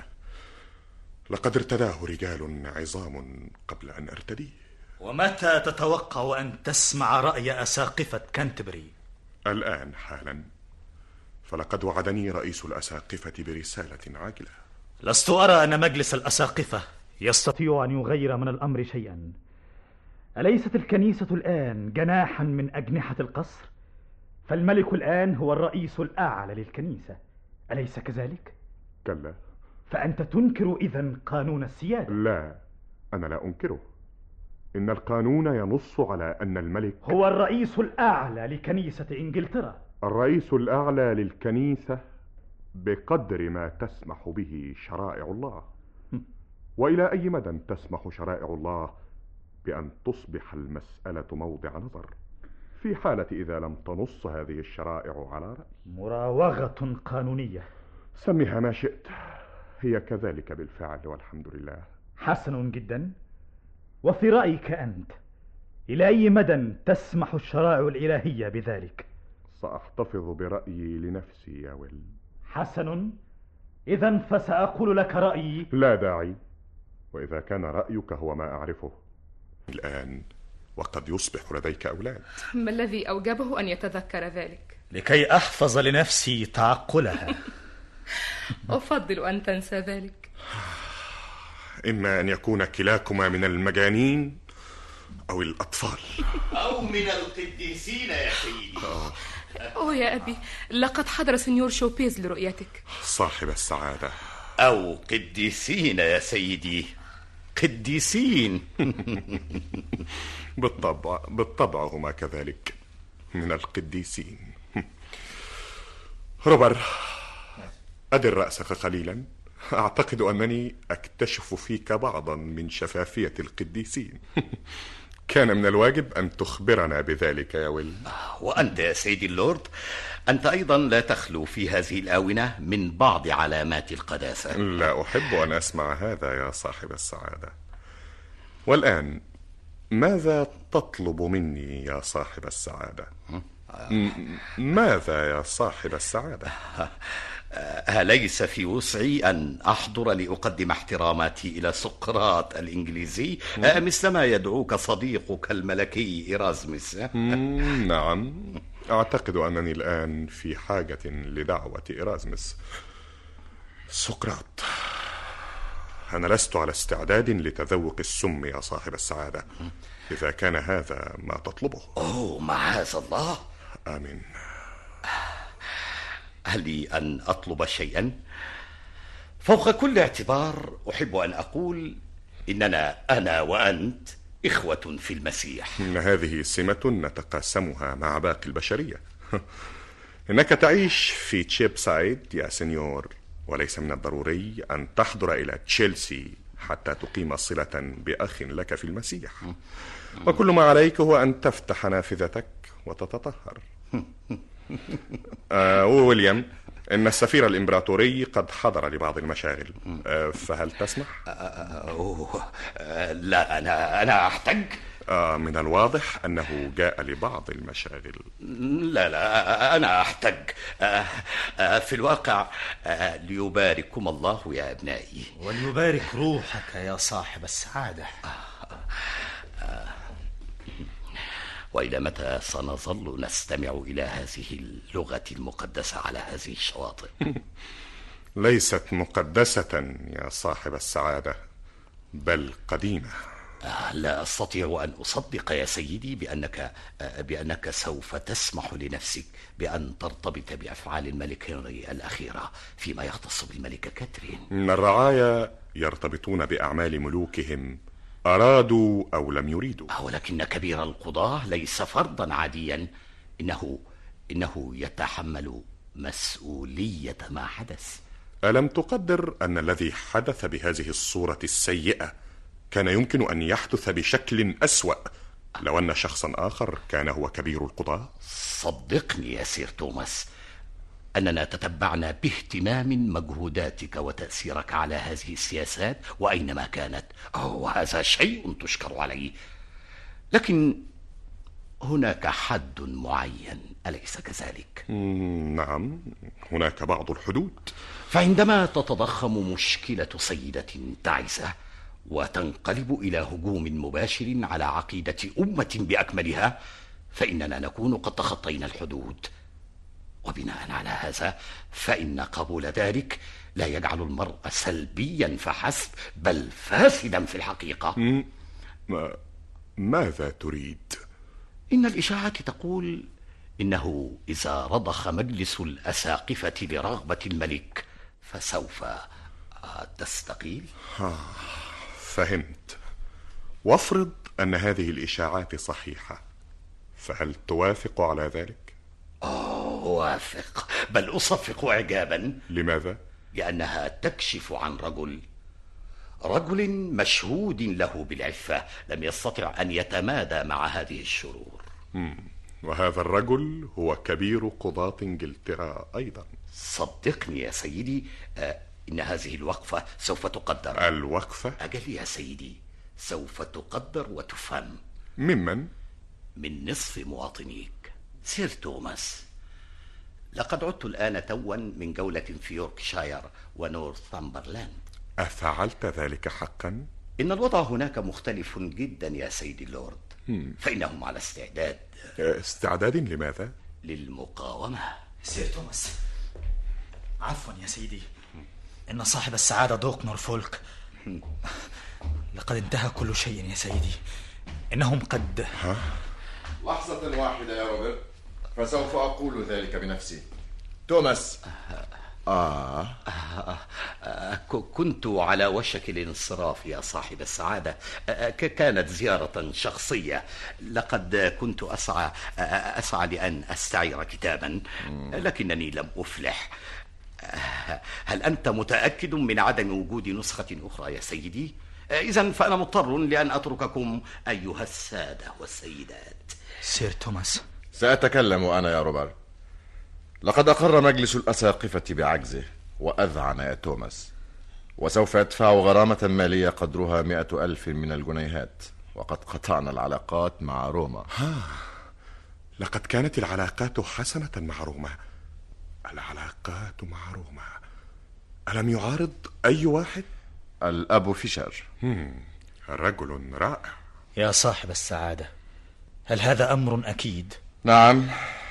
لقد ارتداه رجال عظام قبل أن أرتديه. ومتى تتوقع أن تسمع رأي أساقفة كانتبري؟ الآن حالا، فلقد وعدني رئيس الأساقفة برسالة عاجلة. لست أرى أن مجلس الأساقفة يستطيع أن يغير من الأمر شيئا. أليست الكنيسة الآن جناحا من أجنحة القصر؟ فالملك الآن هو الرئيس الأعلى للكنيسة، أليس كذلك؟ كلا. فأنت تنكر إذن قانون السيادة؟ لا، أنا لا أنكره. إن القانون ينص على أن الملك هو الرئيس الأعلى لكنيسة إنجلترا. الرئيس الأعلى للكنيسة بقدر ما تسمح به شرائع الله. وإلى أي مدى تسمح شرائع الله بأن تصبح المسألة موضع نظر، في حالة إذا لم تنص هذه الشرائع على رأي؟ مراوغة قانونية. سميها ما شئت، هي كذلك بالفعل والحمد لله. حسن جدا. وفي رأيك أنت إلى أي مدى تسمح الشرائع الإلهية بذلك؟ سأحتفظ برأيي لنفسي يا ويل. حسن، إذن فسأقول لك رأيي. لا داعي، وإذا كان رأيك هو ما أعرفه الآن وقد يصبح لديك أولاد. ما الذي أوجبه أن يتذكر ذلك؟ لكي أحفظ لنفسي تعقلها. أفضل أن تنسى ذلك. إما أن يكون كلاكما من المجانين أو الأطفال أو من القديسين يا سيدي. أوه يا أبي، لقد حضر سنيور شوبيز لرؤيتك. صاحب السعادة. أو قديسين يا سيدي. قديسين. بالطبع بالطبع هما كذلك من القديسين. روبر، أدر رأسك قليلا. أعتقد أنني أكتشف فيك بعضا من شفافية القديسين. كان من الواجب أن تخبرنا بذلك يا ويل. وأنت يا سيدي اللورد، أنت أيضا لا تخلو في هذه الآونة من بعض علامات القداسة. لا أحب أن أسمع هذا يا صاحب السعادة. والآن ماذا تطلب مني يا صاحب السعادة؟ ماذا يا صاحب السعادة؟ أليس في وسعي أن أحضر لأقدم احتراماتي إلى سقراط الإنجليزي مثلما يدعوك صديقك الملكي إيرازمس؟ نعم، أعتقد أنني الآن في حاجة لدعوة إيرازمس. سقراط، أنا لست على استعداد لتذوق السم يا صاحب السعادة، إذا كان هذا ما تطلبه. أوه، معاذ الله. آمين. هل لي أن أطلب شيئا؟ فوق كل اعتبار أحب أن أقول إننا أنا وأنت إخوة في المسيح. إن هذه سمة نتقاسمها مع باقي البشرية. إنك تعيش في تشيبسايد يا سنيور، وليس من الضروري أن تحضر إلى تشيلسي حتى تقيم صلة بأخ لك في المسيح. وكل ما عليك هو أن تفتح نافذتك وتتطهر. آه ويليام، إن السفير الإمبراطوري قد حضر لبعض المشاغل، آه فهل تسمح؟ أوه لا، أنا أنا أحتج. آه من الواضح أنه جاء لبعض المشاغل. لا لا، أنا أحتج. آه آه في الواقع آه ليبارككم الله يا أبنائي. وليبارك روحك يا صاحب السعادة. آه وإلى متى سنظل نستمع إلى هذه اللغة المقدسة على هذه الشواطئ؟ ليست مقدسة يا صاحب السعادة، بل قديمة. لا أستطيع أن أصدق يا سيدي بأنك بأنك سوف تسمح لنفسك بأن ترتبط بأفعال الملك هنري الأخيرة فيما يختص بالملكة كاترين. إن الرعايا يرتبطون بأعمال ملوكهم، أرادوا أو لم يريدوا. ولكن كبير القضاة ليس فردا عاديا، إنه إنه يتحمل مسؤولية ما حدث. ألم تقدر أن الذي حدث بهذه الصورة السيئة كان يمكن أن يحدث بشكل أسوأ لو أن شخصا آخر كان هو كبير القضاة؟ صدقني يا سير توماس أننا تتبعنا باهتمام مجهوداتك وتأثيرك على هذه السياسات وأينما كانت، وهذا شيء تشكر عليه. لكن هناك حد معين، أليس كذلك؟ نعم، هناك بعض الحدود. فعندما تتضخم مشكلة سيدة تعيسة وتنقلب إلى هجوم مباشر على عقيدة أمة بأكملها، فإننا نكون قد تخطينا الحدود. وبناء على هذا فإن قبول ذلك لا يجعل المرء سلبيا فحسب، بل فاسدا في الحقيقة. ما ماذا تريد؟ إن الإشاعات تقول إنه إذا رضخ مجلس الأساقفة لرغبة الملك فسوف تستقيل. فهمت. وافرض أن هذه الإشاعات صحيحة، فهل توافق على ذلك؟ أوافق، بل أصفق إعجابا. لماذا؟ لأنها تكشف عن رجل رجل مشهود له بالعفة لم يستطع أن يتمادى مع هذه الشرور. مم. وهذا الرجل هو كبير قضاة إنجلترا أيضا. صدقني يا سيدي، آه إن هذه الوقفة سوف تقدر. الوقفة؟ أجل يا سيدي، سوف تقدر وتفهم. ممن؟ من نصف مواطنيك. سير توماس، لقد عدت الآن توا من جولة في يوركشاير ونورثامبرلاند. أفعلت ذلك حقا؟ إن الوضع هناك مختلف جدا يا سيدي اللورد. مم. فإنهم على استعداد. استعداد لماذا؟ للمقاومة. سير توماس، عفوا يا سيدي، إن صاحب السعادة دوق نورفولك لقد انتهى كل شيء يا سيدي. إنهم قد ها؟ لحظة واحدة يا روبرت، فسوف أقول ذلك بنفسي. توماس، آه. آه. آه. كنت على وشك الانصراف يا صاحب السعادة. آه. كانت زيارة شخصية. لقد كنت أسعى آه. أسعى لأن أستعير كتابا، لكنني لم أفلح. آه. هل أنت متأكد من عدم وجود نسخة أخرى يا سيدي؟ إذن فأنا مضطر لأن أترككم أيها السادة والسيدات. سير توماس. سأتكلم أنا يا روبرت. لقد أقر مجلس الأساقفة بعجزه وأذعن يا توماس، وسوف يدفع غرامة مالية قدرها مئة ألف من الجنيهات، وقد قطعنا العلاقات مع روما. ها. لقد كانت العلاقات حسنة مع روما. العلاقات مع روما. ألم يعارض أي واحد؟ الأب فيشر. رجل رائع. يا صاحب السعادة، هل هذا أمر أكيد؟ نعم،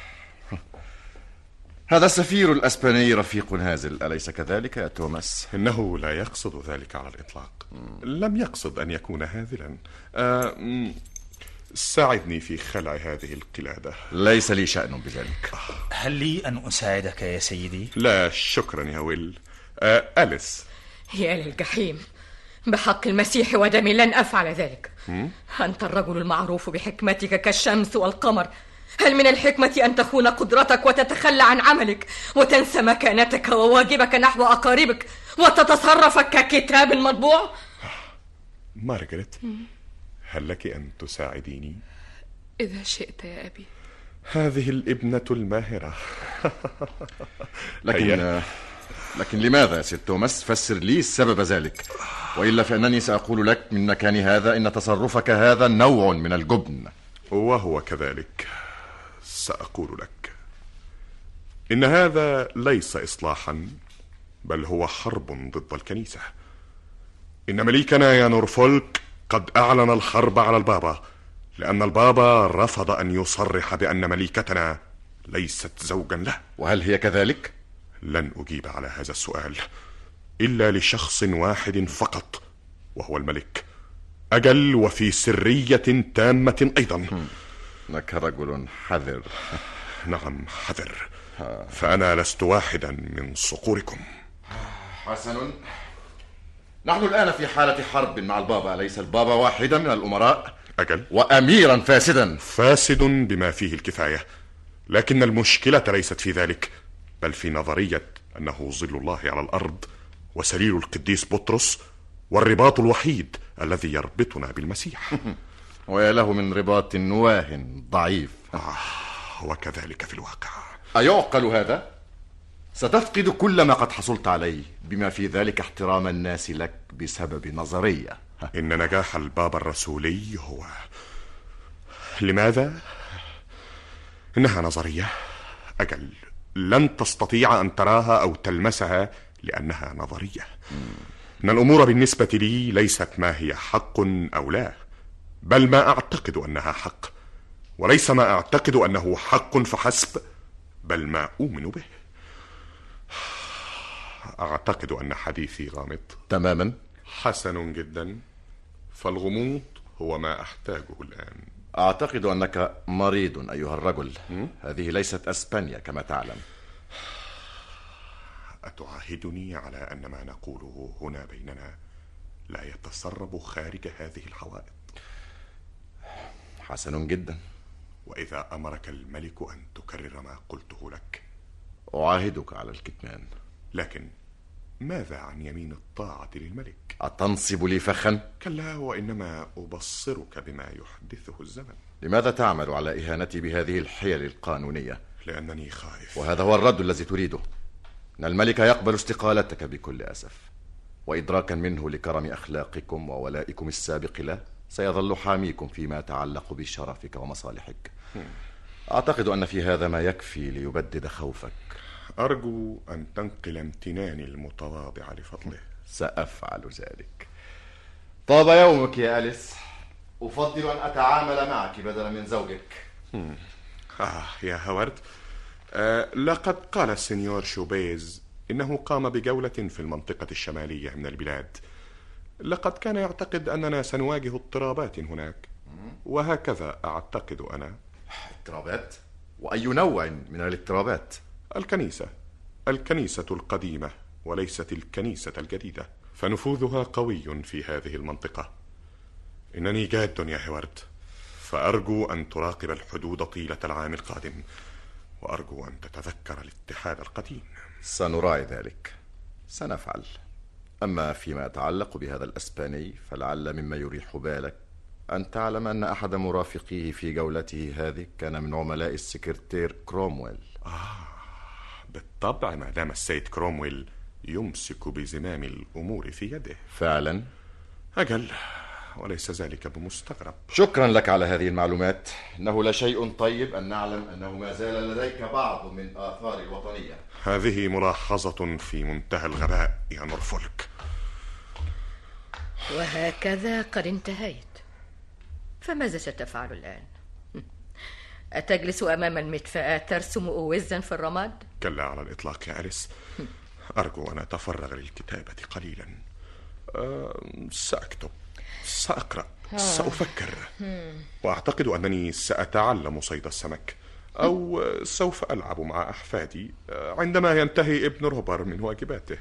هذا السفير الأسباني رفيق هازل، أليس كذلك يا توماس؟ إنه لا يقصد ذلك على الإطلاق. لم يقصد أن يكون هاذلا. أه ساعدني في خلع هذه القلادة. ليس لي شأن بذلك. هل لي أن أساعدك يا سيدي؟ لا شكرا يا ويل. أه أليس. يا للجحيم، بحق المسيح ودمي لن أفعل ذلك. م? أنت الرجل المعروف بحكمتك كالشمس والقمر. هل من الحكمة أن تخون قدرتك وتتخلى عن عملك وتنسى مكانتك وواجبك نحو أقاربك وتتصرف ككتاب مطبوع؟ مارغريت، هل لك أن تساعديني؟ إذا شئت يا أبي. هذه الابنة الماهرة. لكن لكن لماذا يا سيد توماس؟ فسر لي سبب ذلك، وإلا فإنني سأقول لك من مكان هذا إن تصرفك هذا نوع من الجبن. وهو كذلك. سأقول لك إن هذا ليس إصلاحا، بل هو حرب ضد الكنيسة. إن مليكنا يا نورفولك قد أعلن الحرب على البابا، لأن البابا رفض أن يصرح بأن مليكتنا ليست زوجا له. وهل هي كذلك؟ لن أجيب على هذا السؤال إلا لشخص واحد فقط، وهو الملك. أجل وفي سرية تامة أيضا. إنك رجل حذر. نعم حذر، فأنا لست واحدا من صقوركم. حسن، نحن الآن في حالة حرب مع البابا، أليس البابا واحدا من الأمراء؟ أجل، وأميرا فاسدا. فاسد بما فيه الكفاية، لكن المشكلة ليست في ذلك، بل في نظرية أنه ظل الله على الأرض وسليل القديس بطرس والرباط الوحيد الذي يربطنا بالمسيح. ويا له من رباط واه ضعيف. آه، وكذلك في الواقع. أيعقل هذا؟ ستفقد كل ما قد حصلت عليه، بما في ذلك احترام الناس لك بسبب نظرية. إن نجاح البابا الرسولي هو... لماذا؟ إنها نظرية. أجل، لن تستطيع أن تراها أو تلمسها لأنها نظرية. إن الأمور بالنسبة لي ليست ما هي حق أو لا، بل ما أعتقد أنها حق، وليس ما أعتقد أنه حق فحسب، بل ما أؤمن به. أعتقد أن حديثي غامض تماما. حسن جدا، فالغموض هو ما أحتاجه الآن. أعتقد أنك مريض أيها الرجل. م? هذه ليست أسبانيا كما تعلم. أتعاهدني على أن ما نقوله هنا بيننا لا يتسرب خارج هذه الحوائط؟ حسن جدا. وإذا أمرك الملك أن تكرر ما قلته لك؟ أعاهدك على الكتمان. لكن ماذا عن يمين الطاعة للملك؟ أتنصب لي فخا؟ كلا، وإنما أبصرك بما يحدثه الزمن. لماذا تعمل على إهانتي بهذه الحيل القانونية؟ لأنني خائف. وهذا هو الرد الذي تريده، أن الملك يقبل استقالتك بكل أسف، وإدراكا منه لكرم أخلاقكم وولائكم السابق له سيظل حاميكم فيما يتعلق بشرفك ومصالحك. أعتقد أن في هذا ما يكفي ليبدد خوفك. أرجو أن تنقل امتناني المتواضع لفضله. سأفعل ذلك. طاب يومك يا أليس. أفضل أن أتعامل معك بدلا من زوجك. آه يا هوارد، آه لقد قال السنيور شوبيز إنه قام بجولة في المنطقة الشمالية من البلاد. لقد كان يعتقد أننا سنواجه اضطرابات هناك، وهكذا أعتقد أنا. اضطرابات؟ وأي نوع من الاضطرابات؟ الكنيسة الكنيسة القديمة وليست الكنيسة الجديدة، فنفوذها قوي في هذه المنطقة. إنني جاد يا هوارد، فأرجو أن تراقب الحدود طيلة العام القادم، وأرجو أن تتذكر الاتحاد القديم. سنراعي ذلك، سنفعل. أما فيما يتعلق بهذا الأسباني فلعل مما يريح بالك أن تعلم أن أحد مرافقيه في جولته هذه كان من عملاء السكرتير كرومويل. آه بالطبع، ما دام السيد كرومويل يمسك بزمام الأمور في يده. فعلا؟ أجل، وليس ذلك بمستغرب. شكرا لك على هذه المعلومات. إنه لا شيء طيب أن نعلم أنه ما زال لديك بعض من آثار الوطنية. هذه ملاحظة في منتهى الغباء يا نورفولك. وهكذا قد انتهيت. فماذا ستفعل الآن؟ أتجلس أمام المدفأة ترسم أوزا في الرماد؟ كلا على الإطلاق يا أليس. أرجو أن أتفرغ للكتابة قليلا. أه سأكتب، سأقرأ، سأفكر، وأعتقد أنني سأتعلم صيد السمك، أو سوف ألعب مع أحفادي عندما ينتهي ابن روبر من واجباته.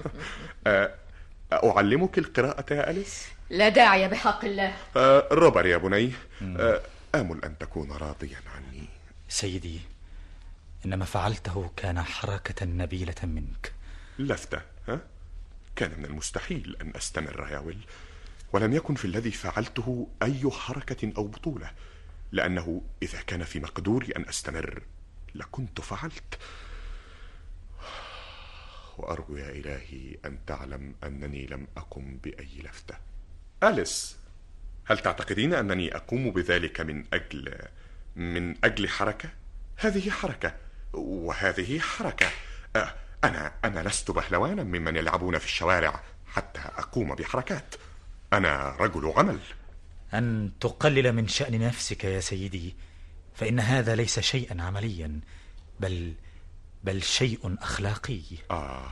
أعلمك القراءة يا أليس؟ لا داعي بحق الله. روبر يا بني، آمل أن تكون راضيا عني. سيدي، إنما فعلته كان حركة نبيلة منك. لفتة، ها؟ كان من المستحيل أن أستمر يا ويل، ولم يكن في الذي فعلته أي حركة أو بطولة، لأنه إذا كان في مقدوري أن أستمر لكنت فعلت. وأرجو يا إلهي أن تعلم أنني لم أقم بأي لفتة. أليس، هل تعتقدين أنني أقوم بذلك من أجل من أجل حركة؟ هذه حركة وهذه حركة. أنا أنا لست بهلوانا ممن يلعبون في الشوارع حتى أقوم بحركات. أنا رجل عمل. أن تقلل من شأن نفسك يا سيدي، فإن هذا ليس شيئا عمليا، بل بل شيء أخلاقي. آه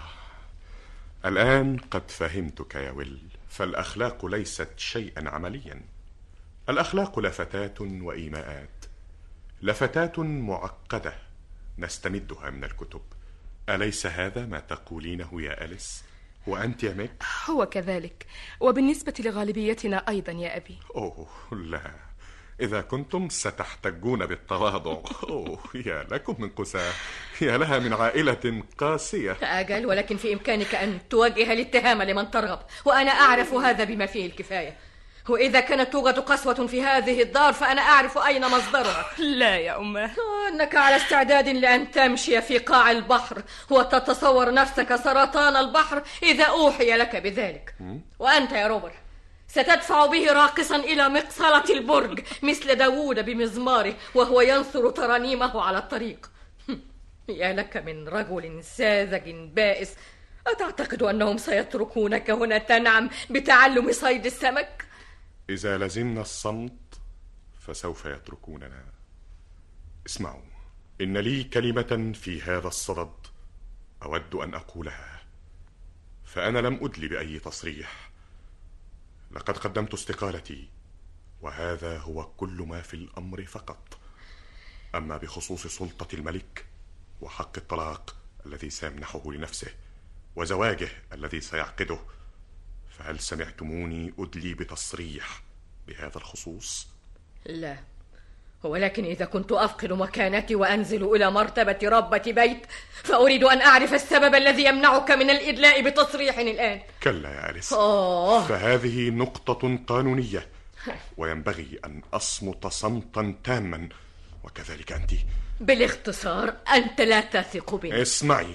الآن قد فهمتك يا ويل. فالأخلاق ليست شيئا عمليا. الأخلاق لفتات وإيماءات، لفتات معقدة نستمدها من الكتب. أليس هذا ما تقولينه يا أليس؟ وأنت يا ميك؟ هو كذلك، وبالنسبة لغالبيتنا أيضا يا أبي. أوه لا، إذا كنتم ستحتجون بالتواضع. أوه يا لكم من قساة، يا لها من عائلة قاسية. أجل، ولكن في إمكانك أن توجه الاتهام لمن ترغب، وأنا أعرف هذا بما فيه الكفاية. وإذا كانت توجد قسوة في هذه الدار فأنا أعرف أين مصدرها. لا يا أمه، أنك على استعداد لأن تمشي في قاع البحر وتتصور نفسك سرطان البحر إذا أوحي لك بذلك. وأنت يا روبر ستدفع به راقصا إلى مقصلة البرج مثل داوود بمزماره وهو ينثر ترانيمه على الطريق. يا لك من رجل ساذج بائس. أتعتقد أنهم سيتركونك هنا تنعم بتعلم صيد السمك؟ إذا لزمنا الصمت فسوف يتركوننا. اسمعوا، إن لي كلمة في هذا الصدد أود أن أقولها، فأنا لم أدلي بأي تصريح. لقد قدمت استقالتي، وهذا هو كل ما في الأمر فقط. أما بخصوص سلطة الملك وحق الطلاق الذي سيمنحه لنفسه وزواجه الذي سيعقده، فهل سمعتموني أدلي بتصريح بهذا الخصوص؟ لا، ولكن إذا كنت أفقد مكانتي وأنزل إلى مرتبة ربة بيت فأريد أن أعرف السبب الذي يمنعك من الإدلاء بتصريح الآن. كلا يا أليس، أوه. فهذه نقطة قانونية، وينبغي أن أصمت صمتا تاما، وكذلك أنت. بالاختصار أنت لا تثق بي. اسمعي،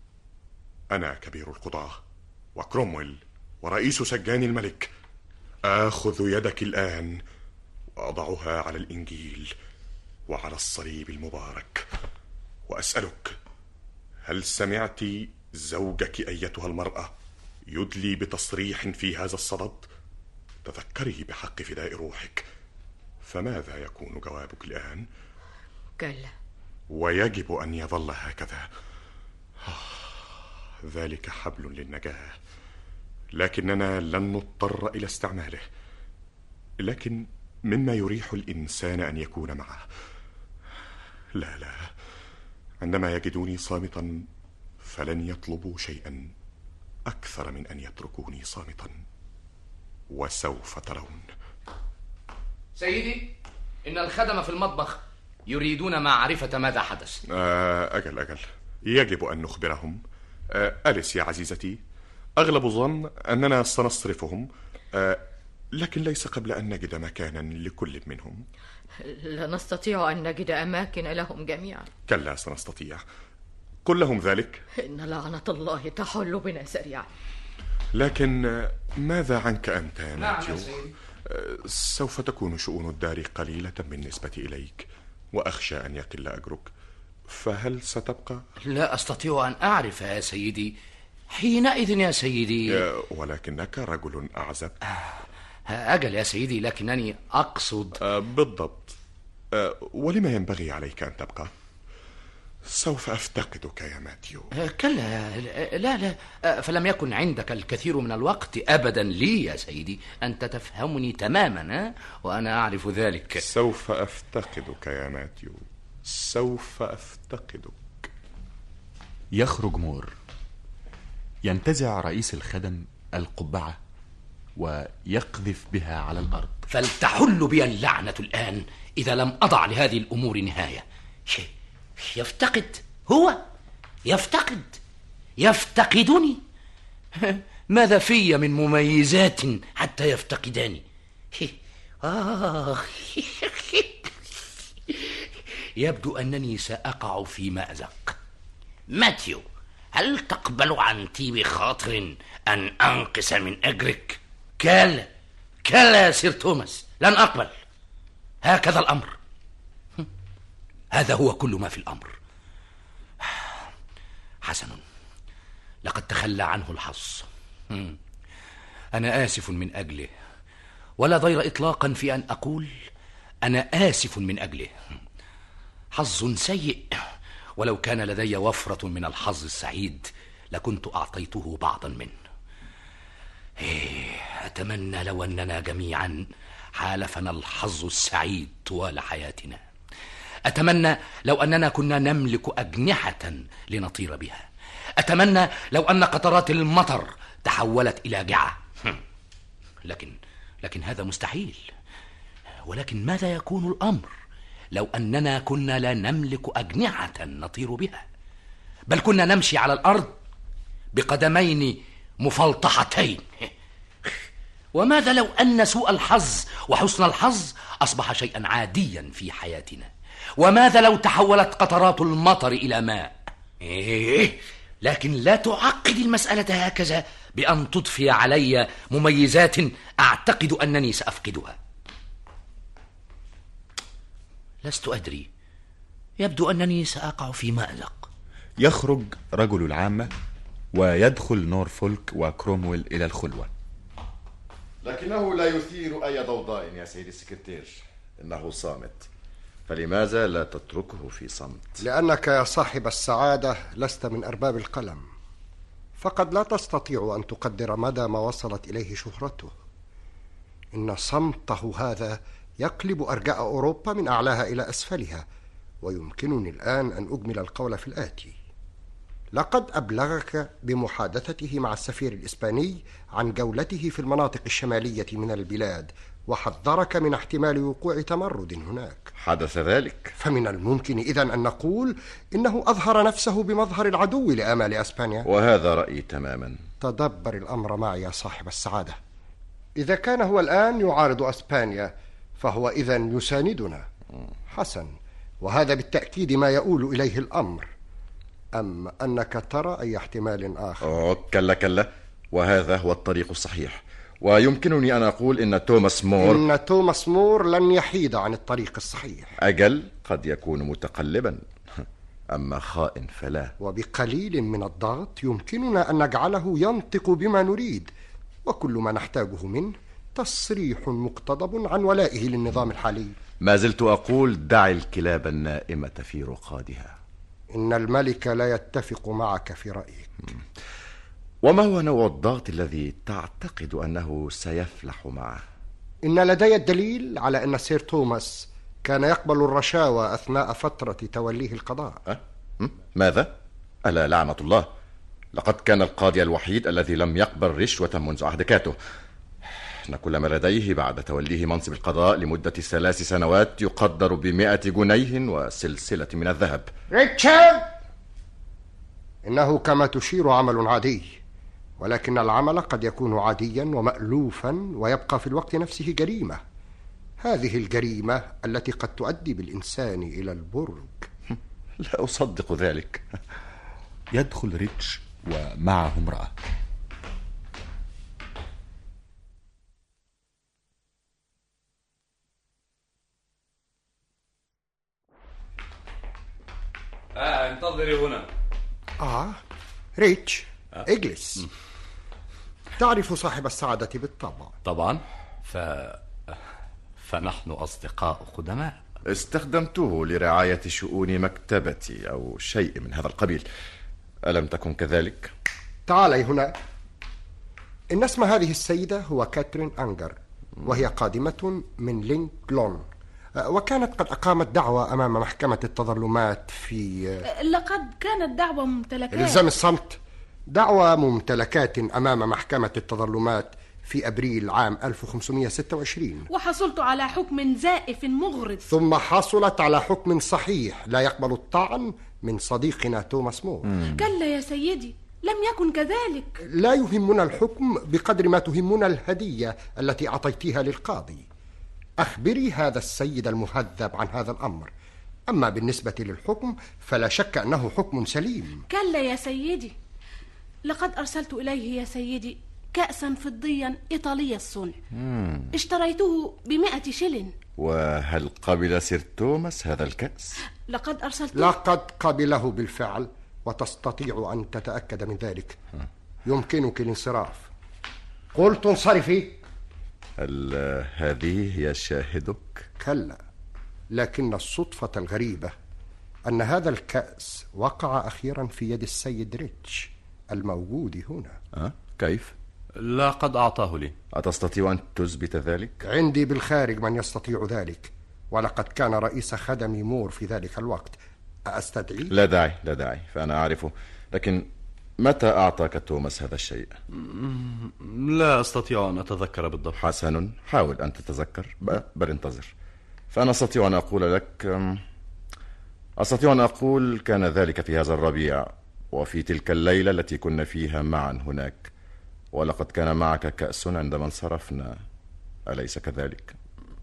أنا كبير القضاة وكرومويل ورئيس سجان الملك. آخذ يدك الآن وأضعها على الإنجيل وعلى الصليب المبارك، وأسألك، هل سمعت زوجك أيتها المرأة يدلي بتصريح في هذا الصدد؟ تذكري بحق فداء روحك. فماذا يكون جوابك الآن؟ كلا. ويجب أن يظل هكذا. ذلك حبل للنجاة، لكننا لن نضطر إلى استعماله. لكن مما يريح الإنسان أن يكون معه. لا لا، عندما يجدوني صامتا فلن يطلبوا شيئا أكثر من أن يتركوني صامتا، وسوف ترون. سيدي، إن الخدم في المطبخ يريدون معرفة ماذا حدث. آه أجل أجل يجب أن نخبرهم. آه أليس يا عزيزتي، أغلب الظن أننا سنصرفهم، آه لكن ليس قبل أن نجد مكانا لكل منهم. لا نستطيع أن نجد أماكن لهم جميعا. كلا سنستطيع. قل لهم ذلك. إن لعنة الله تحل بنا سريعا. لكن ماذا عنك أنت يا نعم ماتيو؟ يا سيدي. سوف تكون شؤون الدار قليلة بالنسبة إليك، وأخشى أن يقل أجرك، فهل ستبقى؟ لا أستطيع أن أعرف يا سيدي. حينئذ يا سيدي. ولكنك رجل أعزب. أجل يا سيدي، لكنني أقصد. بالضبط. ولما ينبغي عليك أن تبقى؟ سوف أفتقدك يا ماتيو. كلا، لا لا، فلم يكن عندك الكثير من الوقت أبدا لي يا سيدي. أنت تفهمني تماما وأنا أعرف ذلك. سوف أفتقدك يا ماتيو، سوف أفتقدك. يخرج مور، ينتزع رئيس الخدم القبعة ويقذف بها على الأرض. فلتحل بي اللعنة الآن إذا لم أضع لهذه الأمور نهاية. شيء يفتقد، هو يفتقد يفتقدني. ماذا في من مميزات حتى يفتقداني؟ آه. يبدو أنني سأقع في مأزق. ماتيو، هل تقبل عن طيب خاطر أن أنقص من أجرك؟ كلا كلا يا سير توماس، لن أقبل. هكذا الأمر، هذا هو كل ما في الأمر. حسن، لقد تخلى عنه الحظ. أنا آسف من أجله، ولا ضير إطلاقا في أن أقول أنا آسف من أجله. حظ سيء، ولو كان لدي وفرة من الحظ السعيد لكنت أعطيته بعضا منه. أتمنى لو أننا جميعا حالفنا الحظ السعيد طوال حياتنا. أتمنى لو أننا كنا نملك أجنحة لنطير بها. أتمنى لو أن قطرات المطر تحولت إلى جعة. لكن لكن هذا مستحيل. ولكن ماذا يكون الأمر لو أننا كنا لا نملك أجنحة نطير بها، بل كنا نمشي على الأرض بقدمين مفلطحتين؟ وماذا لو أن سوء الحظ وحسن الحظ أصبح شيئا عاديا في حياتنا؟ وماذا لو تحولت قطرات المطر إلى ماء؟ إيه؟ لكن لا تعقد المسألة هكذا بأن تضفي علي مميزات أعتقد أنني سأفقدها. لست أدري، يبدو أنني سأقع في مأزق. يخرج رجل العامة ويدخل نورفولك وكرومويل إلى الخلوة. لكنه لا يثير أي ضوضاء يا سيدي السكرتير، إنه صامت، فلماذا لا تتركه في صمت؟ لأنك يا صاحب السعادة لست من أرباب القلم، فقد لا تستطيع أن تقدر مدى ما وصلت إليه شهرته. إن صمته هذا يقلب أرجاء أوروبا من أعلاها إلى أسفلها، ويمكنني الآن أن أجمل القول في الآتي. لقد أبلغك بمحادثته مع السفير الإسباني عن جولته في المناطق الشمالية من البلاد، وحذرك من احتمال وقوع تمرد هناك. حدث ذلك؟ فمن الممكن إذن أن نقول إنه أظهر نفسه بمظهر العدو لآمال أسبانيا. وهذا رأيي تماما. تدبر الأمر معي يا صاحب السعادة. إذا كان هو الآن يعارض أسبانيا فهو إذن يساندنا. حسن، وهذا بالتأكيد ما يؤول إليه الأمر. أم أنك ترى أي احتمال آخر؟ أوه كلا كلا، وهذا هو الطريق الصحيح، ويمكنني أن أقول إن توماس مور إن توماس مور لن يحيد عن الطريق الصحيح. أجل، قد يكون متقلبا، أما خائن فلا. وبقليل من الضغط يمكننا أن نجعله ينطق بما نريد، وكل ما نحتاجه منه تصريح مقتضب عن ولائه للنظام الحالي. ما زلت أقول دع الكلاب النائمة في رقادها. إن الملك لا يتفق معك في رأيك. وما هو نوع الضغط الذي تعتقد أنه سيفلح معه؟ إن لدي الدليل على أن سير توماس كان يقبل الرشاوى أثناء فترة توليه القضاء. أه؟ ماذا؟ ألا لعنة الله، لقد كان القاضي الوحيد الذي لم يقبل رشوة منذ عهد كاتو. إن كل ما لديه بعد توليه منصب القضاء لمدة ثلاث سنوات يقدر بمئة جنيه وسلسلة من الذهب. ريتشارد، إنه كما تشير عمل عادي، ولكن العمل قد يكون عاديا ومألوفا ويبقى في الوقت نفسه جريمة. هذه الجريمة التي قد تؤدي بالإنسان إلى البرج. لا أصدق ذلك. يدخل ريتش ومعه امرأة. آه انتظري هنا. آه ريتش، آه. اجلس. تعرف صاحب السعادة بالطبع. طبعا. ف... فنحن أصدقاء قدماء. استخدمته لرعاية شؤون مكتبتي أو شيء من هذا القبيل، ألم تكن كذلك؟ تعالي هنا. إن اسم هذه السيدة هو كاترين أنجر، وهي قادمة من لينكلون، وكانت قد أقامت دعوة أمام محكمة التظلمات في... لقد كانت دعوة ممتلكات. الزام الصمت. دعوة ممتلكات أمام محكمة التظلمات في أبريل عام ألف وخمسمائة وستة وعشرين، وحصلت على حكم زائف مغرض. ثم حصلت على حكم صحيح لا يقبل الطعن من صديقنا توماس مور. كلا يا سيدي، لم يكن كذلك. لا يهمنا الحكم بقدر ما تهمنا الهدية التي أعطيتها للقاضي. أخبري هذا السيد المهذب عن هذا الأمر. أما بالنسبة للحكم فلا شك أنه حكم سليم. كلا يا سيدي، لقد أرسلت إليه يا سيدي كأسا فضيا إيطالي الصنع. مم. اشتريته بمئة شلن. وهل قبل سير توماس هذا الكأس؟ لقد أرسلت. لقد قبله بالفعل، وتستطيع أن تتأكد من ذلك. يمكنك الانصراف. قلت انصرفي. هل هذه هي شاهدك؟ كلا، لكن الصدفة الغريبة أن هذا الكأس وقع أخيرا في يد السيد ريتش الموجود هنا. أه؟ كيف؟ لا، قد أعطاه لي. أتستطيع أن تثبت ذلك؟ عندي بالخارج من يستطيع ذلك، ولقد كان رئيس خدم مور في ذلك الوقت. أستدعي؟ لا داعي، لا داعي، فأنا أعرفه. لكن متى أعطاك توماس هذا الشيء؟ لا أستطيع أن أتذكر بالضبط. حسن، حاول أن تتذكر. بل انتظر، فأنا أستطيع أن أقول لك. أستطيع أن أقول كان ذلك في هذا الربيع، وفي تلك الليلة التي كنا فيها معا هناك، ولقد كان معك كأس عندما انصرفنا، أليس كذلك؟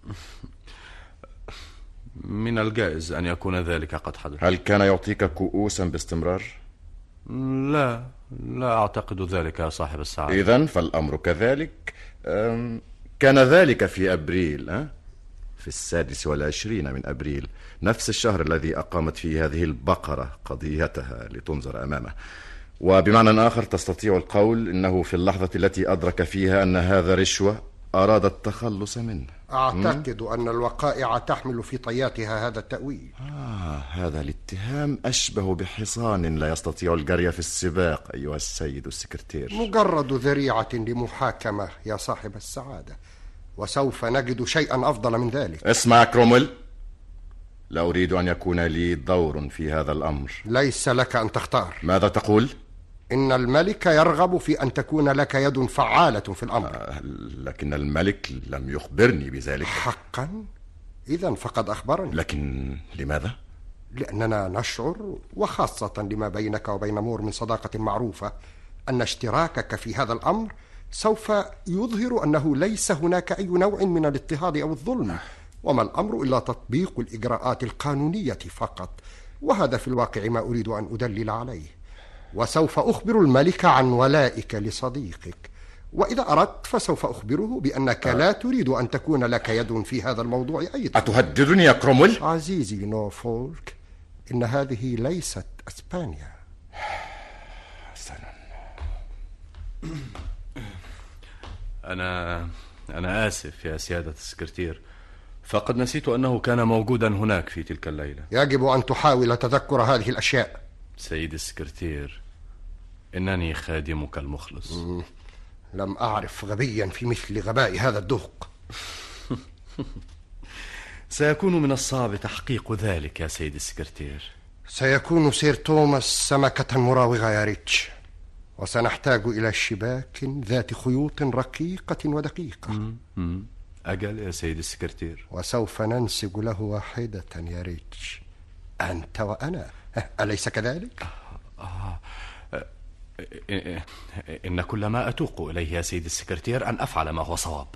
من الجائز أن يكون ذلك قد حدث. هل كان يعطيك كؤوسا باستمرار؟ لا، لا أعتقد ذلك يا صاحب السعادة. إذن فالأمر كذلك. كان ذلك في أبريل، أه؟ في السادس والعشرين من أبريل، نفس الشهر الذي أقامت فيه هذه البقرة قضيتها لتنظر أمامه. وبمعنى آخر تستطيع القول إنه في اللحظة التي أدرك فيها أن هذا رشوة أراد التخلص منه. أعتقد م? أن الوقائع تحمل في طياتها هذا التأويل. آه هذا الاتهام أشبه بحصان لا يستطيع الجري في السباق أيها السيد السكرتير. مجرد ذريعة لمحاكمة يا صاحب السعادة، وسوف نجد شيئا أفضل من ذلك. اسمع كرومويل، لا أريد أن يكون لي دور في هذا الأمر. ليس لك أن تختار. ماذا تقول؟ إن الملك يرغب في أن تكون لك يد فعالة في الأمر. آه لكن الملك لم يخبرني بذلك. حقا؟ إذن فقد أخبرني. لكن لماذا؟ لأننا نشعر، وخاصة لما بينك وبين مور من صداقة معروفة، أن اشتراكك في هذا الأمر سوف يظهر أنه ليس هناك أي نوع من الاضطهاد أو الظلم، وما الأمر إلا تطبيق الإجراءات القانونية فقط. وهذا في الواقع ما أريد أن أدلل عليه. وسوف أخبر الملك عن ولائك لصديقك، وإذا أردت فسوف أخبره بأنك لا تريد أن تكون لك يد في هذا الموضوع أيضا. أتهددني يا كرومويل؟ عزيزي نورفولك، إن هذه ليست أسبانيا. أنا أنا آسف يا سيادة السكرتير، فقد نسيت أنه كان موجودا هناك في تلك الليلة. يجب أن تحاول تذكر هذه الأشياء. سيد السكرتير، إنني خادمك المخلص. لم أعرف غبيا في مثل غباء هذا الدهق. سيكون من الصعب تحقيق ذلك يا سيد السكرتير. سيكون سير توماس سمكة مراوغة يا ريتش. وسنحتاج إلى شباك ذات خيوط رقيقة ودقيقة. مم. أجل يا سيد السكرتير. وسوف ننسج له واحدة يا ريتش، أنت وأنا، أليس كذلك؟ آه. إن كل ما أتوق إليه يا سيد السكرتير أن أفعل ما هو صواب.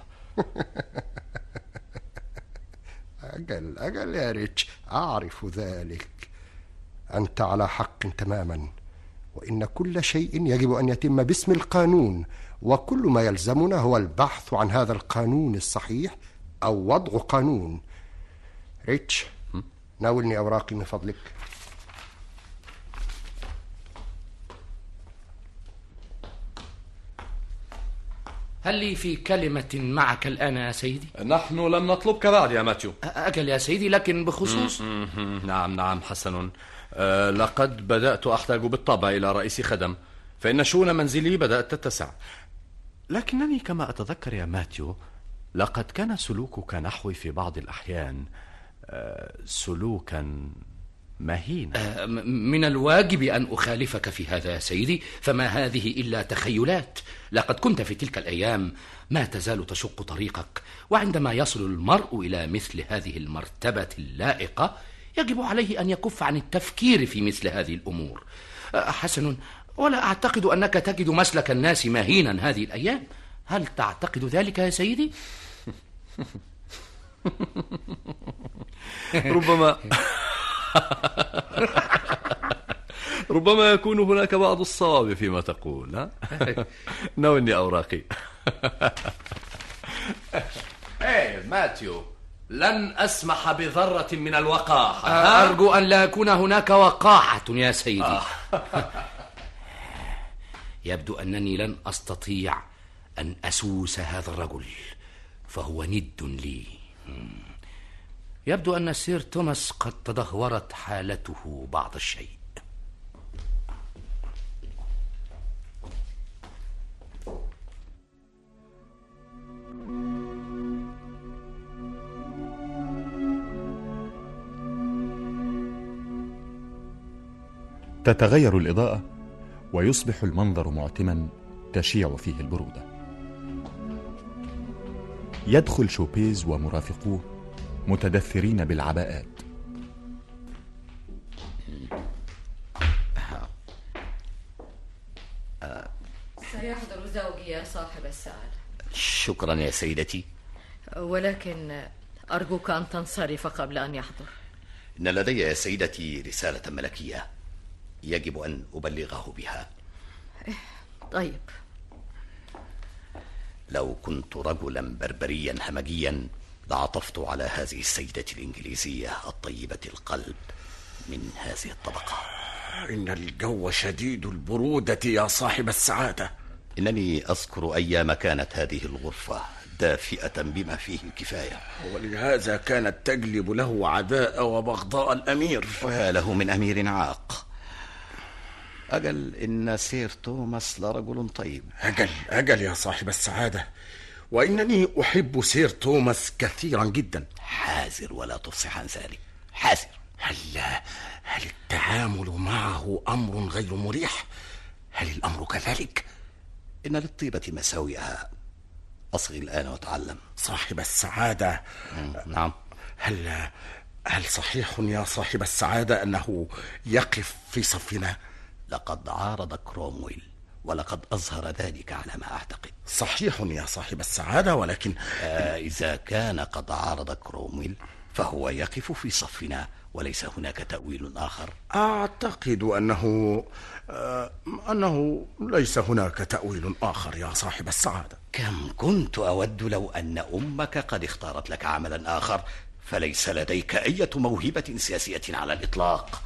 أجل أجل يا ريتش، أعرف ذلك. أنت على حق تماما، وإن كل شيء يجب أن يتم باسم القانون، وكل ما يلزمنا هو البحث عن هذا القانون الصحيح أو وضع قانون. ريتش، ناولني أوراقي من فضلك. هل لي في كلمة معك الآن يا سيدي؟ نحن لم نطلبك بعد يا ماتيو. أجل يا سيدي، لكن بخصوص م- م- نعم نعم حسن. أه لقد بدأت أحتاج بالطبع إلى رئيس خدم، فإن شؤون منزلي بدأت تتسع. لكنني كما أتذكر يا ماتيو لقد كان سلوكك نحوي في بعض الأحيان أه سلوكا مهينا. أه من الواجب أن أخالفك في هذا يا سيدي، فما هذه إلا تخيلات. لقد كنت في تلك الأيام ما تزال تشق طريقك، وعندما يصل المرء إلى مثل هذه المرتبة اللائقة يجب عليه أن يكف عن التفكير في مثل هذه الأمور. أه حسن، ولا أعتقد أنك تجد مسلك الناس مهينا هذه الأيام. هل تعتقد ذلك يا سيدي؟ ربما ربما يكون هناك بعض الصواب فيما تقول. ها؟ ناولني أوراقي. إيه ماتيو، لن أسمح بذرة من الوقاحة. أرجو أن لا يكون هناك وقاحة يا سيدي. آه. يبدو أنني لن أستطيع أن أسوس هذا الرجل، فهو ند لي. يبدو أن سير توماس قد تدهورت حالته بعض الشيء. تتغير الإضاءة ويصبح المنظر معتما تشيع فيه البرودة. يدخل شوبيز ومرافقوه متدثرين بالعباءات. سيحضر زوجي يا صاحب السعادة. شكرا يا سيدتي، ولكن أرجوك أن تنصرف قبل أن يحضر. إن لدي يا سيدتي رسالة ملكية يجب أن أبلغه بها. طيب. لو كنت رجلا بربريا همجيا لعطفت على هذه السيدة الإنجليزية الطيبة القلب من هذه الطبقة. إن الجو شديد البرودة يا صاحب السعادة. إنني أذكر أيام كانت هذه الغرفة دافئة بما فيه الكفاية، ولهذا كانت تجلب له عداء وبغضاء الأمير. ويا له من أمير عاق. أجل إن سير توماس لرجل طيب. أجل أجل يا صاحب السعادة، وإنني أحب سير توماس كثيرا جدا. حاذر ولا تفصح عن ذلك، حاذر. هل هل التعامل معه أمر غير مريح؟ هل الأمر كذلك؟ إن للطيبة مساوئها، أصغي الآن وتعلم. صاحب السعادة. نعم. هل هل صحيح يا صاحب السعادة أنه يقف في صفنا؟ لقد عارض كرومويل، ولقد أظهر ذلك على ما أعتقد. صحيح يا صاحب السعادة، ولكن آه إذا كان قد عارض كرومويل فهو يقف في صفنا، وليس هناك تأويل آخر. أعتقد أنه آه أنه ليس هناك تأويل آخر يا صاحب السعادة. كم كنت أود لو أن أمك قد اختارت لك عملا آخر، فليس لديك أي موهبة سياسية على الإطلاق.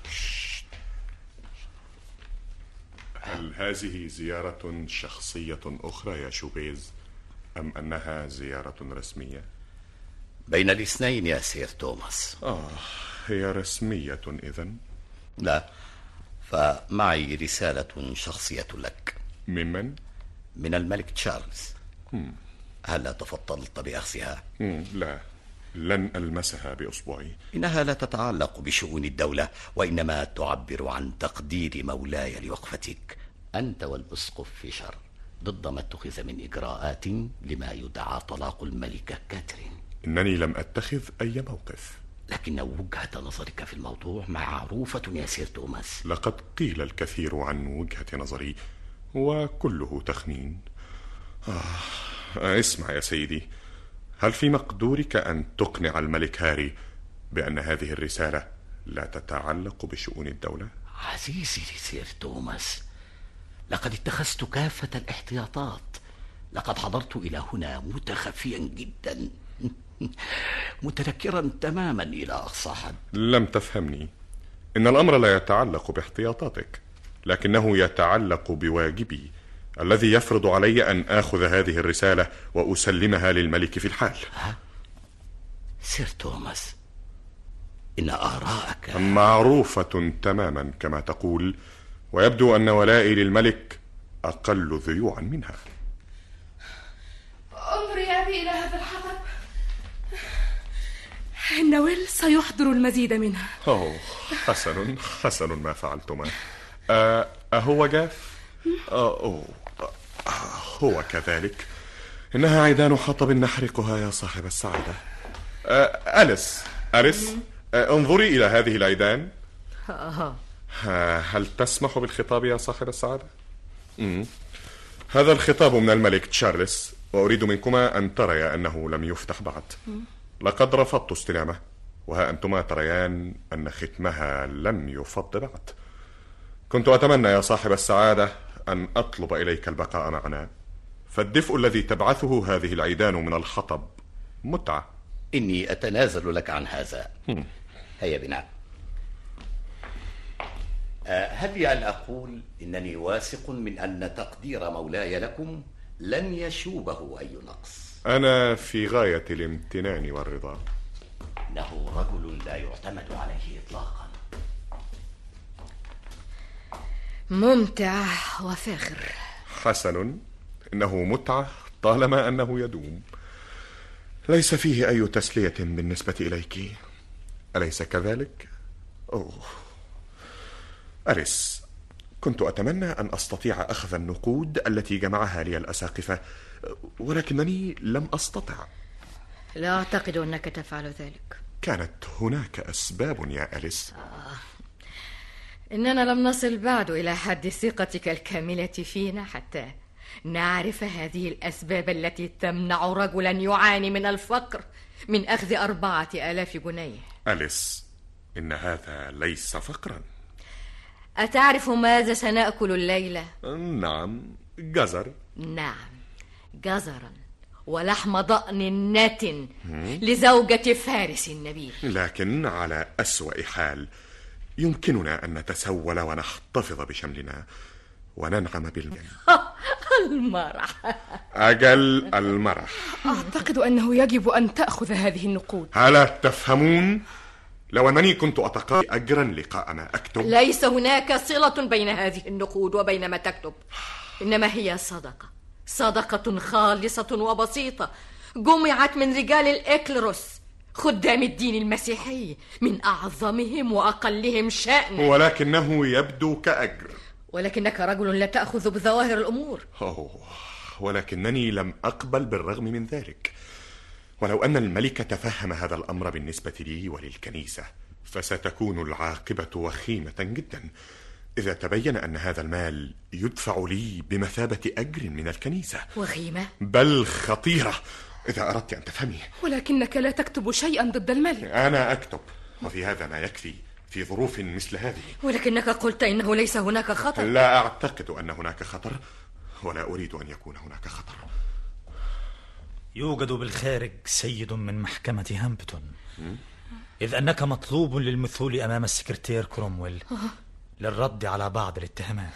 هل هذه زيارة شخصية أخرى يا شوبيز، أم أنها زيارة رسمية؟ بين الاثنين يا سير توماس. آه هي رسمية إذن؟ لا، فمعي رسالة شخصية لك. من من؟ من الملك تشارلز. مم. هل تفضلت بأخذها؟ مم. لا، لن ألمسها بأصبعي. إنها لا تتعلق بشؤون الدولة، وإنما تعبر عن تقدير مولاي لوقفتك أنت والأسقف فيشر ضد ما اتخذ من إجراءات لما يدعى طلاق الملكة كاترين. إنني لم أتخذ أي موقف، لكن وجهة نظرك في الموضوع معروفة يا سير توماس. لقد قيل الكثير عن وجهة نظري وكله تخمين. آه. اسمع يا سيدي، هل في مقدورك أن تقنع الملك هاري بأن هذه الرسالة لا تتعلق بشؤون الدولة؟ عزيزي سير توماس، لقد اتخذت كافة الاحتياطات. لقد حضرت إلى هنا متخفيا جدا متنكرا تماما إلى أقصى حد. لم تفهمني. إن الأمر لا يتعلق باحتياطاتك، لكنه يتعلق بواجبي الذي يفرض علي أن آخذ هذه الرسالة وأسلمها للملك في الحال. ها؟ سير توماس، إن آراءك معروفة تماما كما تقول، ويبدو أن ولائي للملك أقل ذيوعا منها. انظر يا أبي إلى هذا الحطب، إن ويل سيحضر المزيد منها. أوه، حسن حسن ما فعلتما. أه أهو جاف؟ أوه هو كذلك. إنها عيدان حطب نحرقها يا صاحب السعادة. أه أليس أليس أه انظري إلى هذه العيدان. هل تسمح بالخطاب يا صاحب السعادة؟ مم. هذا الخطاب من الملك تشارلز، وأريد منكما أن تريا أنه لم يفتح بعد. لقد رفضت استلامه، وها أنتما تريان أن ختمها لم يفض بعد. كنت أتمنى يا صاحب السعادة أن أطلب إليك البقاء معنا، فالدفء الذي تبعثه هذه العيدان من الحطب متعة. إني أتنازل لك عن هذا. هيا بنا. هل لي أن أقول إنني واثق من أن تقدير مولاي لكم لن يشوبه أي نقص. أنا في غاية الامتنان والرضا. إنه رجل لا يعتمد عليه إطلاقا. ممتع وفاخر. حسن، إنه متعة طالما أنه يدوم. ليس فيه أي تسلية بالنسبة إليك، أليس كذلك؟ أوه أليس، كنت أتمنى أن أستطيع أخذ النقود التي جمعها لي الأساقفة، ولكنني لم أستطع. لا أعتقد أنك تفعل ذلك. كانت هناك أسباب يا أليس. آه. إننا لم نصل بعد إلى حد ثقتك الكاملة فينا حتى نعرف هذه الأسباب التي تمنع رجلا يعاني من الفقر من أخذ أربعة آلاف جنيه. أليس، إن هذا ليس فقرا. أتعرف ماذا سنأكل الليلة؟ نعم، جزر. نعم، جزرا ولحم ضأن نتن لزوجة فارس النبيل. لكن على أسوأ حال يمكننا أن نتسول ونحتفظ بشملنا وننعم بالجنة. المرح. أجل المرح. أعتقد أنه يجب أن تأخذ هذه النقود. هلا تفهمون؟ لو أنني كنت أتقاضى أجرا لقاء ما أكتب. ليس هناك صلة بين هذه النقود وبين ما تكتب، إنما هي صدقة، صدقة خالصة وبسيطة جمعت من رجال الإكلروس، خدام الدين المسيحي، من أعظمهم وأقلهم شأنا. ولكنه يبدو كأجر. ولكنك رجل لا تأخذ بظواهر الأمور. أوه. ولكنني لم أقبل بالرغم من ذلك. ولو أن الملك تفهم هذا الأمر بالنسبة لي وللكنيسة، فستكون العاقبة وخيمة جدا إذا تبين أن هذا المال يدفع لي بمثابة أجر من الكنيسة. وخيمة؟ بل خطيرة إذا أردت أن تفهمي. ولكنك لا تكتب شيئا ضد الملك. أنا أكتب، وفي هذا ما يكفي في ظروف مثل هذه. ولكنك قلت إنه ليس هناك خطر. لا أعتقد أن هناك خطر، ولا أريد أن يكون هناك خطر. يوجد بالخارج سيد من محكمة هامبتون، إذ أنك مطلوب للمثول أمام السكرتير كرومويل للرد على بعض الاتهامات.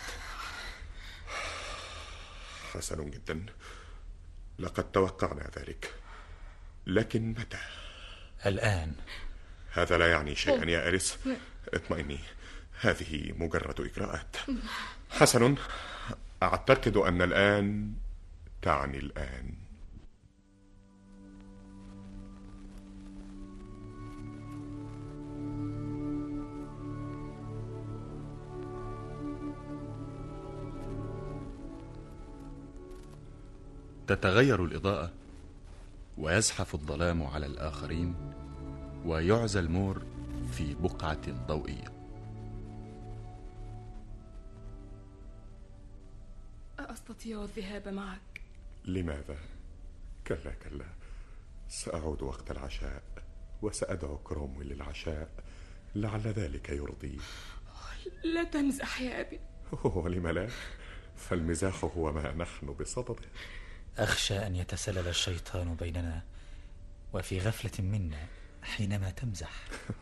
حسن جدا، لقد توقعنا ذلك، لكن متى؟ الآن. هذا لا يعني شيئا يا أليس، اطمئني، هذه مجرد إجراءات. حسن، أعتقد أن الآن تعني الآن. تتغير الإضاءة ويزحف الظلام على الآخرين ويعزل مور في بقعة ضوئية. أستطيع الذهاب معك؟ لماذا؟ كلا كلا، سأعود وقت العشاء وسأدعو كرومويل للعشاء، لعل ذلك يرضيه. لا تمزح يا أبي. ولم لا؟ فالمزاح هو ما نحن بصدده. أخشى أن يتسلل الشيطان بيننا وفي غفلة منا حينما تمزح.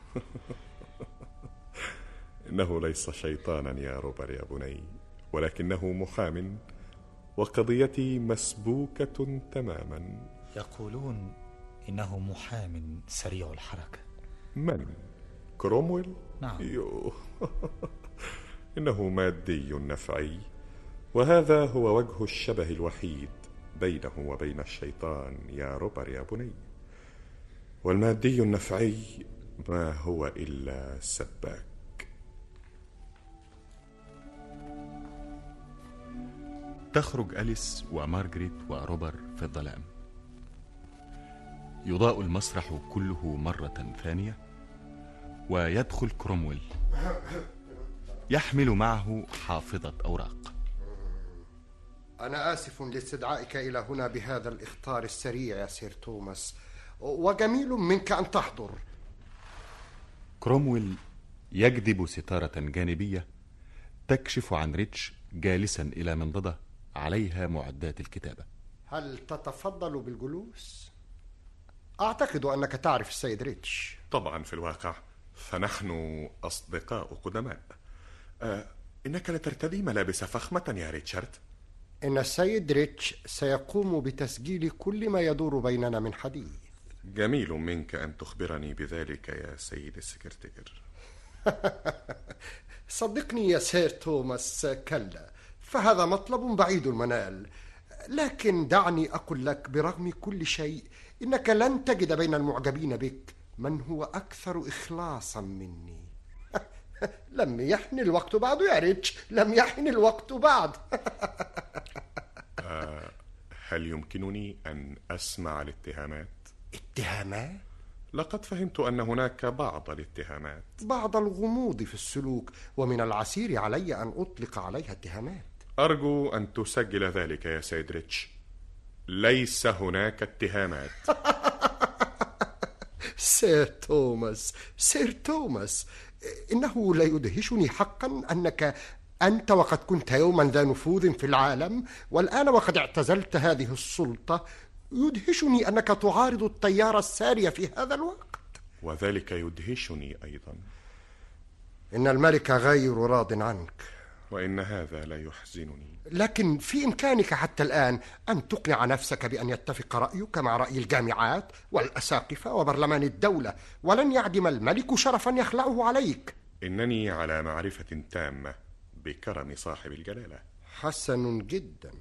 إنه ليس شيطانا يا روبر يا بني، ولكنه محام، وقضيتي مسبوكة تماما. يقولون إنه محام سريع الحركة. من؟ كرومويل؟ نعم. يوه. إنه مادي نفعي، وهذا هو وجه الشبه الوحيد بينه وبين الشيطان يا روبر يا بني. والمادي النفعي ما هو إلا سباك. تخرج أليس ومارغريت وروبر في الظلام. يضاء المسرح كله مرة ثانية، ويدخل كرومويل يحمل معه حافظة أوراق. أنا آسف لاستدعائك إلى هنا بهذا الإخطار السريع يا سير توماس، وجميل منك أن تحضر. كرومويل يجذب ستارة جانبية تكشف عن ريتش جالسا إلى منضدة عليها معدات الكتابة. هل تتفضل بالجلوس؟ أعتقد أنك تعرف السيد ريتش. طبعا في الواقع فنحن أصدقاء قدماء. أه إنك لترتدي ملابس فخمة يا ريتشارد. إن السيد ريتش سيقوم بتسجيل كل ما يدور بيننا من حديث. جميل منك أن تخبرني بذلك يا سيد السكرتير. صدقني يا سير توماس، كلا، فهذا مطلب بعيد المنال. لكن دعني أقول لك برغم كل شيء إنك لن تجد بين المعجبين بك من هو أكثر إخلاصا مني. لم يحن الوقت بعد يا ريتش، لم يحن الوقت بعد. آه هل يمكنني أن أسمع الاتهامات؟ اتهامات؟ لقد فهمت أن هناك بعض الاتهامات، بعض الغموض في السلوك، ومن العسير علي أن أطلق عليها اتهامات. أرجو أن تسجل ذلك يا سيد ريتش. ليس هناك اتهامات. سير توماس، سير توماس، إنه لا يدهشني حقا أنك أنت وقد كنت يوما ذا نفوذ في العالم، والآن وقد اعتزلت هذه السلطة، يدهشني أنك تعارض التيار الساري في هذا الوقت. وذلك يدهشني أيضا. إن الملك غير راض عنك، وإن هذا لا يحزنني. لكن في إمكانك حتى الآن أن تقنع نفسك بأن يتفق رأيك مع رأي الجامعات والأساقفة وبرلمان الدولة، ولن يعدم الملك شرفا يخلعه عليك. إنني على معرفة تامة بكرم صاحب الجلالة. حسن جدا.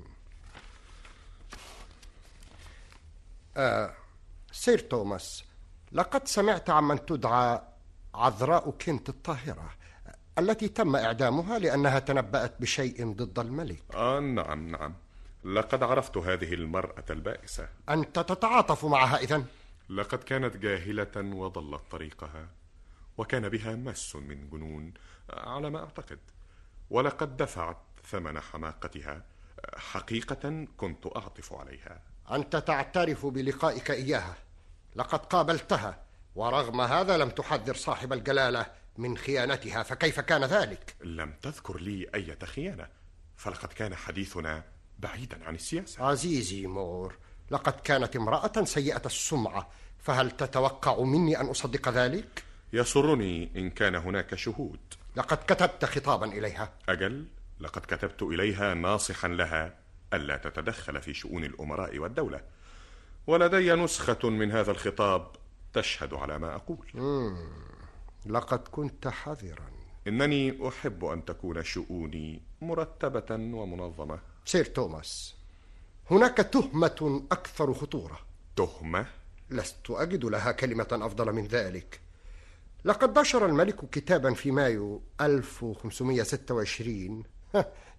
آه سير توماس، لقد سمعت عمن تدعى عذراء كنت الطاهرة التي تم إعدامها لأنها تنبأت بشيء ضد الملك. آه نعم نعم، لقد عرفت هذه المرأة البائسة. أنت تتعاطف معها إذن؟ لقد كانت جاهلة وضلت طريقها، وكان بها مس من جنون على ما أعتقد، ولقد دفعت ثمن حماقتها. حقيقة كنت أعطف عليها. أنت تعترف بلقائك إياها، لقد قابلتها، ورغم هذا لم تحذر صاحب الجلالة من خيانتها، فكيف كان ذلك؟ لم تذكر لي أي خيانة، فلقد كان حديثنا بعيدا عن السياسة. عزيزي مور، لقد كانت امرأة سيئة السمعة، فهل تتوقع مني أن أصدق ذلك؟ يسرني إن كان هناك شهود. لقد كتبت خطابا إليها. أجل، لقد كتبت إليها ناصحا لها ألا تتدخل في شؤون الأمراء والدولة، ولدي نسخة من هذا الخطاب تشهد على ما أقول. مم. لقد كنت حذرا. إنني أحب أن تكون شؤوني مرتبة ومنظمة. سير توماس، هناك تهمة أكثر خطورة. تهمة؟ لست أجد لها كلمة أفضل من ذلك. لقد نشر الملك كتابا في مايو ألف وخمسمائة وستة وعشرين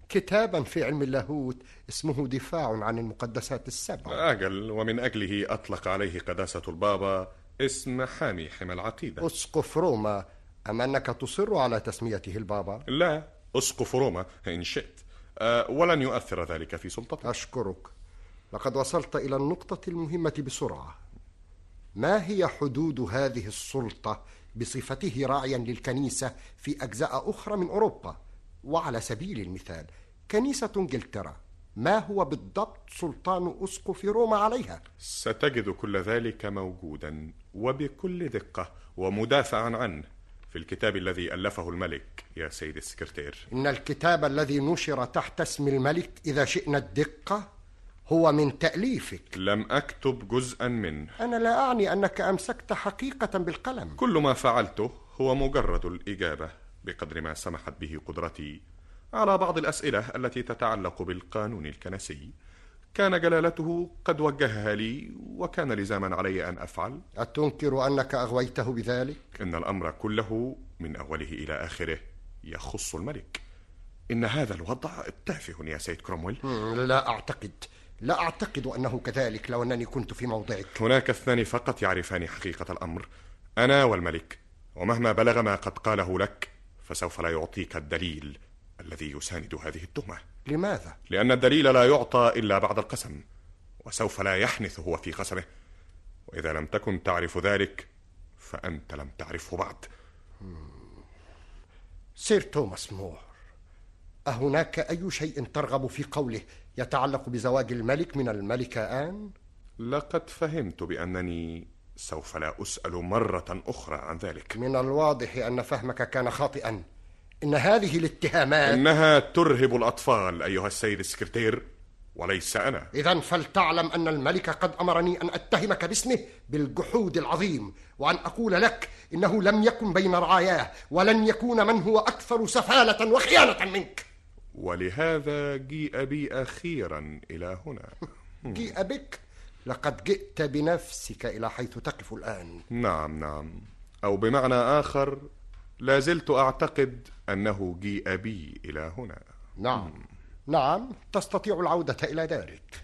كتابا في علم اللاهوت اسمه دفاع عن المقدسات السبع. أجل، ومن أجله أطلق عليه قداسة البابا اسم حامي حمى العقيدة. أسقف روما، أم أنك تصر على تسميته البابا؟ لا، أسقف روما إن شئت، أه ولن يؤثر ذلك في سلطتك. أشكرك، لقد وصلت إلى النقطة المهمة بسرعة. ما هي حدود هذه السلطة بصفته راعيا للكنيسة في أجزاء أخرى من أوروبا؟ وعلى سبيل المثال كنيسة إنجلترا، ما هو بالضبط سلطان أسقف روما عليها؟ ستجد كل ذلك موجودا وبكل دقة ومدافعا عنه في الكتاب الذي ألفه الملك يا سيد السكرتير. إن الكتاب الذي نشر تحت اسم الملك إذا شئنا الدقة هو من تأليفك. لم أكتب جزءا منه. أنا لا أعني أنك أمسكت حقيقة بالقلم. كل ما فعلته هو مجرد الإجابة بقدر ما سمحت به قدرتي على بعض الأسئلة التي تتعلق بالقانون الكنسي. كان جلالته قد وجهها لي وكان لزاما علي أن أفعل. أتنكر أنك أغويته بذلك؟ إن الأمر كله من أوله إلى آخره يخص الملك. إن هذا الوضع تافه يا سيد كرومويل. لا أعتقد لا أعتقد أنه كذلك لو أنني كنت في موضعك. هناك اثنان فقط يعرفان حقيقة الأمر، أنا والملك، ومهما بلغ ما قد قاله لك فسوف لا يعطيك الدليل الذي يساند هذه التهمة. لماذا؟ لأن الدليل لا يعطى إلا بعد القسم، وسوف لا يحنث هو في قسمه، وإذا لم تكن تعرف ذلك فأنت لم تعرفه بعد. سير توماس مور، أهناك أي شيء ترغب في قوله يتعلق بزواج الملك من الملكة آن؟ لقد فهمت بأنني سوف لا أسأل مرة أخرى عن ذلك. من الواضح أن فهمك كان خاطئا. إن هذه الاتهامات إنها ترهب الأطفال أيها السيد السكرتير، وليس أنا. إذن فلتعلم أن الملك قد أمرني أن أتهمك باسمه بالجحود العظيم، وأن أقول لك إنه لم يكن بين رعاياه ولن يكون من هو أكثر سفالة وخيانة منك. ولهذا جيء بي أخيرا إلى هنا. جيء بك؟ لقد جئت بنفسك إلى حيث تقف الآن. نعم نعم، أو بمعنى آخر لا زلت أعتقد أنه جيء بي إلى هنا. نعم نعم، تستطيع العودة إلى دارك.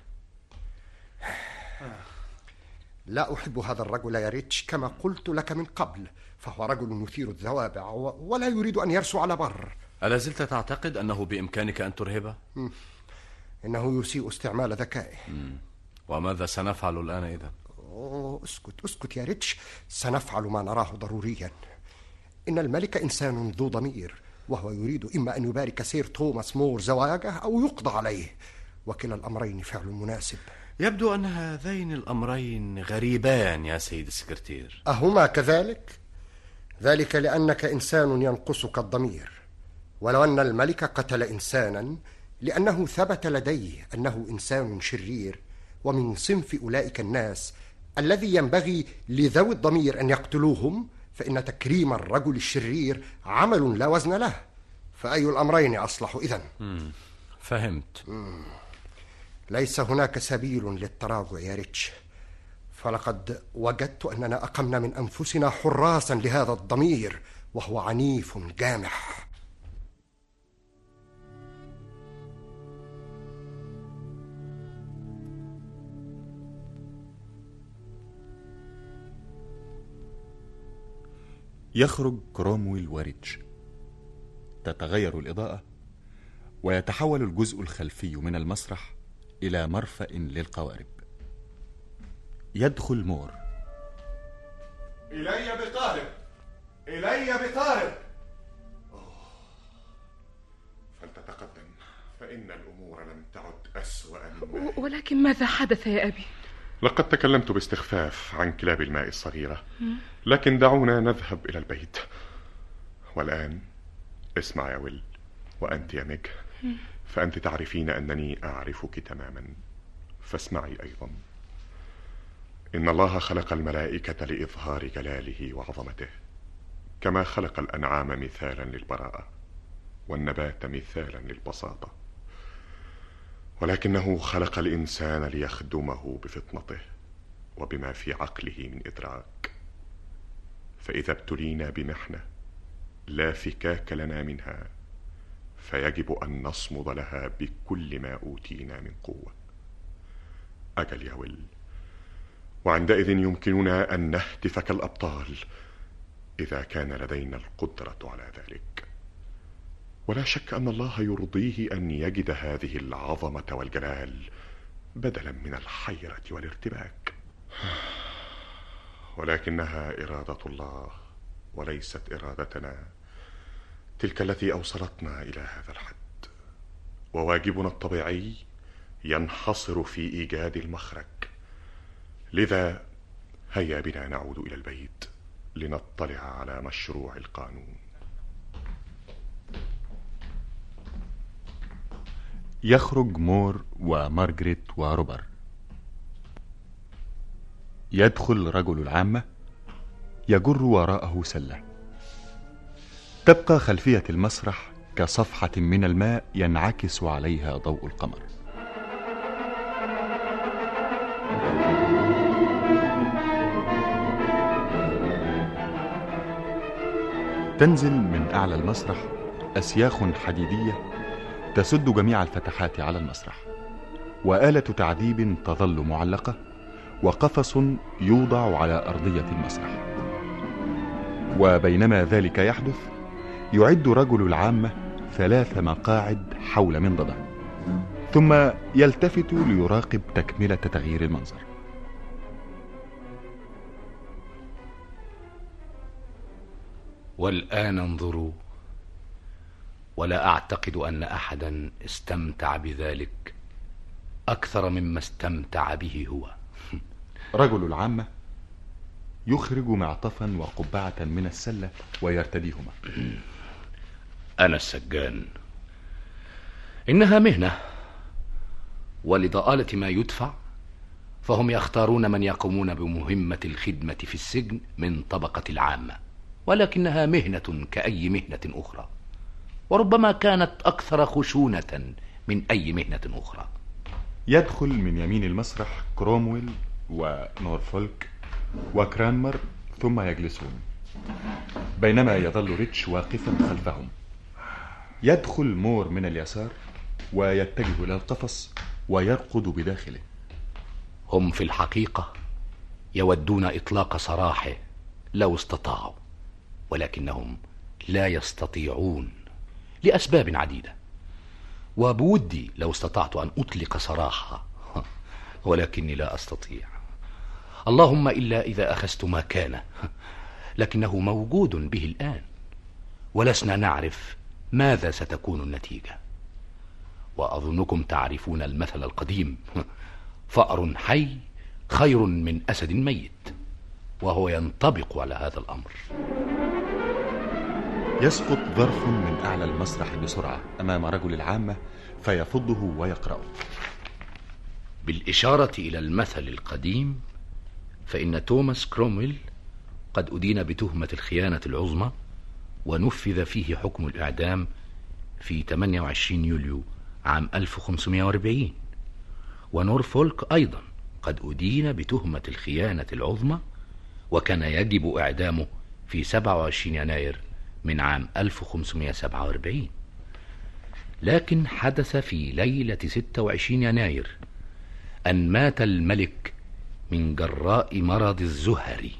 لا أحب هذا الرجل يا ريتش كما قلت لك من قبل، فهو رجل يثير الذوابع ولا يريد أن يرسو على بر. ألا زلت تعتقد أنه بإمكانك أن ترهبه؟ إنه يسيء استعمال ذكائه. وماذا سنفعل الآن إذن؟ أوه اسكت اسكت يا ريتش، سنفعل ما نراه ضروريا. إن الملك إنسان ذو ضمير، وهو يريد إما أن يبارك سير توماس مور زواجه أو يقضى عليه، وكلا الأمرين فعل مناسب. يبدو أن هذين الأمرين غريبان يا سيد السكرتير. أهما كذلك؟ ذلك لأنك إنسان ينقصك الضمير، ولو أن الملك قتل إنسانا لأنه ثبت لديه أنه إنسان شرير ومن صنف أولئك الناس الذي ينبغي لذوي الضمير أن يقتلوهم، فإن تكريم الرجل الشرير عمل لا وزن له. فأي الأمرين أصلح إذن؟ مم. فهمت. مم. ليس هناك سبيل للتراجع يا ريتش، فلقد وجدت أننا أقمنا من أنفسنا حراسا لهذا الضمير، وهو عنيف جامح. يخرج كرومويل وريتش، تتغير الإضاءة ويتحول الجزء الخلفي من المسرح إلى مرفأ للقوارب. يدخل مور. إلي بقارب، إلي بقارب. فلتتقدم، فإن الأمور لم تعد أسوأ مما. ولكن ماذا حدث يا أبي؟ لقد تكلمت باستخفاف عن كلاب الماء الصغيرة، لكن دعونا نذهب إلى البيت. والآن اسمع يا ويل، وأنت يا ميج، فأنت تعرفين أنني أعرفك تماما، فاسمعي أيضا. إن الله خلق الملائكة لإظهار جلاله وعظمته، كما خلق الأنعام مثالا للبراءة والنبات مثالا للبساطة، ولكنه خلق الإنسان ليخدمه بفطنته وبما في عقله من إدراك. فإذا ابتلينا بمحنة لا فكاك لنا منها، فيجب أن نصمد لها بكل ما أوتينا من قوة. أجل يا ويل، وعندئذ يمكننا أن نهتف كالأبطال إذا كان لدينا القدرة على ذلك. ولا شك أن الله يرضيه أن يجد هذه العظمة والجلال بدلا من الحيرة والارتباك، ولكنها إرادة الله وليست إرادتنا، تلك التي أوصلتنا إلى هذا الحد. وواجبنا الطبيعي ينحصر في إيجاد المخرج. لذا هيا بنا نعود إلى البيت لنطلع على مشروع القانون. يخرج مور ومارغريت وروبر. يدخل رجل العامة يجر وراءه سلة. تبقى خلفية المسرح كصفحة من الماء ينعكس عليها ضوء القمر. تنزل من أعلى المسرح أسياخ حديدية تسد جميع الفتحات على المسرح، وآلة تعذيب تظل معلقة، وقفص يوضع على أرضية المسرح. وبينما ذلك يحدث يعد رجل العامة ثلاث مقاعد حول منضدة، ثم يلتفت ليراقب تكملة تغيير المنظر. والآن انظروا، ولا أعتقد أن أحدا استمتع بذلك أكثر مما استمتع به هو. رجل العامة يخرج معطفا وقبعة من السلة ويرتديهما. أنا السجان. إنها مهنة، ولضآلة ما يدفع فهم يختارون من يقومون بمهمة الخدمة في السجن من طبقة العامة، ولكنها مهنة كأي مهنة أخرى، وربما كانت أكثر خشونة من أي مهنة أخرى. يدخل من يمين المسرح كرومويل ونورفولك وكرانمر ثم يجلسون، بينما يظل ريتش واقفا خلفهم. يدخل مور من اليسار ويتجه إلى القفص ويرقد بداخله. هم في الحقيقة يودون إطلاق سراحه لو استطاعوا، ولكنهم لا يستطيعون لأسباب عديدة. وبودي لو استطعت أن أطلق سراحها، ولكني لا أستطيع، اللهم إلا إذا أخذت ما كان، لكنه موجود به الآن، ولسنا نعرف ماذا ستكون النتيجة. وأظنكم تعرفون المثل القديم: فأر حي خير من أسد ميت، وهو ينطبق على هذا الأمر. يسقط ظرف من أعلى المسرح بسرعة أمام رجل العامة فيفضه ويقرأه. بالإشارة إلى المثل القديم، فإن توماس كرومويل قد أدين بتهمة الخيانة العظمى، ونفذ فيه حكم الإعدام في ثمانية وعشرين يوليو عام ألف وخمسمائة وأربعين. ونورفولك أيضا قد أدين بتهمة الخيانة العظمى، وكان يجب إعدامه في سبعة وعشرين يناير من عام ألف وخمسمائة وسبعة وأربعين. لكن حدث في ليلة ستة وعشرين يناير أن مات الملك من جراء مرض الزهري،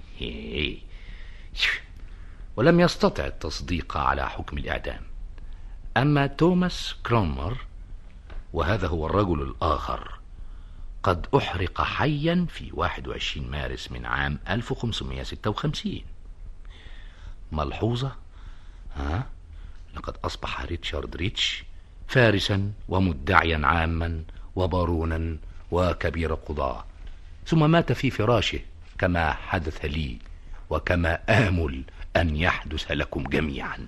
ولم يستطع التصديق على حكم الإعدام. أما توماس كرومر، وهذا هو الرجل الآخر، قد أحرق حيا في واحد وعشرين مارس من عام ألف وخمسمائة وستة وخمسين. ملحوظة، ها؟ لقد أصبح ريتشارد ريتش فارسا ومدعيا عاما وبارونا وكبير قضاة، ثم مات في فراشه كما حدث لي وكما آمل أن يحدث لكم جميعا.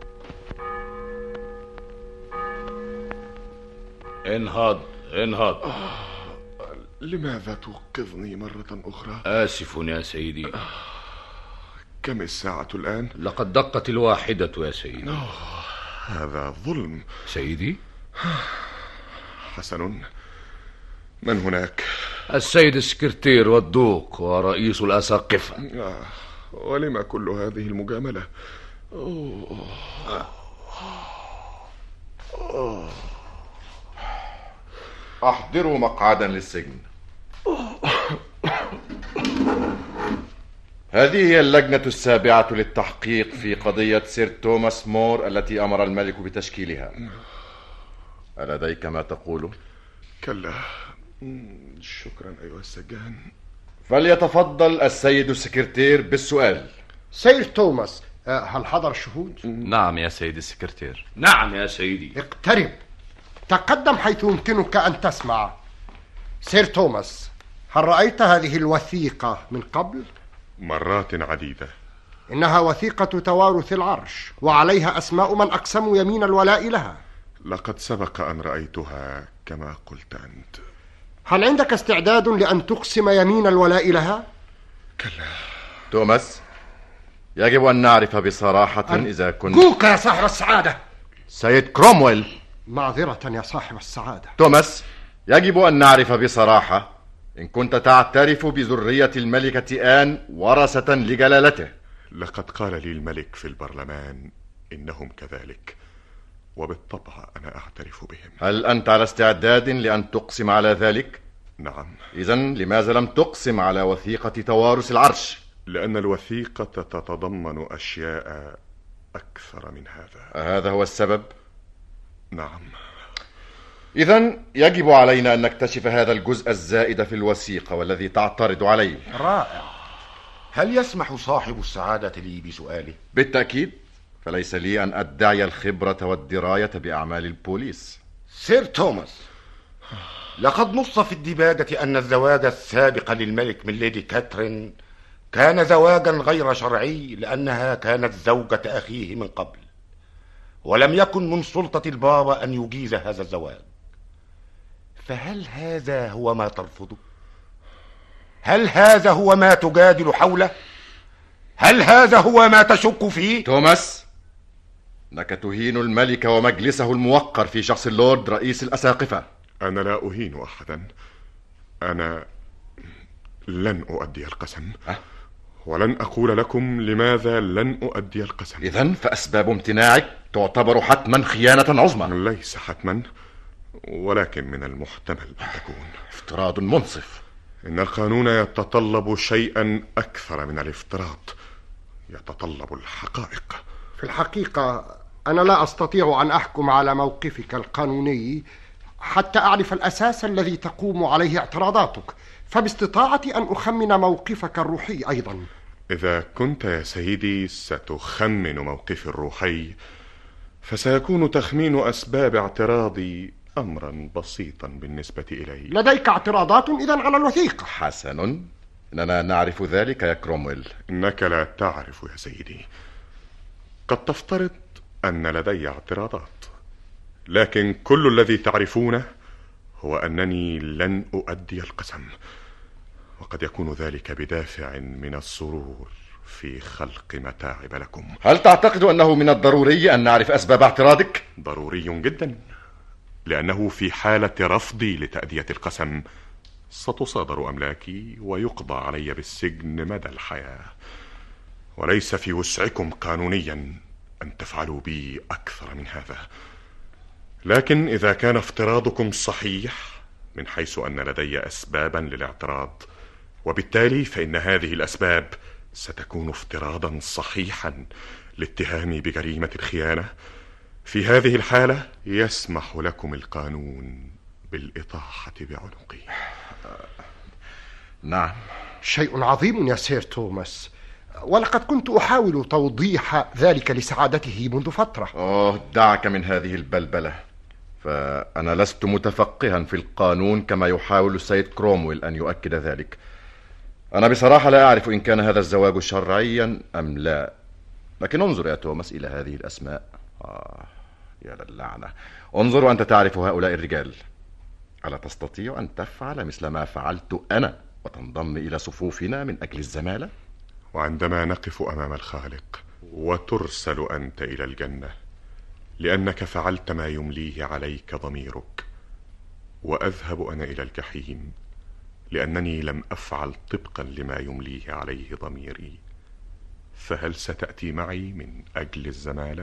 انهض انهض. آه، لماذا توقظني مرة أخرى؟ آسف يا سيدي. آه، كم الساعة الآن؟ لقد دقت الواحدة يا سيدي. أوه، هذا ظلم سيدي. حسن، من هناك؟ السيد السكرتير والدوق ورئيس الأساقفة. آه، ولما كل هذه المجاملة؟ أوه. أحضروا مقعدا للسجن. هذه هي اللجنة السابعة للتحقيق في قضية سير توماس مور التي أمر الملك بتشكيلها. ألديك ما تقوله؟ كلا، شكرا أيها السجان. فليتفضل السيد السكرتير بالسؤال. سير توماس، هل حضر الشهود؟ نعم يا سيد السكرتير. نعم يا سيدي. اقترب، تقدم حيث يمكنك أن تسمع. سير توماس، هل رأيت هذه الوثيقة من قبل؟ مرات عديدة. إنها وثيقة توارث العرش، وعليها أسماء من أقسموا يمين الولاء لها. لقد سبق أن رأيتها كما قلت أنت. هل عندك استعداد لأن تقسم يمين الولاء لها؟ كلا. توماس، يجب أن نعرف بصراحة أن... إذا كنت... جوك يا صاحب السعادة. سيد كرومويل. معذرة يا صاحب السعادة. توماس، يجب أن نعرف بصراحة إن كنت تعترف بذرية الملكة آن ورثة لجلالته. لقد قال لي الملك في البرلمان إنهم كذلك، وبالطبع أنا أعترف بهم. هل أنت على استعداد لأن تقسم على ذلك؟ نعم. إذن لماذا لم تقسم على وثيقة توارث العرش؟ لأن الوثيقة تتضمن أشياء أكثر من هذا. هذا هو السبب؟ نعم. إذن يجب علينا أن نكتشف هذا الجزء الزائد في الوثيقة والذي تعترض عليه. رائع. هل يسمح صاحب السعادة لي بسؤاله؟ بالتأكيد، فليس لي أن أدعي الخبرة والدراية بأعمال البوليس. سير توماس، لقد نص في الدباجة أن الزواج السابق للملك من ليدي كاترين كان زواجا غير شرعي، لأنها كانت زوجة أخيه من قبل، ولم يكن من سلطة البابا أن يجيز هذا الزواج. فهل هذا هو ما ترفضه؟ هل هذا هو ما تجادل حوله؟ هل هذا هو ما تشك فيه؟ توماس، إنك تهين الملك ومجلسه الموقر في شخص اللورد رئيس الأساقفة. أنا لا أهين أحدا. أنا لن أؤدي القسم. أه؟ ولن أقول لكم لماذا لن أؤدي القسم. إذن فأسباب امتناعك تعتبر حتما خيانة عظمى. ليس حتما، ولكن من المحتمل أن تكون. افتراض منصف. إن القانون يتطلب شيئا أكثر من الافتراض، يتطلب الحقائق. في الحقيقة أنا لا أستطيع أن أحكم على موقفك القانوني حتى أعرف الأساس الذي تقوم عليه اعتراضاتك، فباستطاعتي أن أخمن موقفك الروحي أيضا. إذا كنت يا سيدي ستخمن موقفي الروحي، فسيكون تخمين أسباب اعتراضي أمرا بسيطا بالنسبة إلي. لديك اعتراضات إذن على الوثيقة؟ حسن، إننا نعرف ذلك يا كرومويل. إنك لا تعرف يا سيدي. قد تفترض أن لدي اعتراضات، لكن كل الذي تعرفونه هو أنني لن أؤدي القسم، وقد يكون ذلك بدافع من السرور في خلق متاعب لكم. هل تعتقد أنه من الضروري أن نعرف أسباب اعتراضك؟ ضروري جدا، لأنه في حالة رفضي لتأدية القسم ستصادر أملاكي ويقضى علي بالسجن مدى الحياة، وليس في وسعكم قانونيا أن تفعلوا بي أكثر من هذا. لكن إذا كان افتراضكم صحيح من حيث أن لدي أسبابا للاعتراض، وبالتالي فإن هذه الأسباب ستكون افتراضا صحيحا لاتهامي بجريمة الخيانة، في هذه الحالة يسمح لكم القانون بالإطاحة بعنقي. نعم. شيء عظيم يا سير توماس، ولقد كنت أحاول توضيح ذلك لسعادته منذ فترة. أوه، دعك من هذه البلبلة، فأنا لست متفقها في القانون كما يحاول السيد كرومويل أن يؤكد ذلك. أنا بصراحة لا أعرف إن كان هذا الزواج شرعيا أم لا، لكن انظر يا توماس إلى هذه الأسماء. آه يا للعنة، انظر وأنت تعرف هؤلاء الرجال. ألا تستطيع أن تفعل مثل ما فعلت أنا وتنضم إلى صفوفنا من أجل الزمالة؟ وعندما نقف أمام الخالق وترسل أنت إلى الجنة لأنك فعلت ما يمليه عليك ضميرك، وأذهب أنا إلى الجحيم لأنني لم أفعل طبقا لما يمليه عليه ضميري، فهل ستأتي معي من أجل الزمالة؟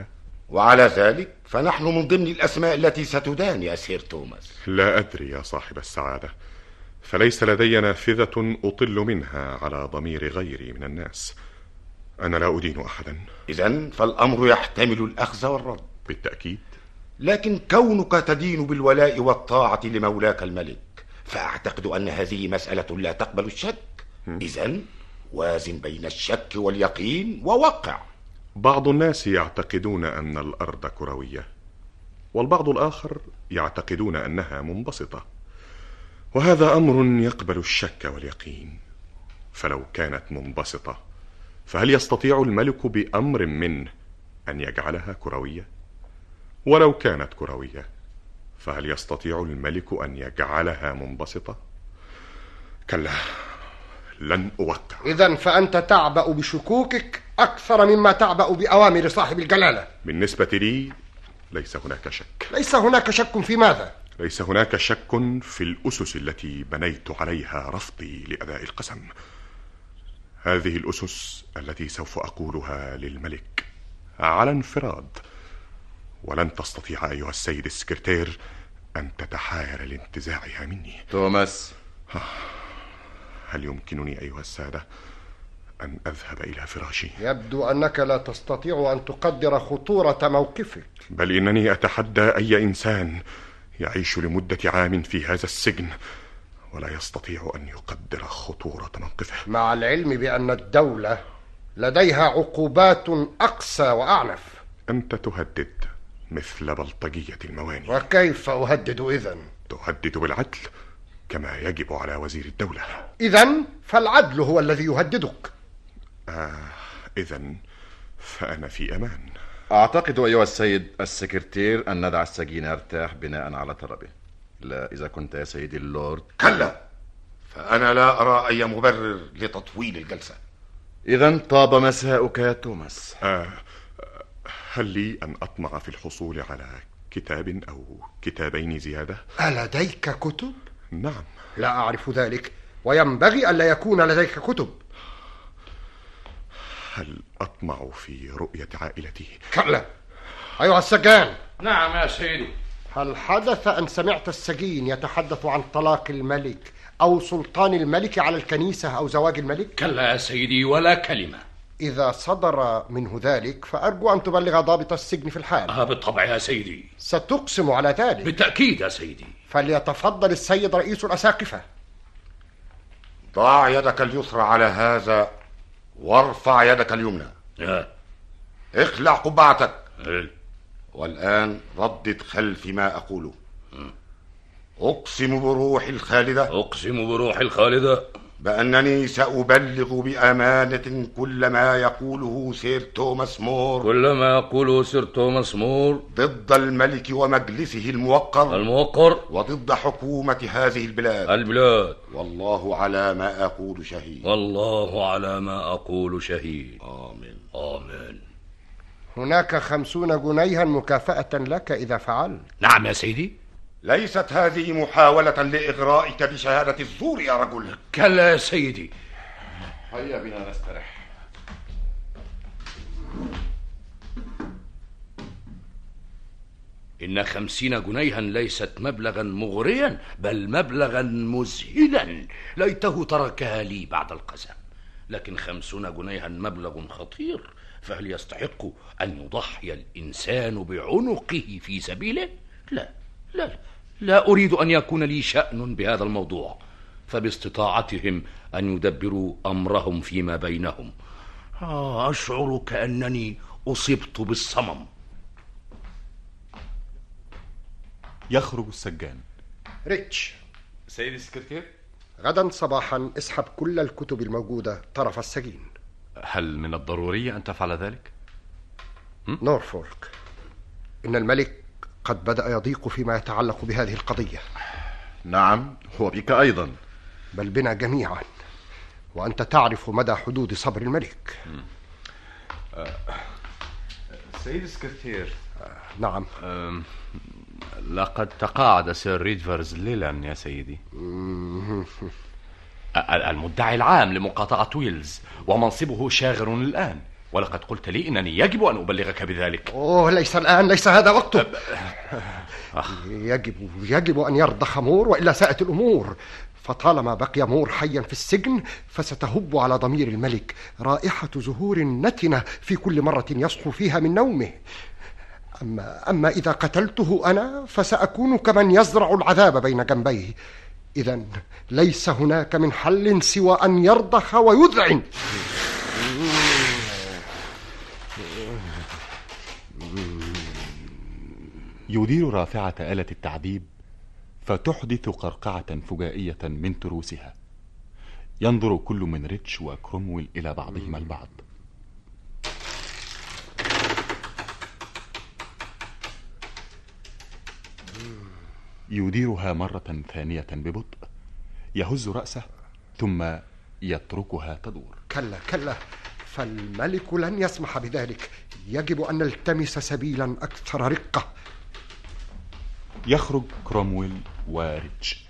وعلى ذلك فنحن من ضمن الأسماء التي ستدان يا سير توماس. لا أدري يا صاحب السعادة، فليس لدي نافذة أطل منها على ضمير غيري من الناس. أنا لا أدين أحدا. إذن فالأمر يحتمل الأخذ والرد. بالتأكيد. لكن كونك تدين بالولاء والطاعة لمولاك الملك، فأعتقد أن هذه مسألة لا تقبل الشك. إذن وازن بين الشك واليقين ووقع. بعض الناس يعتقدون أن الأرض كروية، والبعض الآخر يعتقدون أنها منبسطة، وهذا أمر يقبل الشك واليقين. فلو كانت منبسطة فهل يستطيع الملك بأمر منه أن يجعلها كروية؟ ولو كانت كروية فهل يستطيع الملك أن يجعلها منبسطة؟ كلا، لن أوقع. إذن فأنت تعبأ بشكوكك أكثر مما تعبأ بأوامر صاحب الجلالة. بالنسبة لي ليس هناك شك. ليس هناك شك في ماذا؟ ليس هناك شك في الأسس التي بنيت عليها رفضي لأداء القسم. هذه الأسس التي سوف أقولها للملك على انفراد، ولن تستطيع أيها السيد السكرتير أن تتحايل لانتزاعها مني. توماس، هل يمكنني أيها السادة أن أذهب إلى فراشي؟ يبدو أنك لا تستطيع أن تقدر خطورة موقفك. بل إنني أتحدى أي إنسان يعيش لمدة عام في هذا السجن ولا يستطيع أن يقدر خطورة موقفه، مع العلم بأن الدولة لديها عقوبات أقسى وأعنف. أنت تهدد مثل بلطجية المواني. وكيف أهدد إذن؟ تهدد بالعدل كما يجب على وزير الدولة. إذن فالعدل هو الذي يهددك. آه إذن فأنا في أمان. أعتقد أيها السيد السكرتير أن ندع السجين يرتاح بناء على طلبه، لا إذا كنت يا سيدي اللورد. كلا، فأنا لا أرى أي مبرر لتطويل الجلسة. إذن طاب مساؤك يا توماس. آه هل لي أن أطمع في الحصول على كتاب أو كتابين زيادة؟ ألديك كتب؟ نعم. لا أعرف ذلك، وينبغي ألا يكون لديك كتب. هل أطمع في رؤية عائلتي؟ كلا. أيها السجان. نعم يا سيدي. هل حدث أن سمعت السجين يتحدث عن طلاق الملك أو سلطان الملك على الكنيسة أو زواج الملك؟ كلا يا سيدي، ولا كلمة. إذا صدر منه ذلك فأرجو أن تبلغ ضابط السجن في الحال. آه بالطبع يا سيدي. ستقسم على ذلك؟ بالتأكيد يا سيدي. فليتفضل السيد رئيس الأساقفة. ضع يدك اليسرى على هذا وارفع يدك اليمنى. آه. اخلع قبعتك. آه. والآن ردد خلف ما أقوله. أقسم بروح الخالدة. أقسم بروح الخالدة بأنني سأبلغ بأمانة كل ما يقوله سير توماس مور. كل ما يقوله سير توماس مور ضد الملك ومجلسه الموقر. الموقر. وضد حكومة هذه البلاد. البلاد. والله على ما أقول شهيد. والله على ما أقول شهيد. آمين. آمين. هناك خمسون جنيها مكافأة لك إذا فعلت. نعم يا سيدي. ليست هذه محاولة لإغرائك بشهادة الزور يا رجل. كلا يا سيدي. هيا بنا نستريح. إن خمسين جنيها ليست مبلغا مغريا، بل مبلغا مذهلا، ليته تركها لي بعد القسم. لكن خمسون جنيها مبلغ خطير، فهل يستحق أن يضحي الإنسان بعنقه في سبيله؟ لا لا لا, لا أريد أن يكون لي شأن بهذا الموضوع، فباستطاعتهم أن يدبروا أمرهم فيما بينهم. آه أشعر كأنني أصبت بالصمم. يخرج السجان. ريتش. سيدي السكرتير. غدا صباحا اسحب كل الكتب الموجودة طرف السجين. هل من الضروري أن تفعل ذلك؟ نورفولك، إن الملك قد بدأ يضيق فيما يتعلق بهذه القضية. نعم، هو بك أيضا، بل بنا جميعا، وأنت تعرف مدى حدود صبر الملك. أه سيد السكرتير. أه نعم. أه لقد تقاعد سير ريدفرز ليلا يا سيدي، المدعي العام لمقاطعة ويلز، ومنصبه شاغر الآن. ولقد قلت لي إنني يجب أن أبلغك بذلك. أوه ليس الآن، ليس هذا وقته. يجب يجب أن يرضخ مور وإلا ساءت الأمور. فطالما بقي مور حيا في السجن فستهب على ضمير الملك رائحة زهور نتنة في كل مرة يصحو فيها من نومه. أما, أما إذا قتلته أنا فسأكون كمن يزرع العذاب بين جنبيه. إذن ليس هناك من حل سوى أن يرضخ ويذعن. يدير رافعة آلة التعذيب فتحدث قرقعة فجائية من تروسها. ينظر كل من ريتش وكرومويل إلى بعضهما البعض. يديرها مرة ثانية ببطء، يهز رأسه ثم يتركها تدور. كلا كلا، فالملك لن يسمح بذلك. يجب أن نلتمس سبيلا أكثر رقة. يخرج كرومويل وريتش.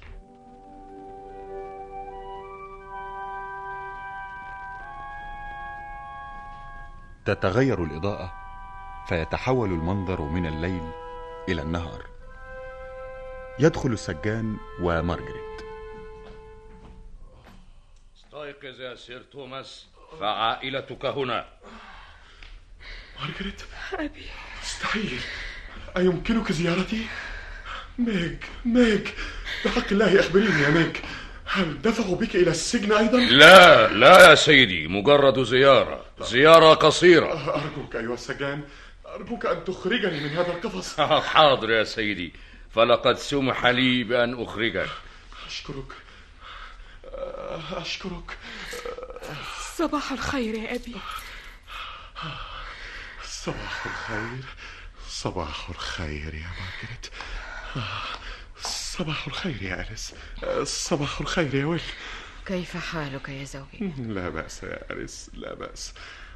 تتغير الإضاءة فيتحول المنظر من الليل إلى النهار. يدخل السجان ومارغريت. استيقظ يا سير توماس، فعائلتك هنا. مارغريت، أبي مستحيل. أيمكنك زيارتي؟ ميغ ميغ بحق الله أخبريني يا ميغ، هل دفعوا بك إلى السجن أيضا؟ لا لا يا سيدي، مجرد زيارة زيارة قصيرة. أرجوك أيها السجان، أرجوك أن تخرجني من هذا القفص. حاضر يا سيدي، فلقد سمح لي بأن أخرجك. أشكرك أشكرك. صباح الخير يا أبي. صباح الخير، صباح الخير يا مارغريت. صباح الخير يا أليس. صباح الخير يا ويل. كيف حالك يا زوجي؟ لا بأس يا أليس، لا بأس.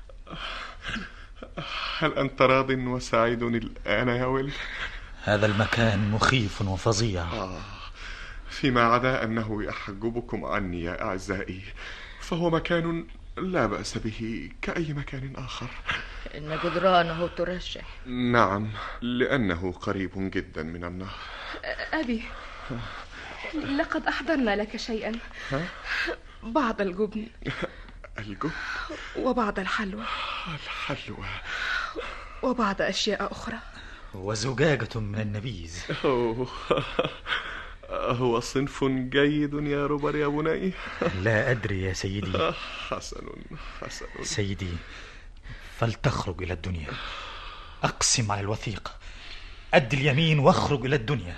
هل أنت راض وسعيد الآن يا ويل؟ هذا المكان مخيف وفظيع. آه. فيما عدا أنه يحجبكم عني يا أعزائي، فهو مكان لا بأس به كأي مكان آخر. إن جدرانه ترشح. نعم، لأنه قريب جدا من النهر. أبي، لقد أحضرنا لك شيئا. بعض الجبن. الجبن؟ وبعض الحلوى. الحلوى. وبعض أشياء أخرى. وزجاجة من النبيذ. هو صنف جيد يا روبر يا بني؟ لا أدري يا سيدي. حسن حسن. سيدي، فلتخرج إلى الدنيا. أقسم على الوثيقة، أد اليمين واخرج إلى الدنيا.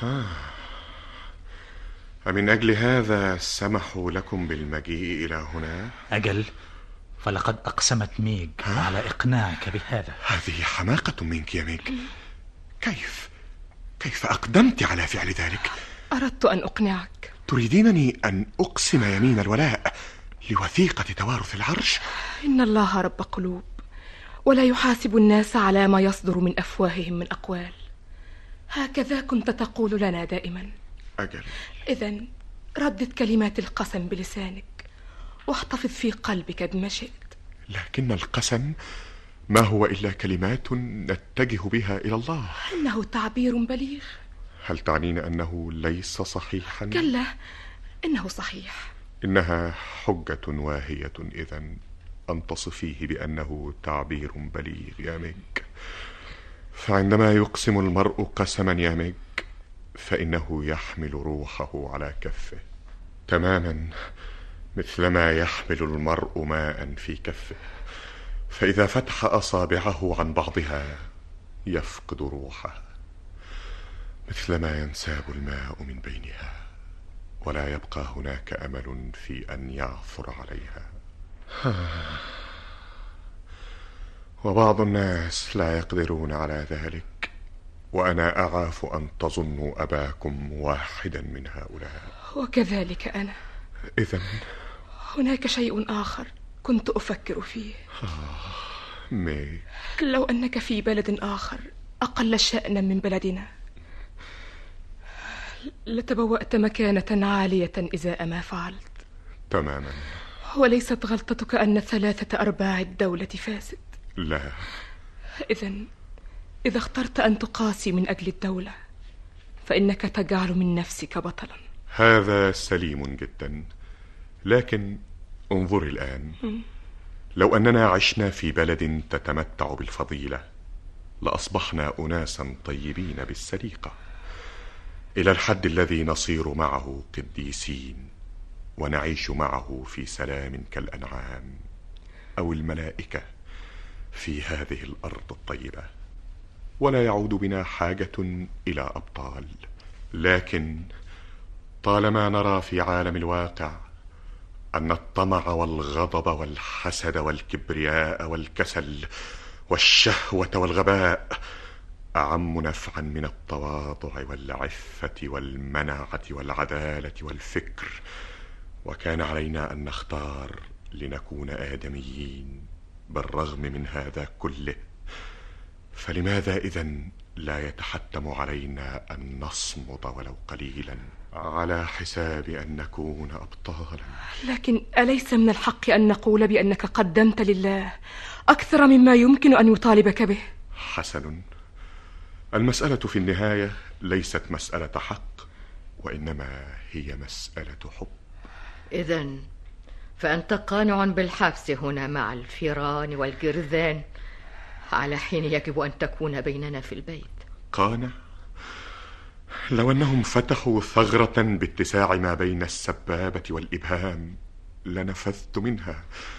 أمن أجل هذا سمحوا لكم بالمجيء إلى هنا؟ أجل، فلقد أقسمت ميغ على إقناعك بهذا. هذه حماقة منك يا ميغ. كيف كيف أقدمت على فعل ذلك؟ أردت أن أقنعك. تريدينني أن أقسم يمين الولاء لوثيقة توارث العرش؟ إن الله رب قلوب، ولا يحاسب الناس على ما يصدر من أفواههم من أقوال. هكذا كنت تقول لنا دائما. أجل. إذن ردد كلمات القسم بلسانك واحتفظ في قلبك بما شئت. لكن القسم ما هو إلا كلمات نتجه بها إلى الله. إنه تعبير بليغ. هل تعنين أنه ليس صحيحا؟ كلا، إنه صحيح. إنها حجة واهية إذن أن تصفيه بأنه تعبير بليغ يا ميغ. فعندما يقسم المرء قسما يا ميغ فإنه يحمل روحه على كفه، تماما مثلما يحمل المرء ماء في كفه، فإذا فتح أصابعه عن بعضها يفقد روحها، مثلما ينساب الماء من بينها ولا يبقى هناك أمل في أن يعثر عليها. وبعض الناس لا يقدرون على ذلك، وأنا أعاف أن تظنوا أباكم واحدا من هؤلاء. وكذلك أنا. إذن هناك شيء آخر كنت أفكر فيه. آه مي. لو أنك في بلد آخر أقل شأنا من بلدنا لتبوأت مكانة عالية إزاء ما فعلت. تماما. وليست غلطتك أن ثلاثة أرباع الدولة فاسد؟ لا. إذن إذا اخترت أن تقاسي من أجل الدولة فإنك تجعل من نفسك بطلا. هذا سليم جدا، لكن انظري الآن، لو أننا عشنا في بلد تتمتع بالفضيلة لأصبحنا أناسا طيبين بالسليقة، إلى الحد الذي نصير معه قديسين ونعيش معه في سلام كالأنعام أو الملائكة في هذه الأرض الطيبة، ولا يعود بنا حاجة إلى أبطال. لكن طالما نرى في عالم الواقع أن الطمع والغضب والحسد والكبرياء والكسل والشهوة والغباء أعم نفعا من التواضع والعفة والمنعة والعدالة والفكر، وكان علينا أن نختار لنكون آدميين بالرغم من هذا كله، فلماذا إذن لا يتحتم علينا أن نصمد ولو قليلا على حساب أن نكون أبطالا؟ لكن أليس من الحق أن نقول بأنك قدمت لله أكثر مما يمكن أن يطالبك به؟ حسن، المسألة في النهاية ليست مسألة حق، وإنما هي مسألة حب. إذن فأنت قانع بالحبس هنا مع الفيران والجرذان على حين يجب أن تكون بيننا في البيت. قانع؟ لو أنهم فتحوا ثغرة باتساع ما بين السبابة والإبهام لنفذت منها.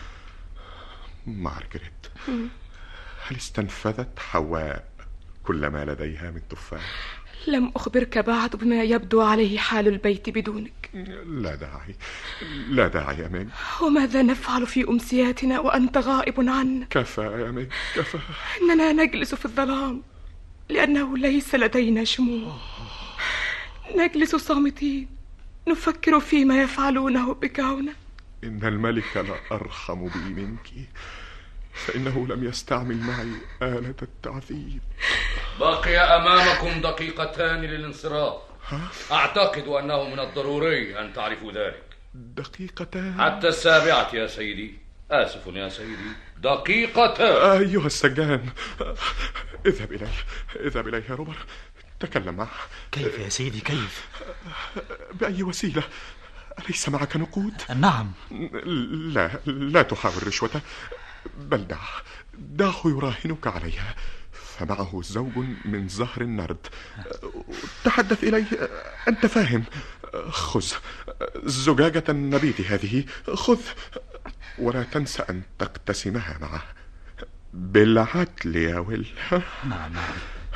مارغريت، هل استنفذت حواء كل ما لديها من تفاح؟ لم أخبرك بعد بما يبدو عليه حال البيت بدونك. لا داعي، لا داعي يا ميج. وماذا نفعل في أمسياتنا وأنت غائب عنا؟ كفى يا ميج، كفى. إننا نجلس في الظلام لأنه ليس لدينا شموع، نجلس صامتين نفكر فيما يفعلونه بك هنا. إن الملك لأرحم بي منك، فإنه لم يستعمل معي آلة التعذيب. بقي أمامكم دقيقتان للانصراف. أعتقد أنه من الضروري أن تعرفوا ذلك. دقيقتان؟ حتى السابعة يا سيدي. آسف يا سيدي، دقيقتان. أيها السجان، اذهب إليه، اذهب إليه يا روبر، تكلم معه. كيف يا سيدي، كيف؟ بأي وسيلة؟ أليس معك نقود؟ نعم. لا، لا تحاول رشوته، بل دع دعه يراهنك عليها، فمعه زوج من زهر النرد. تحدث إليه، أنت فاهم. خذ زجاجة النبيذ هذه، خذ، ولا تنسى أن تقتسمها معه بالعدل يا ويل. نعم نعم.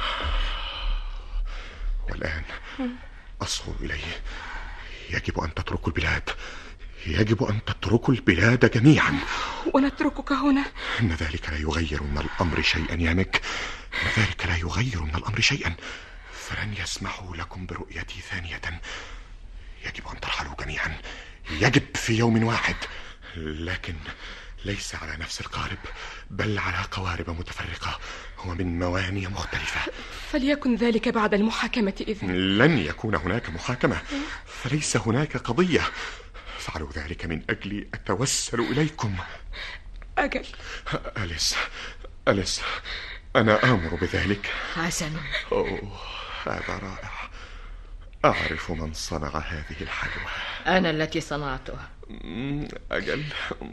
والآن أصغر إليه، يجب أن تتركوا البلاد، يجب أن تتركوا البلاد جميعا. ونتركك هنا؟ إن ذلك لا يغير من الأمر شيئا يا ميك، إن ذلك لا يغير من الأمر شيئا، فلن يسمحوا لكم برؤيتي ثانية. يجب أن ترحلوا جميعا، يجب في يوم واحد، لكن ليس على نفس القارب، بل على قوارب متفرقة ومن موانئ مختلفة. فليكن ذلك بعد المحاكمة إذن. لن يكون هناك محاكمة، فليس هناك قضية. فعلوا ذلك من أجلي أتوسل إليكم. أجل. أليس، أليس، أنا آمر بذلك. حسن. أوه، هذا رائع. أعرف من صنع هذه الحلوى. أنا التي صنعتها. أجل،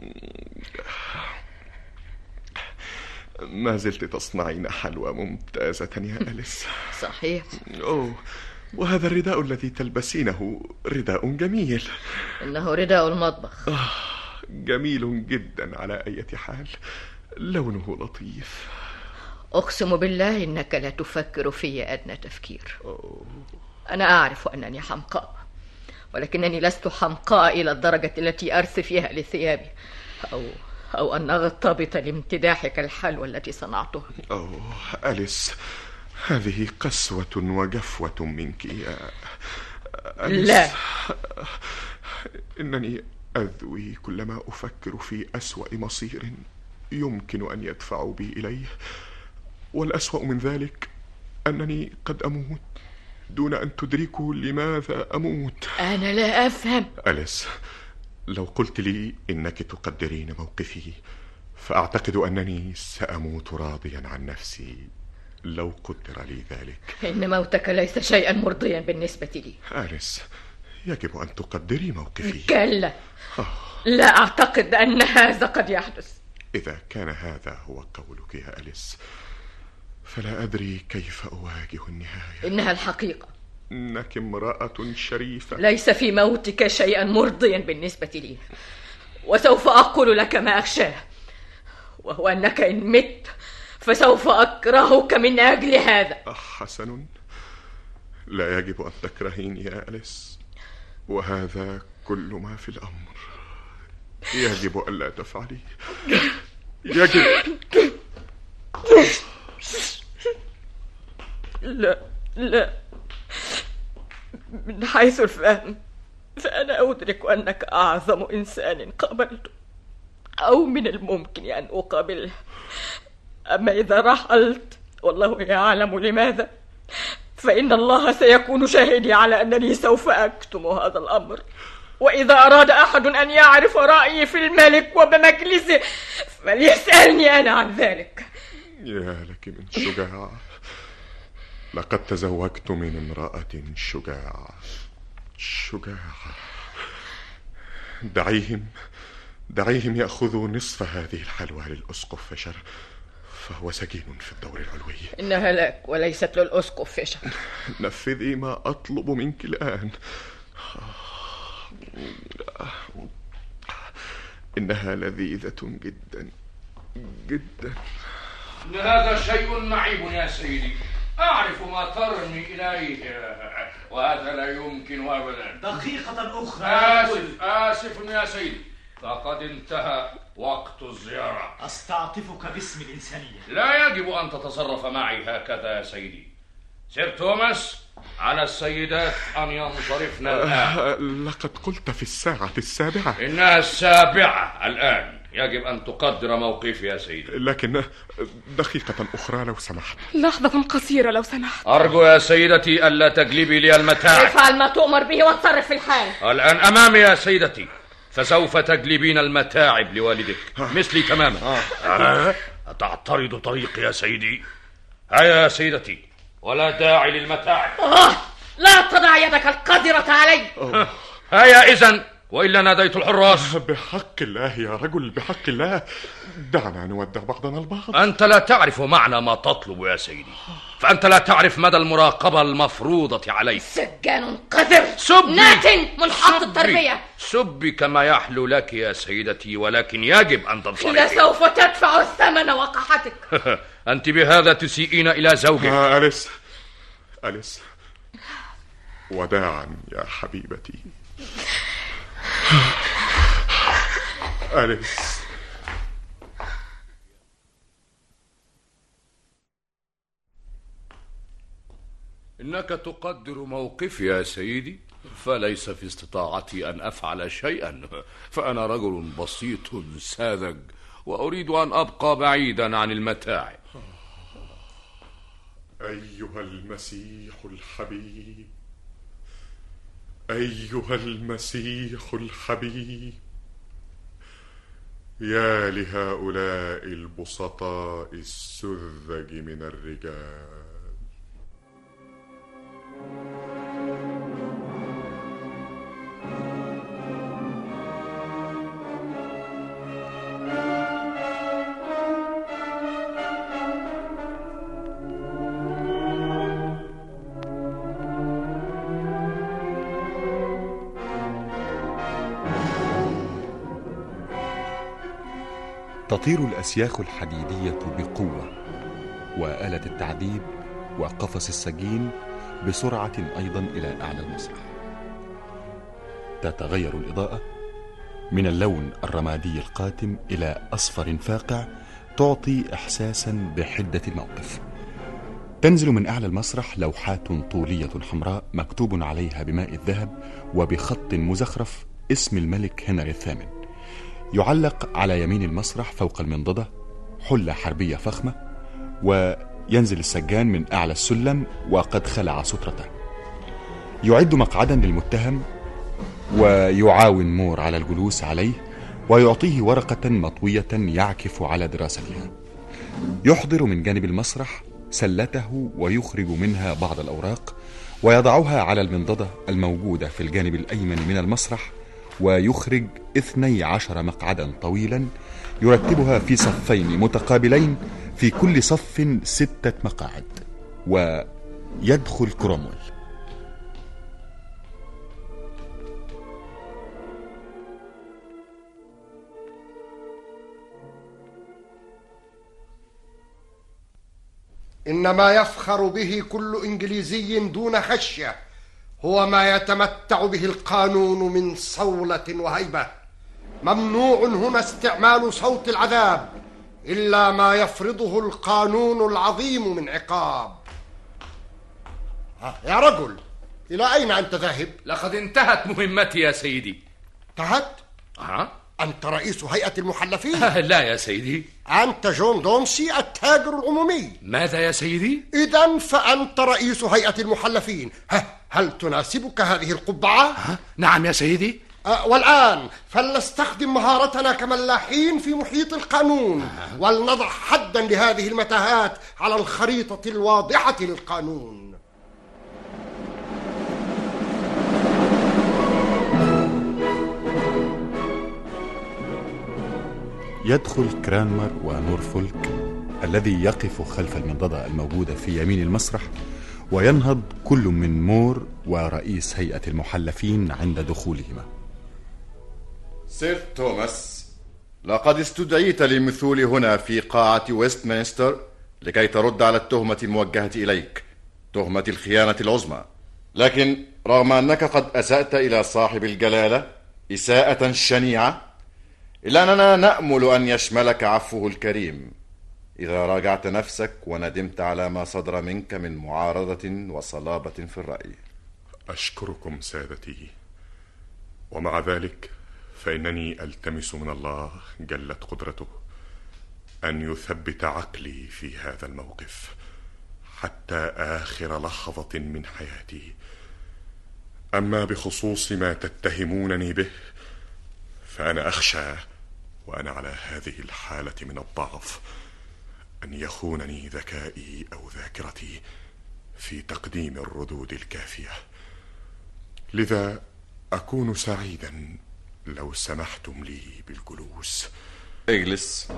ما زلت تصنعين حلوى ممتازة يا أليس. صحيح. أوه، وهذا الرداء الذي تلبسينه رداء جميل. إنه رداء المطبخ. آه، جميل جدا على أي حال، لونه لطيف. أقسم بالله إنك لا تفكر في أدنى تفكير. أوه. أنا أعرف أنني حمقاء، ولكنني لست حمقاء إلى الدرجة التي أرث فيها لثيابي، أو أو أن أغتبط لامتداحك الحلوى التي صنعتها. أوه أليس، هذه قسوة وجفوة منك يا أليس. لا، إنني أذوي كلما أفكر في أسوأ مصير يمكن أن يدفع بي إليه، والأسوأ من ذلك أنني قد أموت دون أن تدركوا لماذا أموت. أنا لا أفهم. أليس، لو قلت لي إنك تقدرين موقفي فأعتقد أنني سأموت راضيا عن نفسي لو قدر لي ذلك. إن موتك ليس شيئا مرضيا بالنسبة لي. أليس، يجب أن تقدري موقفي. كلا، لا أعتقد أن هذا قد يحدث. إذا كان هذا هو قولك يا أليس فلا أدري كيف أواجه النهاية. إنها الحقيقة. إنك امرأة شريفة. ليس في موتك شيئا مرضيا بالنسبة لي، وسوف أقول لك ما أخشاه، وهو أنك إن مت فسوف أكرهك من أجل هذا. حسن، لا يجب أن تكرهيني يا أليس، وهذا كل ما في الأمر. يجب ألا تفعلي. يجب. لا لا، من حيث الفهم فأنا أدرك أنك أعظم إنسان قابلته أو من الممكن أن أقابله. أما إذا رحلت والله يعلم لماذا، فإن الله سيكون شاهدي على أنني سوف أكتم هذا الأمر، وإذا أراد أحد أن يعرف رأيي في الملك وبمجلسه فليسألني أنا عن ذلك. يا لك من شجاعة، لقد تزوجت من امرأة شجاعة شجاعة. دعيهم دعيهم يأخذوا نصف هذه الحلوى للأسقف فيشر، فهو سجين في الدور العلوي. إنها لك وليست للأسقف فيشر. نفذي ما أطلب منك الآن. إنها لذيذة جدا جدا. إن هذا شيء معيب يا سيدي، أعرف ما ترمي إليه وهذا لا يمكن أبدا. دقيقة أخرى. آسف آسف يا سيدي، فقد انتهى وقت الزيارة. أستعطفك باسم الإنسانية. لا يجب أن تتصرف معي هكذا يا سيدي. سير توماس، على السيدات أن ينصرفن الآن. لقد قلت في الساعة السابعة. إنها السابعة الآن. يجب أن تقدر موقفي يا سيدي. لكن دقيقة أخرى لو سمحت. لحظة قصيرة لو سمحت. أرجو يا سيدتي ألا تجلبي لي المتاع. افعل ما تؤمر به واتصرف في الحال. الآن أمامي يا سيدتي، فسوف تجلبين المتاعب لوالدك مثلي تماما. آه. أتعترض طريقي يا سيدي؟ هيا يا سيدتي، ولا داعي للمتاعب. آه. لا تضع يدك القذرة علي. هيا إذن، وإلا ناديت الحراس. بحق الله يا رجل، بحق الله، دعنا نودع بعضنا البعض. أنت لا تعرف معنى ما تطلب يا سيدي، فأنت لا تعرف مدى المراقبة المفروضة عليك. سجان قذر، سبي ناتن منحط التربية. سبي كما يحلو لك يا سيدتي، ولكن يجب أن تنصرفي. لسوف تدفع الثمن وقحتك. أنت بهذا تسيئين إلى زوجك. آه أليس أليس، وداعا يا حبيبتي. أليس. إنك تقدر موقفي يا سيدي، فليس في استطاعتي أن أفعل شيئا، فأنا رجل بسيط ساذج وأريد أن أبقى بعيدا عن المتاعب. أيها المسيح الحبيب، أيها المسيح الحبيب، يا لهؤلاء البسطاء السذج من الرجال. تطير الأسياخ الحديدية بقوة، وآلة التعذيب وقفص السجين بسرعة أيضا إلى أعلى المسرح. تتغير الإضاءة من اللون الرمادي القاتم إلى أصفر فاقع، تعطي إحساسا بحدة الموقف. تنزل من أعلى المسرح لوحات طولية حمراء مكتوب عليها بماء الذهب وبخط مزخرف اسم الملك هنري الثامن. يعلق على يمين المسرح فوق المنضدة حلة حربية فخمة، وينزل السجان من أعلى السلم وقد خلع سترته. يعد مقعدا للمتهم ويعاون مور على الجلوس عليه ويعطيه ورقة مطوية يعكف على دراستها. يحضر من جانب المسرح سلته ويخرج منها بعض الأوراق ويضعها على المنضدة الموجودة في الجانب الأيمن من المسرح، ويخرج اثني عشر مقعدا طويلا يرتبها في صفين متقابلين، في كل صف ستة مقاعد، ويدخل كرومويل. إن ما يفخر به كل إنجليزي دون خشية هو ما يتمتع به القانون من صولة وهيبة. ممنوع هنا استعمال صوت العذاب إلا ما يفرضه القانون العظيم من عقاب. يا رجل، إلى أين أنت ذاهب؟ لقد انتهت مهمتي يا سيدي. انتهت؟ أه؟ أنت رئيس هيئة المحلفين؟ لا يا سيدي. أنت جون دومسي التاجر العمومي. ماذا يا سيدي؟ إذن فأنت رئيس هيئة المحلفين. هل تناسبك هذه القبعة؟ نعم يا سيدي. أه والآن فلنستخدم مهارتنا كملاحين في محيط القانون، أه. ولنضع حدا لهذه المتاهات على الخريطة الواضحة للقانون. يدخل كرانمر ونورفولك الذي يقف خلف المنضدة الموجودة في يمين المسرح، وينهض كل من مور ورئيس هيئة المحلفين عند دخولهما. سير توماس، لقد استدعيت للمثول هنا في قاعة ويستمنستر لكي ترد على التهمة الموجهة إليك، تهمة الخيانة العظمى. لكن رغم أنك قد أسأت إلى صاحب الجلالة إساءة شنيعة، إلا أننا نأمل أن يشملك عفوه الكريم إذا راجعت نفسك وندمت على ما صدر منك من معارضة وصلابة في الرأي. أشكركم سادتي، ومع ذلك فإنني ألتمس من الله جلت قدرته أن يثبت عقلي في هذا الموقف حتى آخر لحظة من حياتي. أما بخصوص ما تتهمونني به فأنا أخشى وأنا على هذه الحالة من الضعف أن يخونني ذكائي أو ذاكرتي في تقديم الردود الكافية. لذا أكون سعيدا لو سمحتم لي بالجلوس. اجلس.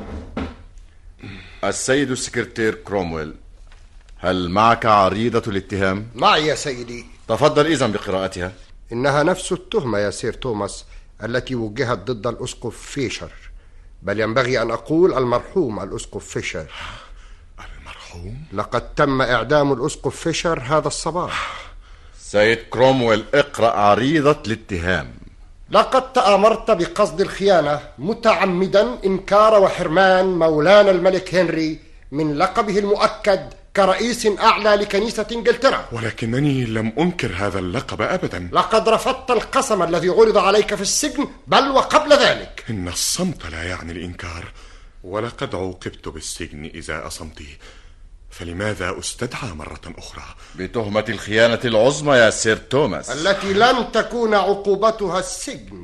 السيد السكرتير كرومويل، هل معك عريضة الاتهام؟ معي يا سيدي. تفضل إذن بقراءتها. إنها نفس التهمة يا سير توماس التي وجهت ضد الأسقف فيشر، بل ينبغي أن أقول المرحوم الأسقف فيشر. المرحوم؟ لقد تم إعدام الأسقف فيشر هذا الصباح. سيد كرومويل، اقرأ عريضة الاتهام. لقد تآمرت بقصد الخيانة متعمدا إنكار وحرمان مولانا الملك هنري من لقبه المؤكد كرئيس أعلى لكنيسة إنجلترا. ولكنني لم أنكر هذا اللقب أبدا. لقد رفضت القسم الذي عرض عليك في السجن، بل وقبل ذلك. إن الصمت لا يعني الإنكار، ولقد عوقبت بالسجن إذا أصمت، فلماذا أستدعى مرة أخرى؟ بتهمة الخيانة العظمى يا سير توماس، التي لن تكون عقوبتها السجن.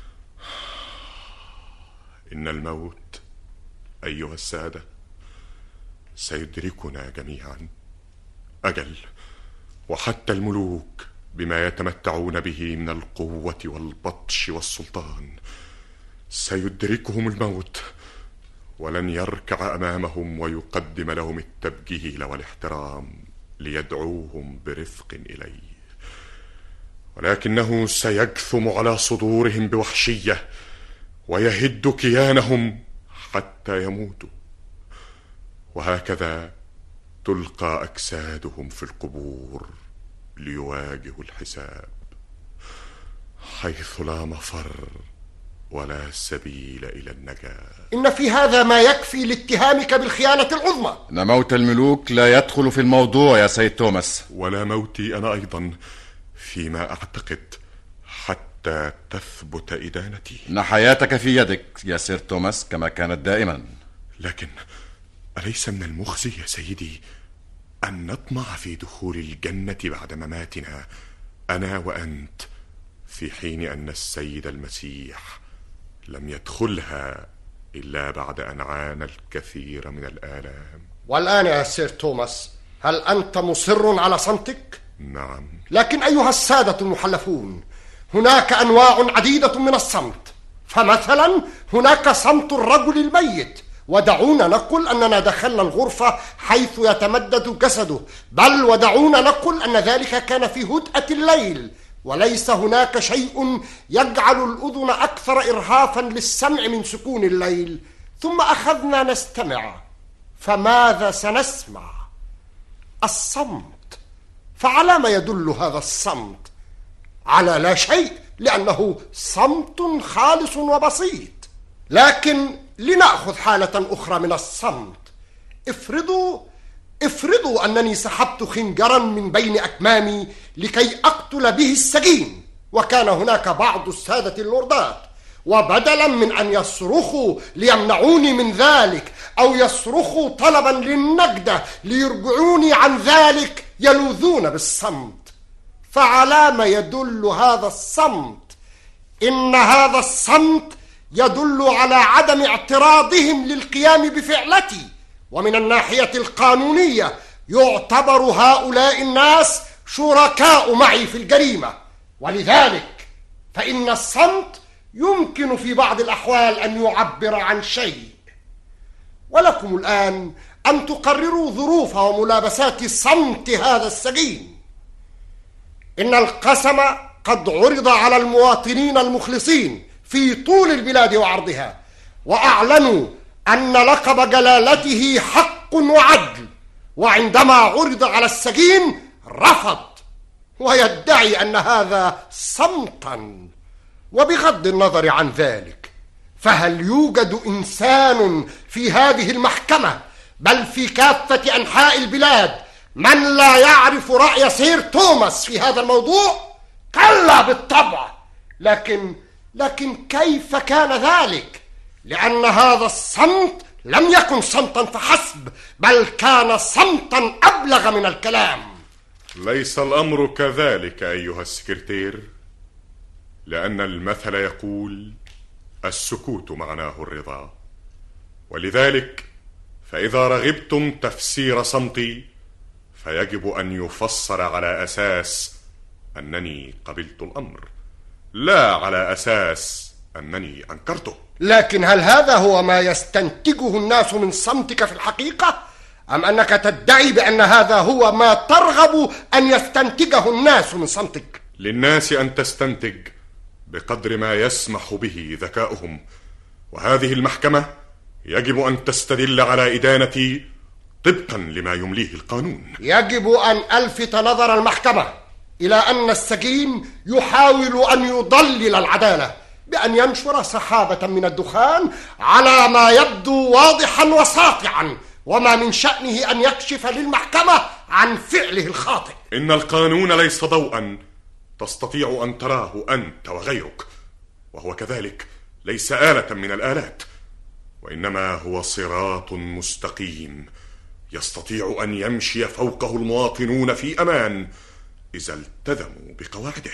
إن الموت أيها السادة سيدركنا جميعا. أجل، وحتى الملوك بما يتمتعون به من القوة والبطش والسلطان سيدركهم الموت، ولن يركع أمامهم ويقدم لهم التبجيل والاحترام ليدعوهم برفق إليه، ولكنه سيجثم على صدورهم بوحشية ويهد كيانهم حتى يموتوا، وهكذا تلقى أجسادهم في القبور ليواجهوا الحساب، حيث لا مفر ولا سبيل إلى النجاة. إن في هذا ما يكفي لاتهامك بالخيانة العظمى. إن موت الملوك لا يدخل في الموضوع يا سيد توماس. ولا موتي أنا أيضا فيما أعتقد حتى تثبت إدانتي. إن حياتك في يدك يا سير توماس كما كانت دائما. لكن أليس من المخزي يا سيدي أن نطمع في دخول الجنة بعد مماتنا أنا وأنت في حين أن السيد المسيح لم يدخلها إلا بعد أن عانى الكثير من الآلام. والآن يا سير توماس، هل أنت مصر على صمتك؟ نعم. لكن أيها السادة المحلفون، هناك أنواع عديدة من الصمت. فمثلا هناك صمت الرجل الميت، ودعونا نقل أننا دخلنا الغرفة حيث يتمدد جسده، بل ودعونا نقل أن ذلك كان في هدأة الليل، وليس هناك شيء يجعل الأذن أكثر إرهافا للسمع من سكون الليل. ثم أخذنا نستمع، فماذا سنسمع؟ الصمت. فعلى ما يدل هذا الصمت؟ على لا شيء، لأنه صمت خالص وبسيط. لكن لنأخذ حالة أخرى من الصمت. افرضوا افرضوا أنني سحبت خنجرا من بين أكمامي لكي أقتل به السجين، وكان هناك بعض السادة اللوردات، وبدلا من أن يصرخوا ليمنعوني من ذلك أو يصرخوا طلبا للنجدة ليرجعوني عن ذلك، يلوذون بالصمت. فعلى ما يدل هذا الصمت؟ إن هذا الصمت يدل على عدم اعتراضهم للقيام بفعلتي، ومن الناحية القانونية يعتبر هؤلاء الناس شركاء معي في الجريمة، ولذلك فإن الصمت يمكن في بعض الأحوال أن يعبر عن شيء. ولكم الآن أن تقرروا ظروف وملابسات صمت هذا السجين. إن القسم قد عرض على المواطنين المخلصين في طول البلاد وعرضها، وأعلنوا أن لقب جلالته حق وعدل، وعندما عرض على السجين رفض ويدعي أن هذا صمتا. وبغض النظر عن ذلك، فهل يوجد إنسان في هذه المحكمة بل في كافة أنحاء البلاد من لا يعرف رأي سير توماس في هذا الموضوع؟ كلا بالطبع. لكن لكن كيف كان ذلك؟ لأن هذا الصمت لم يكن صمتا فحسب، بل كان صمتا أبلغ من الكلام. ليس الأمر كذلك أيها السكرتير، لأن المثل يقول السكوت معناه الرضا، ولذلك فإذا رغبتم تفسير صمتي فيجب أن يفسر على أساس أنني قبلت الأمر، لا على أساس أنني أنكرته. لكن هل هذا هو ما يستنتجه الناس من صمتك في الحقيقة؟ أم أنك تدعي بأن هذا هو ما ترغب أن يستنتجه الناس من صمتك؟ للناس أن تستنتج بقدر ما يسمح به ذكاؤهم، وهذه المحكمة يجب أن تستدل على إدانتي طبقا لما يمليه القانون. يجب أن ألفت نظر المحكمة إلى أن السجين يحاول أن يضلل العدالة بأن ينشر سحابة من الدخان على ما يبدو واضحا وساطعا، وما من شأنه أن يكشف للمحكمة عن فعله الخاطئ. إن القانون ليس ضوءا تستطيع أن تراه أنت وغيرك، وهو كذلك ليس آلة من الآلات، وإنما هو صراط مستقيم يستطيع أن يمشي فوقه المواطنون في أمان إذا التزموا بقواعده.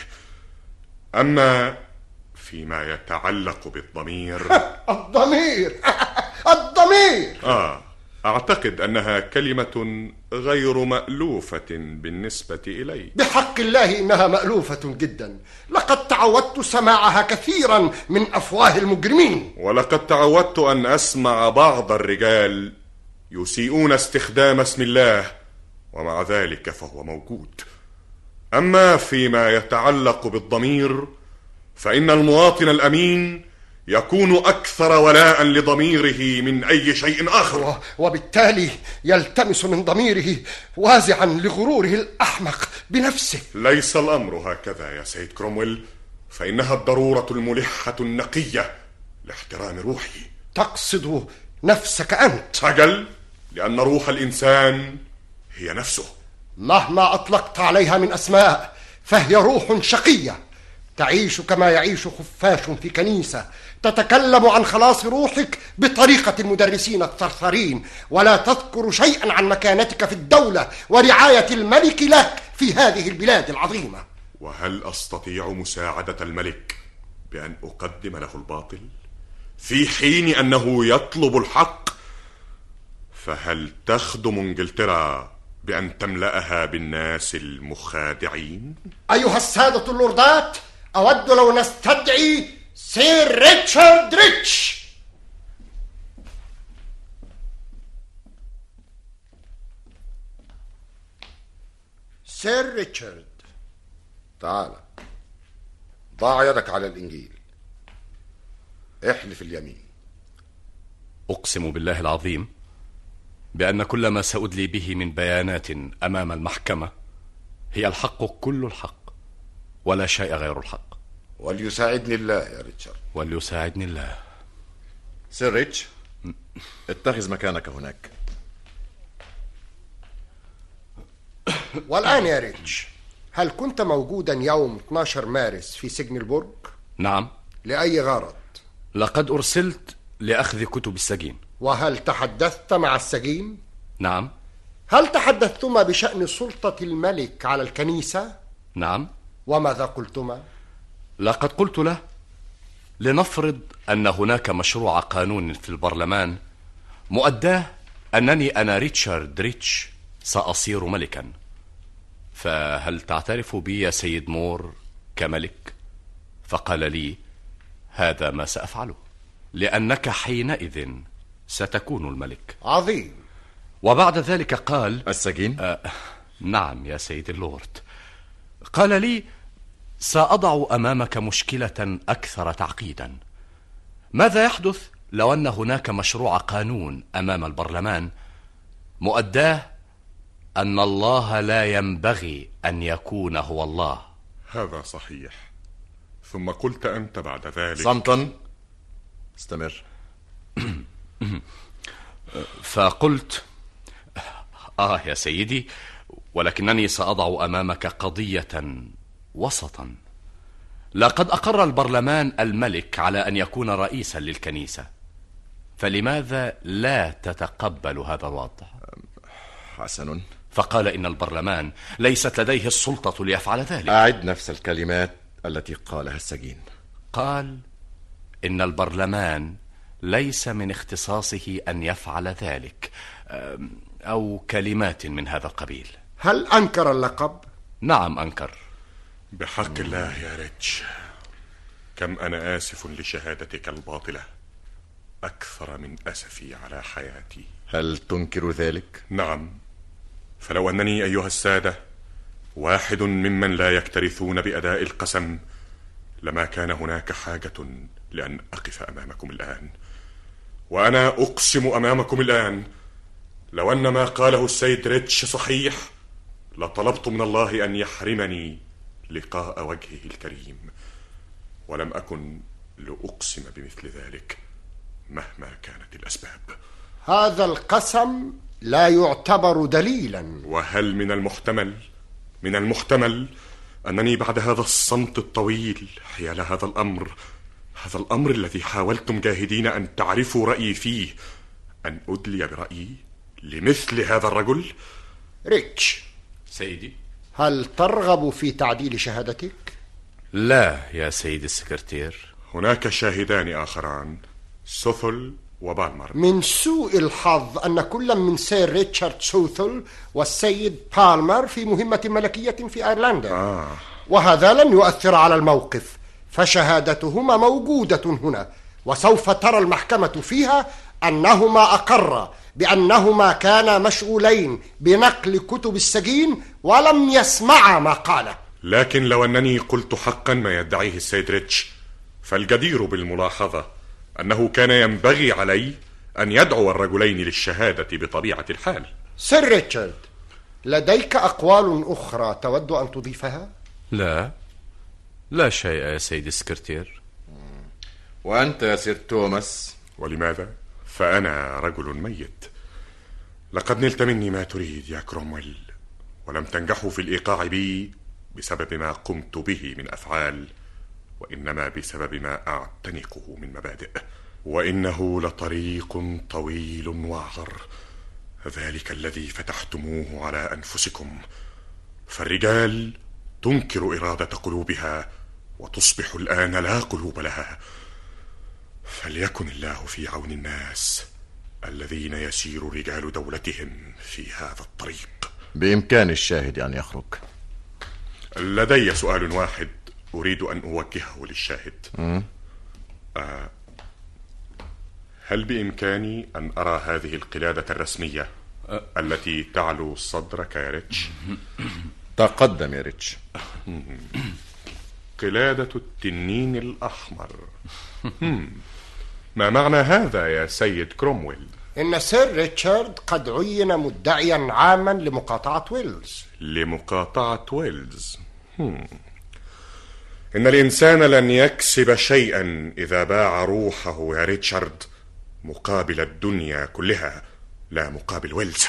أما فيما يتعلق بالضمير الضمير الضمير آه أعتقد أنها كلمة غير مألوفة بالنسبة إلي. بحق الله إنها مألوفة جدا، لقد تعودت سماعها كثيرا من أفواه المجرمين، ولقد تعودت أن أسمع بعض الرجال يسيئون استخدام اسم الله ومع ذلك فهو موجود. أما فيما يتعلق بالضمير فإن المواطن الأمين يكون أكثر ولاء لضميره من أي شيء آخر، وبالتالي يلتمس من ضميره وازعا لغروره الأحمق بنفسه. ليس الأمر هكذا يا سيد كرومويل، فإنها الضرورة الملحة النقية لاحترام روحي. تقصد نفسك أنت؟ أجل، لأن روح الإنسان هي نفسه، مهما أطلقت عليها من أسماء فهي روح شقية تعيش كما يعيش خفاش في كنيسة، تتكلم عن خلاص روحك بطريقة المدرسين الثرثرين، ولا تذكر شيئا عن مكانتك في الدولة ورعاية الملك لك في هذه البلاد العظيمة. وهل أستطيع مساعدة الملك بأن أقدم له الباطل في حين أنه يطلب الحق؟ فهل تخدم إنجلترا بأن تملأها بالناس المخادعين؟ أيها السادة اللوردات، أود لو نستدعي سير ريتشارد ريتش. سير ريتشارد، تعال، ضع يدك على الإنجيل، احلف اليمين. أقسم بالله العظيم بأن كل ما سأدلي به من بيانات أمام المحكمة هي الحق كل الحق ولا شيء غير الحق. وليساعدني الله يا ريتشارد. وليساعدني الله. سير ريتش، اتخذ مكانك هناك. والآن يا ريتش، هل كنت موجودا يوم اثني عشر مارس في سجن البرج؟ نعم. لأي غرض؟ لقد أرسلت لأخذ كتب السجين. وهل تحدثت مع السجين؟ نعم. هل تحدثتما بشأن سلطة الملك على الكنيسة؟ نعم. وماذا قلتما؟ لقد قلت له لنفرض أن هناك مشروع قانون في البرلمان مؤداه أنني أنا ريتشارد ريتش سأصير ملكا، فهل تعترف بي يا سيد مور كملك؟ فقال لي هذا ما سأفعله، لأنك حينئذ ستكون الملك. عظيم. وبعد ذلك قال السجين؟ آه نعم يا سيد اللورد. قال لي سأضع أمامك مشكلة أكثر تعقيدا. ماذا يحدث لو أن هناك مشروع قانون أمام البرلمان مؤداه أن الله لا ينبغي أن يكون هو الله؟ هذا صحيح. ثم قلت أنت بعد ذلك صمتا. استمر. فقلت آه يا سيدي، ولكنني سأضع أمامك قضية وسطا. لقد أقر البرلمان الملك على أن يكون رئيسا للكنيسة، فلماذا لا تتقبل هذا الوضع؟ حسن. فقال إن البرلمان ليست لديه السلطة ليفعل ذلك. أعد نفس الكلمات التي قالها السجين. قال إن البرلمان ليس من اختصاصه أن يفعل ذلك، أو كلمات من هذا القبيل. هل أنكر اللقب؟ نعم أنكر. بحق الله يا ريتش، كم أنا آسف لشهادتك الباطلة أكثر من أسفي على حياتي. هل تنكر ذلك؟ نعم. فلو أنني أيها السادة واحد ممن لا يكترثون بأداء القسم لما كان هناك حاجة لأن أقف أمامكم الآن. وأنا أقسم أمامكم الآن لو أن ما قاله السيد ريتش صحيح لطلبت من الله أن يحرمني لقاء وجهه الكريم، ولم أكن لأقسم بمثل ذلك مهما كانت الأسباب. هذا القسم لا يعتبر دليلا. وهل من المحتمل من المحتمل أنني بعد هذا الصمت الطويل حيال هذا الأمر هذا الأمر الذي حاولتم جاهدين أن تعرفوا رأيي فيه أن أدلي برأيي لمثل هذا الرجل؟ ريتش سيدي، هل ترغب في تعديل شهادتك؟ لا يا سيد السكرتير. هناك شاهدان آخران، سوثل وبالمر. من سوء الحظ أن كل من سير ريتشارد سوثل والسيد بالمر في مهمة ملكية في أيرلندا. آه. وهذا لن يؤثر على الموقف، فشهادتهما موجودة هنا، وسوف ترى المحكمة فيها أنهما أقرا بأنهما كانا مشغولين بنقل كتب السجين ولم يسمعا ما قاله. لكن لو أنني قلت حقا ما يدعيه السيد ريتش فالجدير بالملاحظة أنه كان ينبغي علي أن يدعو الرجلين للشهادة بطبيعة الحال. سير ريتشارد، لديك أقوال أخرى تود أن تضيفها؟ لا لا شيء يا سيد السكرتير. وأنت يا سير توماس؟ ولماذا؟ فأنا رجل ميت. لقد نلت مني ما تريد يا كرومويل، ولم تنجحوا في الإيقاع بي بسبب ما قمت به من أفعال، وإنما بسبب ما أعتنقه من مبادئ. وإنه لطريق طويل وعر، ذلك الذي فتحتموه على أنفسكم. فالرجال تنكر إرادة قلوبها وتصبح الآن لا قلوب لها. فليكن الله في عون الناس الذين يسير رجال دولتهم في هذا الطريق. بإمكان الشاهد أن يخرج. لدي سؤال واحد أريد أن أوجهه للشاهد. آه هل بإمكاني أن أرى هذه القلادة الرسمية التي تعلو صدرك يا ريتش؟ تقدم يا ريتش. قلادة التنين الأحمر. ما معنى هذا يا سيد كرومويل؟ إن سير ريتشارد قد عين مدعيا عاما لمقاطعة ويلز. لمقاطعة ويلز. هم. إن الإنسان لن يكسب شيئا إذا باع روحه يا ريتشارد مقابل الدنيا كلها، لا مقابل ويلز.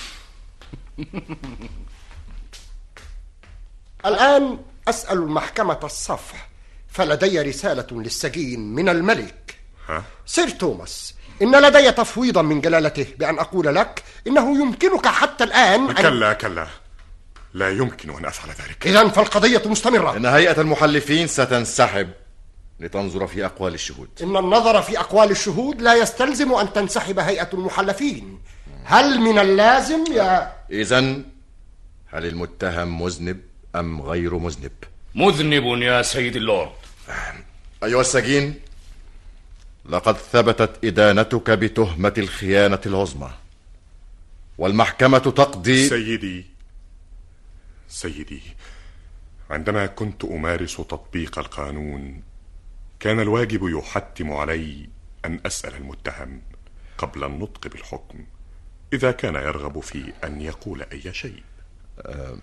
الآن أسأل المحكمة الصفح، فلدي رسالة للسجين من الملك. ها؟ سير توماس، إن لدي تفويضا من جلالته بأن أقول لك إنه يمكنك حتى الآن أن... كلا كلا، لا يمكن أن أفعل ذلك. إذن فالقضية مستمرة. إن هيئة المحلفين ستنسحب لتنظر في أقوال الشهود. إن النظر في أقوال الشهود لا يستلزم أن تنسحب هيئة المحلفين. هل من اللازم يا... إذن هل المتهم مذنب أم غير مذنب؟ مذنب يا سيد اللورد. أيها السجين، لقد ثبتت إدانتك بتهمة الخيانة العظمى، والمحكمة تقضي. سيدي سيدي عندما كنت أمارس تطبيق القانون كان الواجب يحتم علي أن أسأل المتهم قبل النطق بالحكم إذا كان يرغب في أن يقول أي شيء. أه...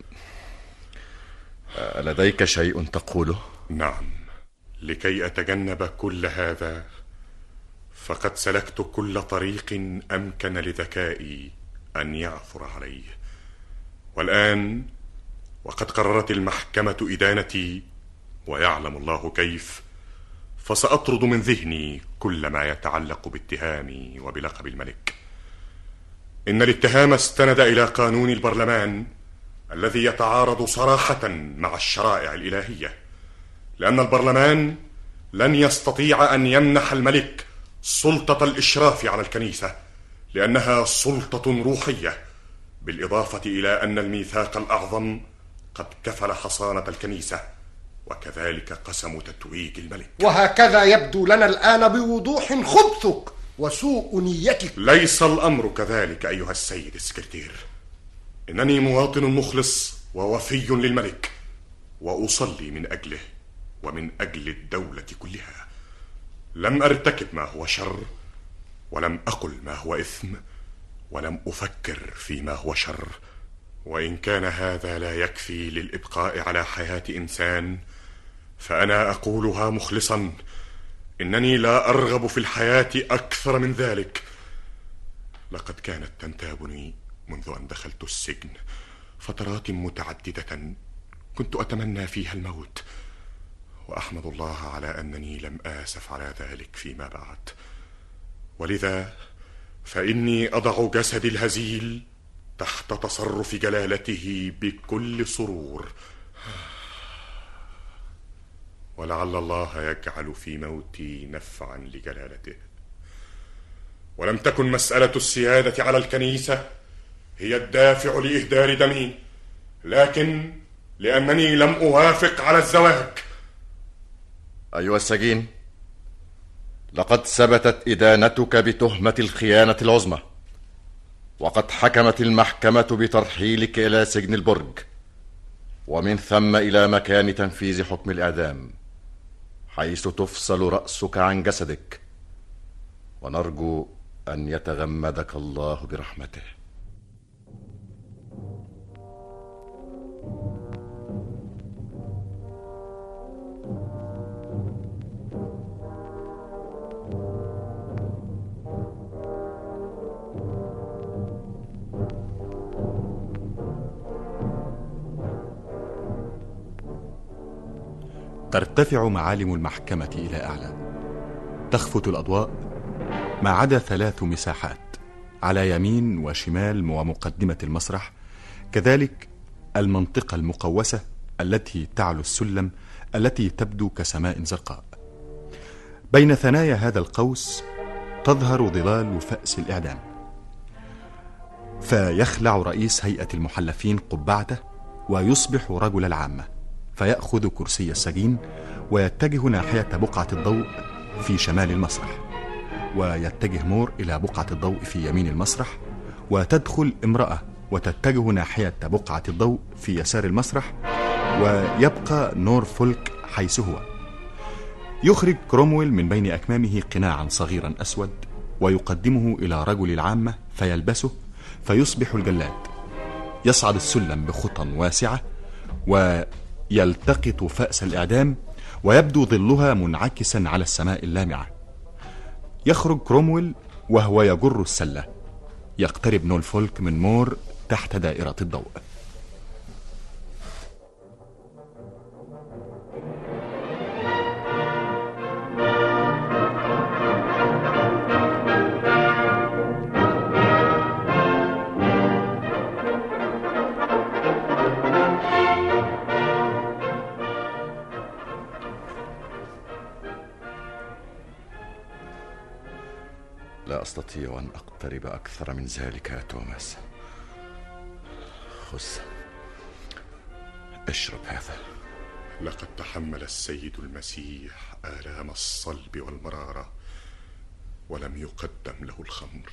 أه لديك شيء تقوله؟ نعم، لكي أتجنب كل هذا فقد سلكت كل طريق أمكن لذكائي أن يعثر عليه، والآن وقد قررت المحكمة إدانتي ويعلم الله كيف، فسأطرد من ذهني كل ما يتعلق باتهامي وبلقب الملك. إن الاتهام استند إلى قانون البرلمان الذي يتعارض صراحة مع الشرائع الإلهية، لأن البرلمان لن يستطيع أن يمنح الملك سلطة الإشراف على الكنيسة لأنها سلطة روحية، بالإضافة إلى أن الميثاق الأعظم قد كفل حصانة الكنيسة وكذلك قسم تتويج الملك. وهكذا يبدو لنا الآن بوضوح خبثك وسوء نيتك. ليس الأمر كذلك أيها السيد السكرتير، إنني مواطن مخلص ووفي للملك، وأصلي من أجله ومن أجل الدولة كلها. لم أرتكب ما هو شر، ولم أقل ما هو إثم، ولم أفكر فيما هو شر، وإن كان هذا لا يكفي للإبقاء على حياة إنسان فأنا أقولها مخلصا، إنني لا أرغب في الحياة أكثر من ذلك. لقد كانت تنتابني منذ أن دخلت السجن فترات متعددة كنت أتمنى فيها الموت، وأحمد الله على أنني لم آسف على ذلك فيما بعد، ولذا فإني أضع جسدي الهزيل تحت تصرف جلالته بكل سرور، ولعل الله يجعل في موتي نفعا لجلالته. ولم تكن مسألة السيادة على الكنيسة هي الدافع لإهدار دمي، لكن لأنني لم أوافق على الزواج. أيها السجين، لقد ثبتت إدانتك بتهمة الخيانة العظمى، وقد حكمت المحكمة بترحيلك إلى سجن البرج، ومن ثم إلى مكان تنفيذ حكم الإعدام، حيث تفصل رأسك عن جسدك، ونرجو أن يتغمدك الله برحمته. ترتفع معالم المحكمة إلى أعلى، تخفت الأضواء ما عدا ثلاث مساحات على يمين وشمال ومقدمة المسرح، كذلك المنطقة المقوسة التي تعلو السلم التي تبدو كسماء زرقاء. بين ثنايا هذا القوس تظهر ظلال فأس الإعدام، فيخلع رئيس هيئة المحلفين قبعته ويصبح رجل العامة، فيأخذ كرسي السجين ويتجه ناحية بقعة الضوء في شمال المسرح، ويتجه مور إلى بقعة الضوء في يمين المسرح، وتدخل امرأة وتتجه ناحية بقعة الضوء في يسار المسرح، ويبقى نورفولك حيث هو. يخرج كرومويل من بين أكمامه قناعا صغيرا أسود ويقدمه إلى رجل العامة فيلبسه، فيصبح الجلاد. يصعد السلم بخطى واسعة ويلتقط فأس الإعدام ويبدو ظلها منعكسا على السماء اللامعة. يخرج كرومويل وهو يجر السلة. يقترب نورفولك من مور تحت دائرة الضوء. لا أستطيع أن أقترب أكثر من ذلك يا توماس. خذ، اشرب هذا. لقد تحمل السيد المسيح آلام الصلب والمرارة ولم يقدم له الخمر،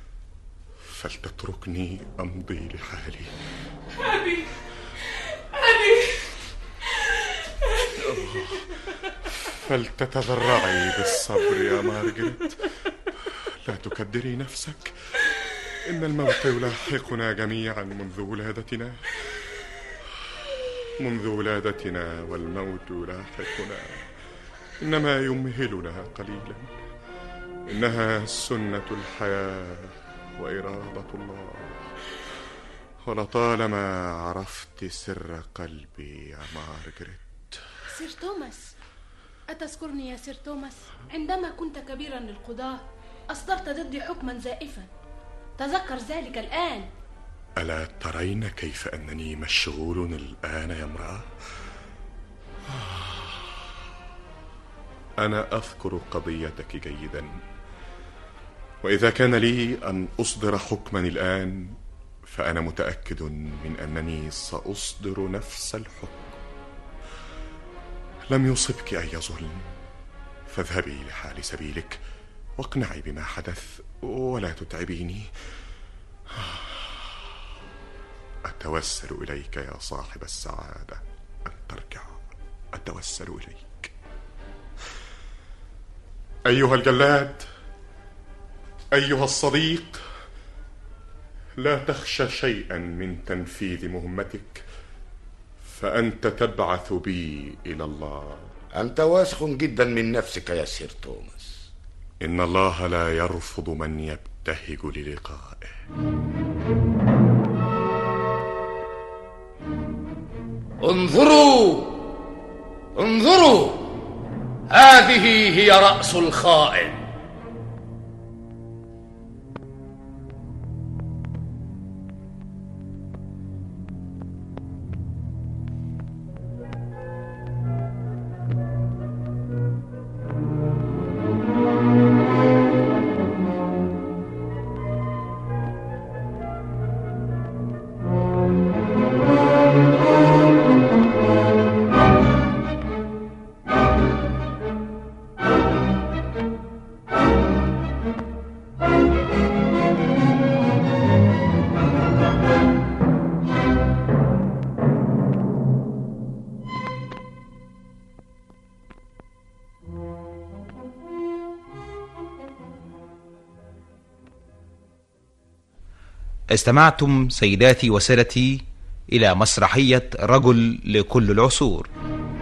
فلتتركني أمضي لحالي. أبي أبي فلتتذرعي بالصبر يا مارغريت، لا تكدري نفسك، إن الموت يلاحقنا جميعا منذ ولادتنا، منذ ولادتنا والموت يلاحقنا، إنما يمهلنا قليلا، إنها سنة الحياة وإرادة الله، ولطالما عرفت سر قلبي يا مارغريت. سير توماس، أتذكرني يا سير توماس عندما كنت كبيرا للقضاة أصدرت ضدي حكما زائفا؟ تذكر ذلك الآن. ألا ترين كيف أنني مشغول الآن يا امرأة؟ أنا أذكر قضيتك جيدا، وإذا كان لي أن أصدر حكما الآن فأنا متأكد من أنني سأصدر نفس الحكم. لم يصبك أي ظلم، فاذهبي لحال سبيلك واقنعي بما حدث ولا تتعبيني. أتوسل إليك يا صاحب السعادة أن ترجع، أتوسل إليك. أيها الجلاد، أيها الصديق، لا تخشى شيئا من تنفيذ مهمتك، فأنت تبعث بي إلى الله. أنت واثق جدا من نفسك يا سير توماس. إن الله لا يرفض من يبتهج للقائه. انظروا انظروا، هذه هي رأس الخائن. استمعتم سيداتي وسادتي إلى مسرحية رجل لكل العصور.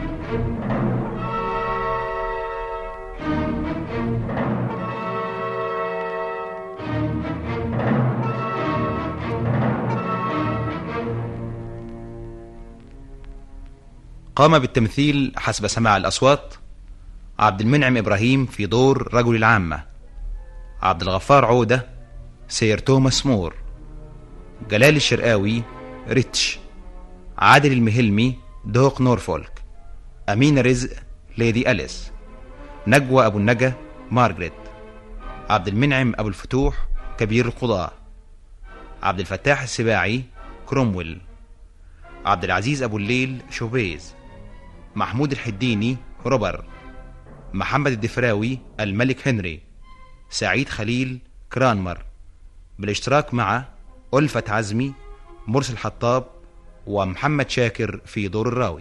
قام بالتمثيل حسب سماع الأصوات عبد المنعم إبراهيم في دور رجل العامة، عبد الغفار عودة سير توماس مور، جلال الشرقاوي ريتش، عادل المهلمي دوق نورفولك. أمين رزق ليدي أليس. نجوى أبو النجا مارغريت. عبد المنعم أبو الفتوح كبير القضاة. عبد الفتاح السباعي كرومويل. عبد العزيز أبو الليل شوبيز. محمود الحديني روبر. محمد الدفراوي الملك هنري. سعيد خليل كرانمر، بالاشتراك مع ألفة عزمي، مرسل حطاب، ومحمد شاكر في دور الراوي.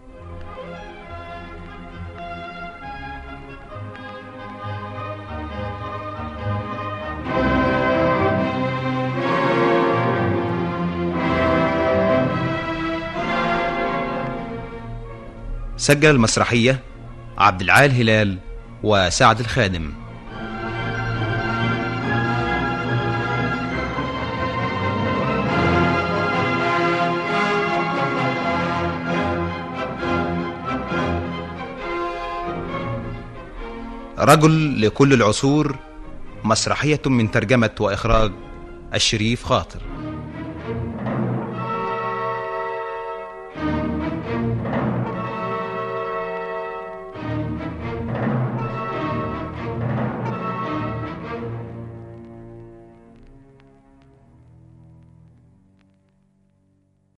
سجل المسرحية عبد العال هلال وسعد الخادم. رجل لكل العصور، مسرحية من ترجمة وإخراج الشريف خاطر.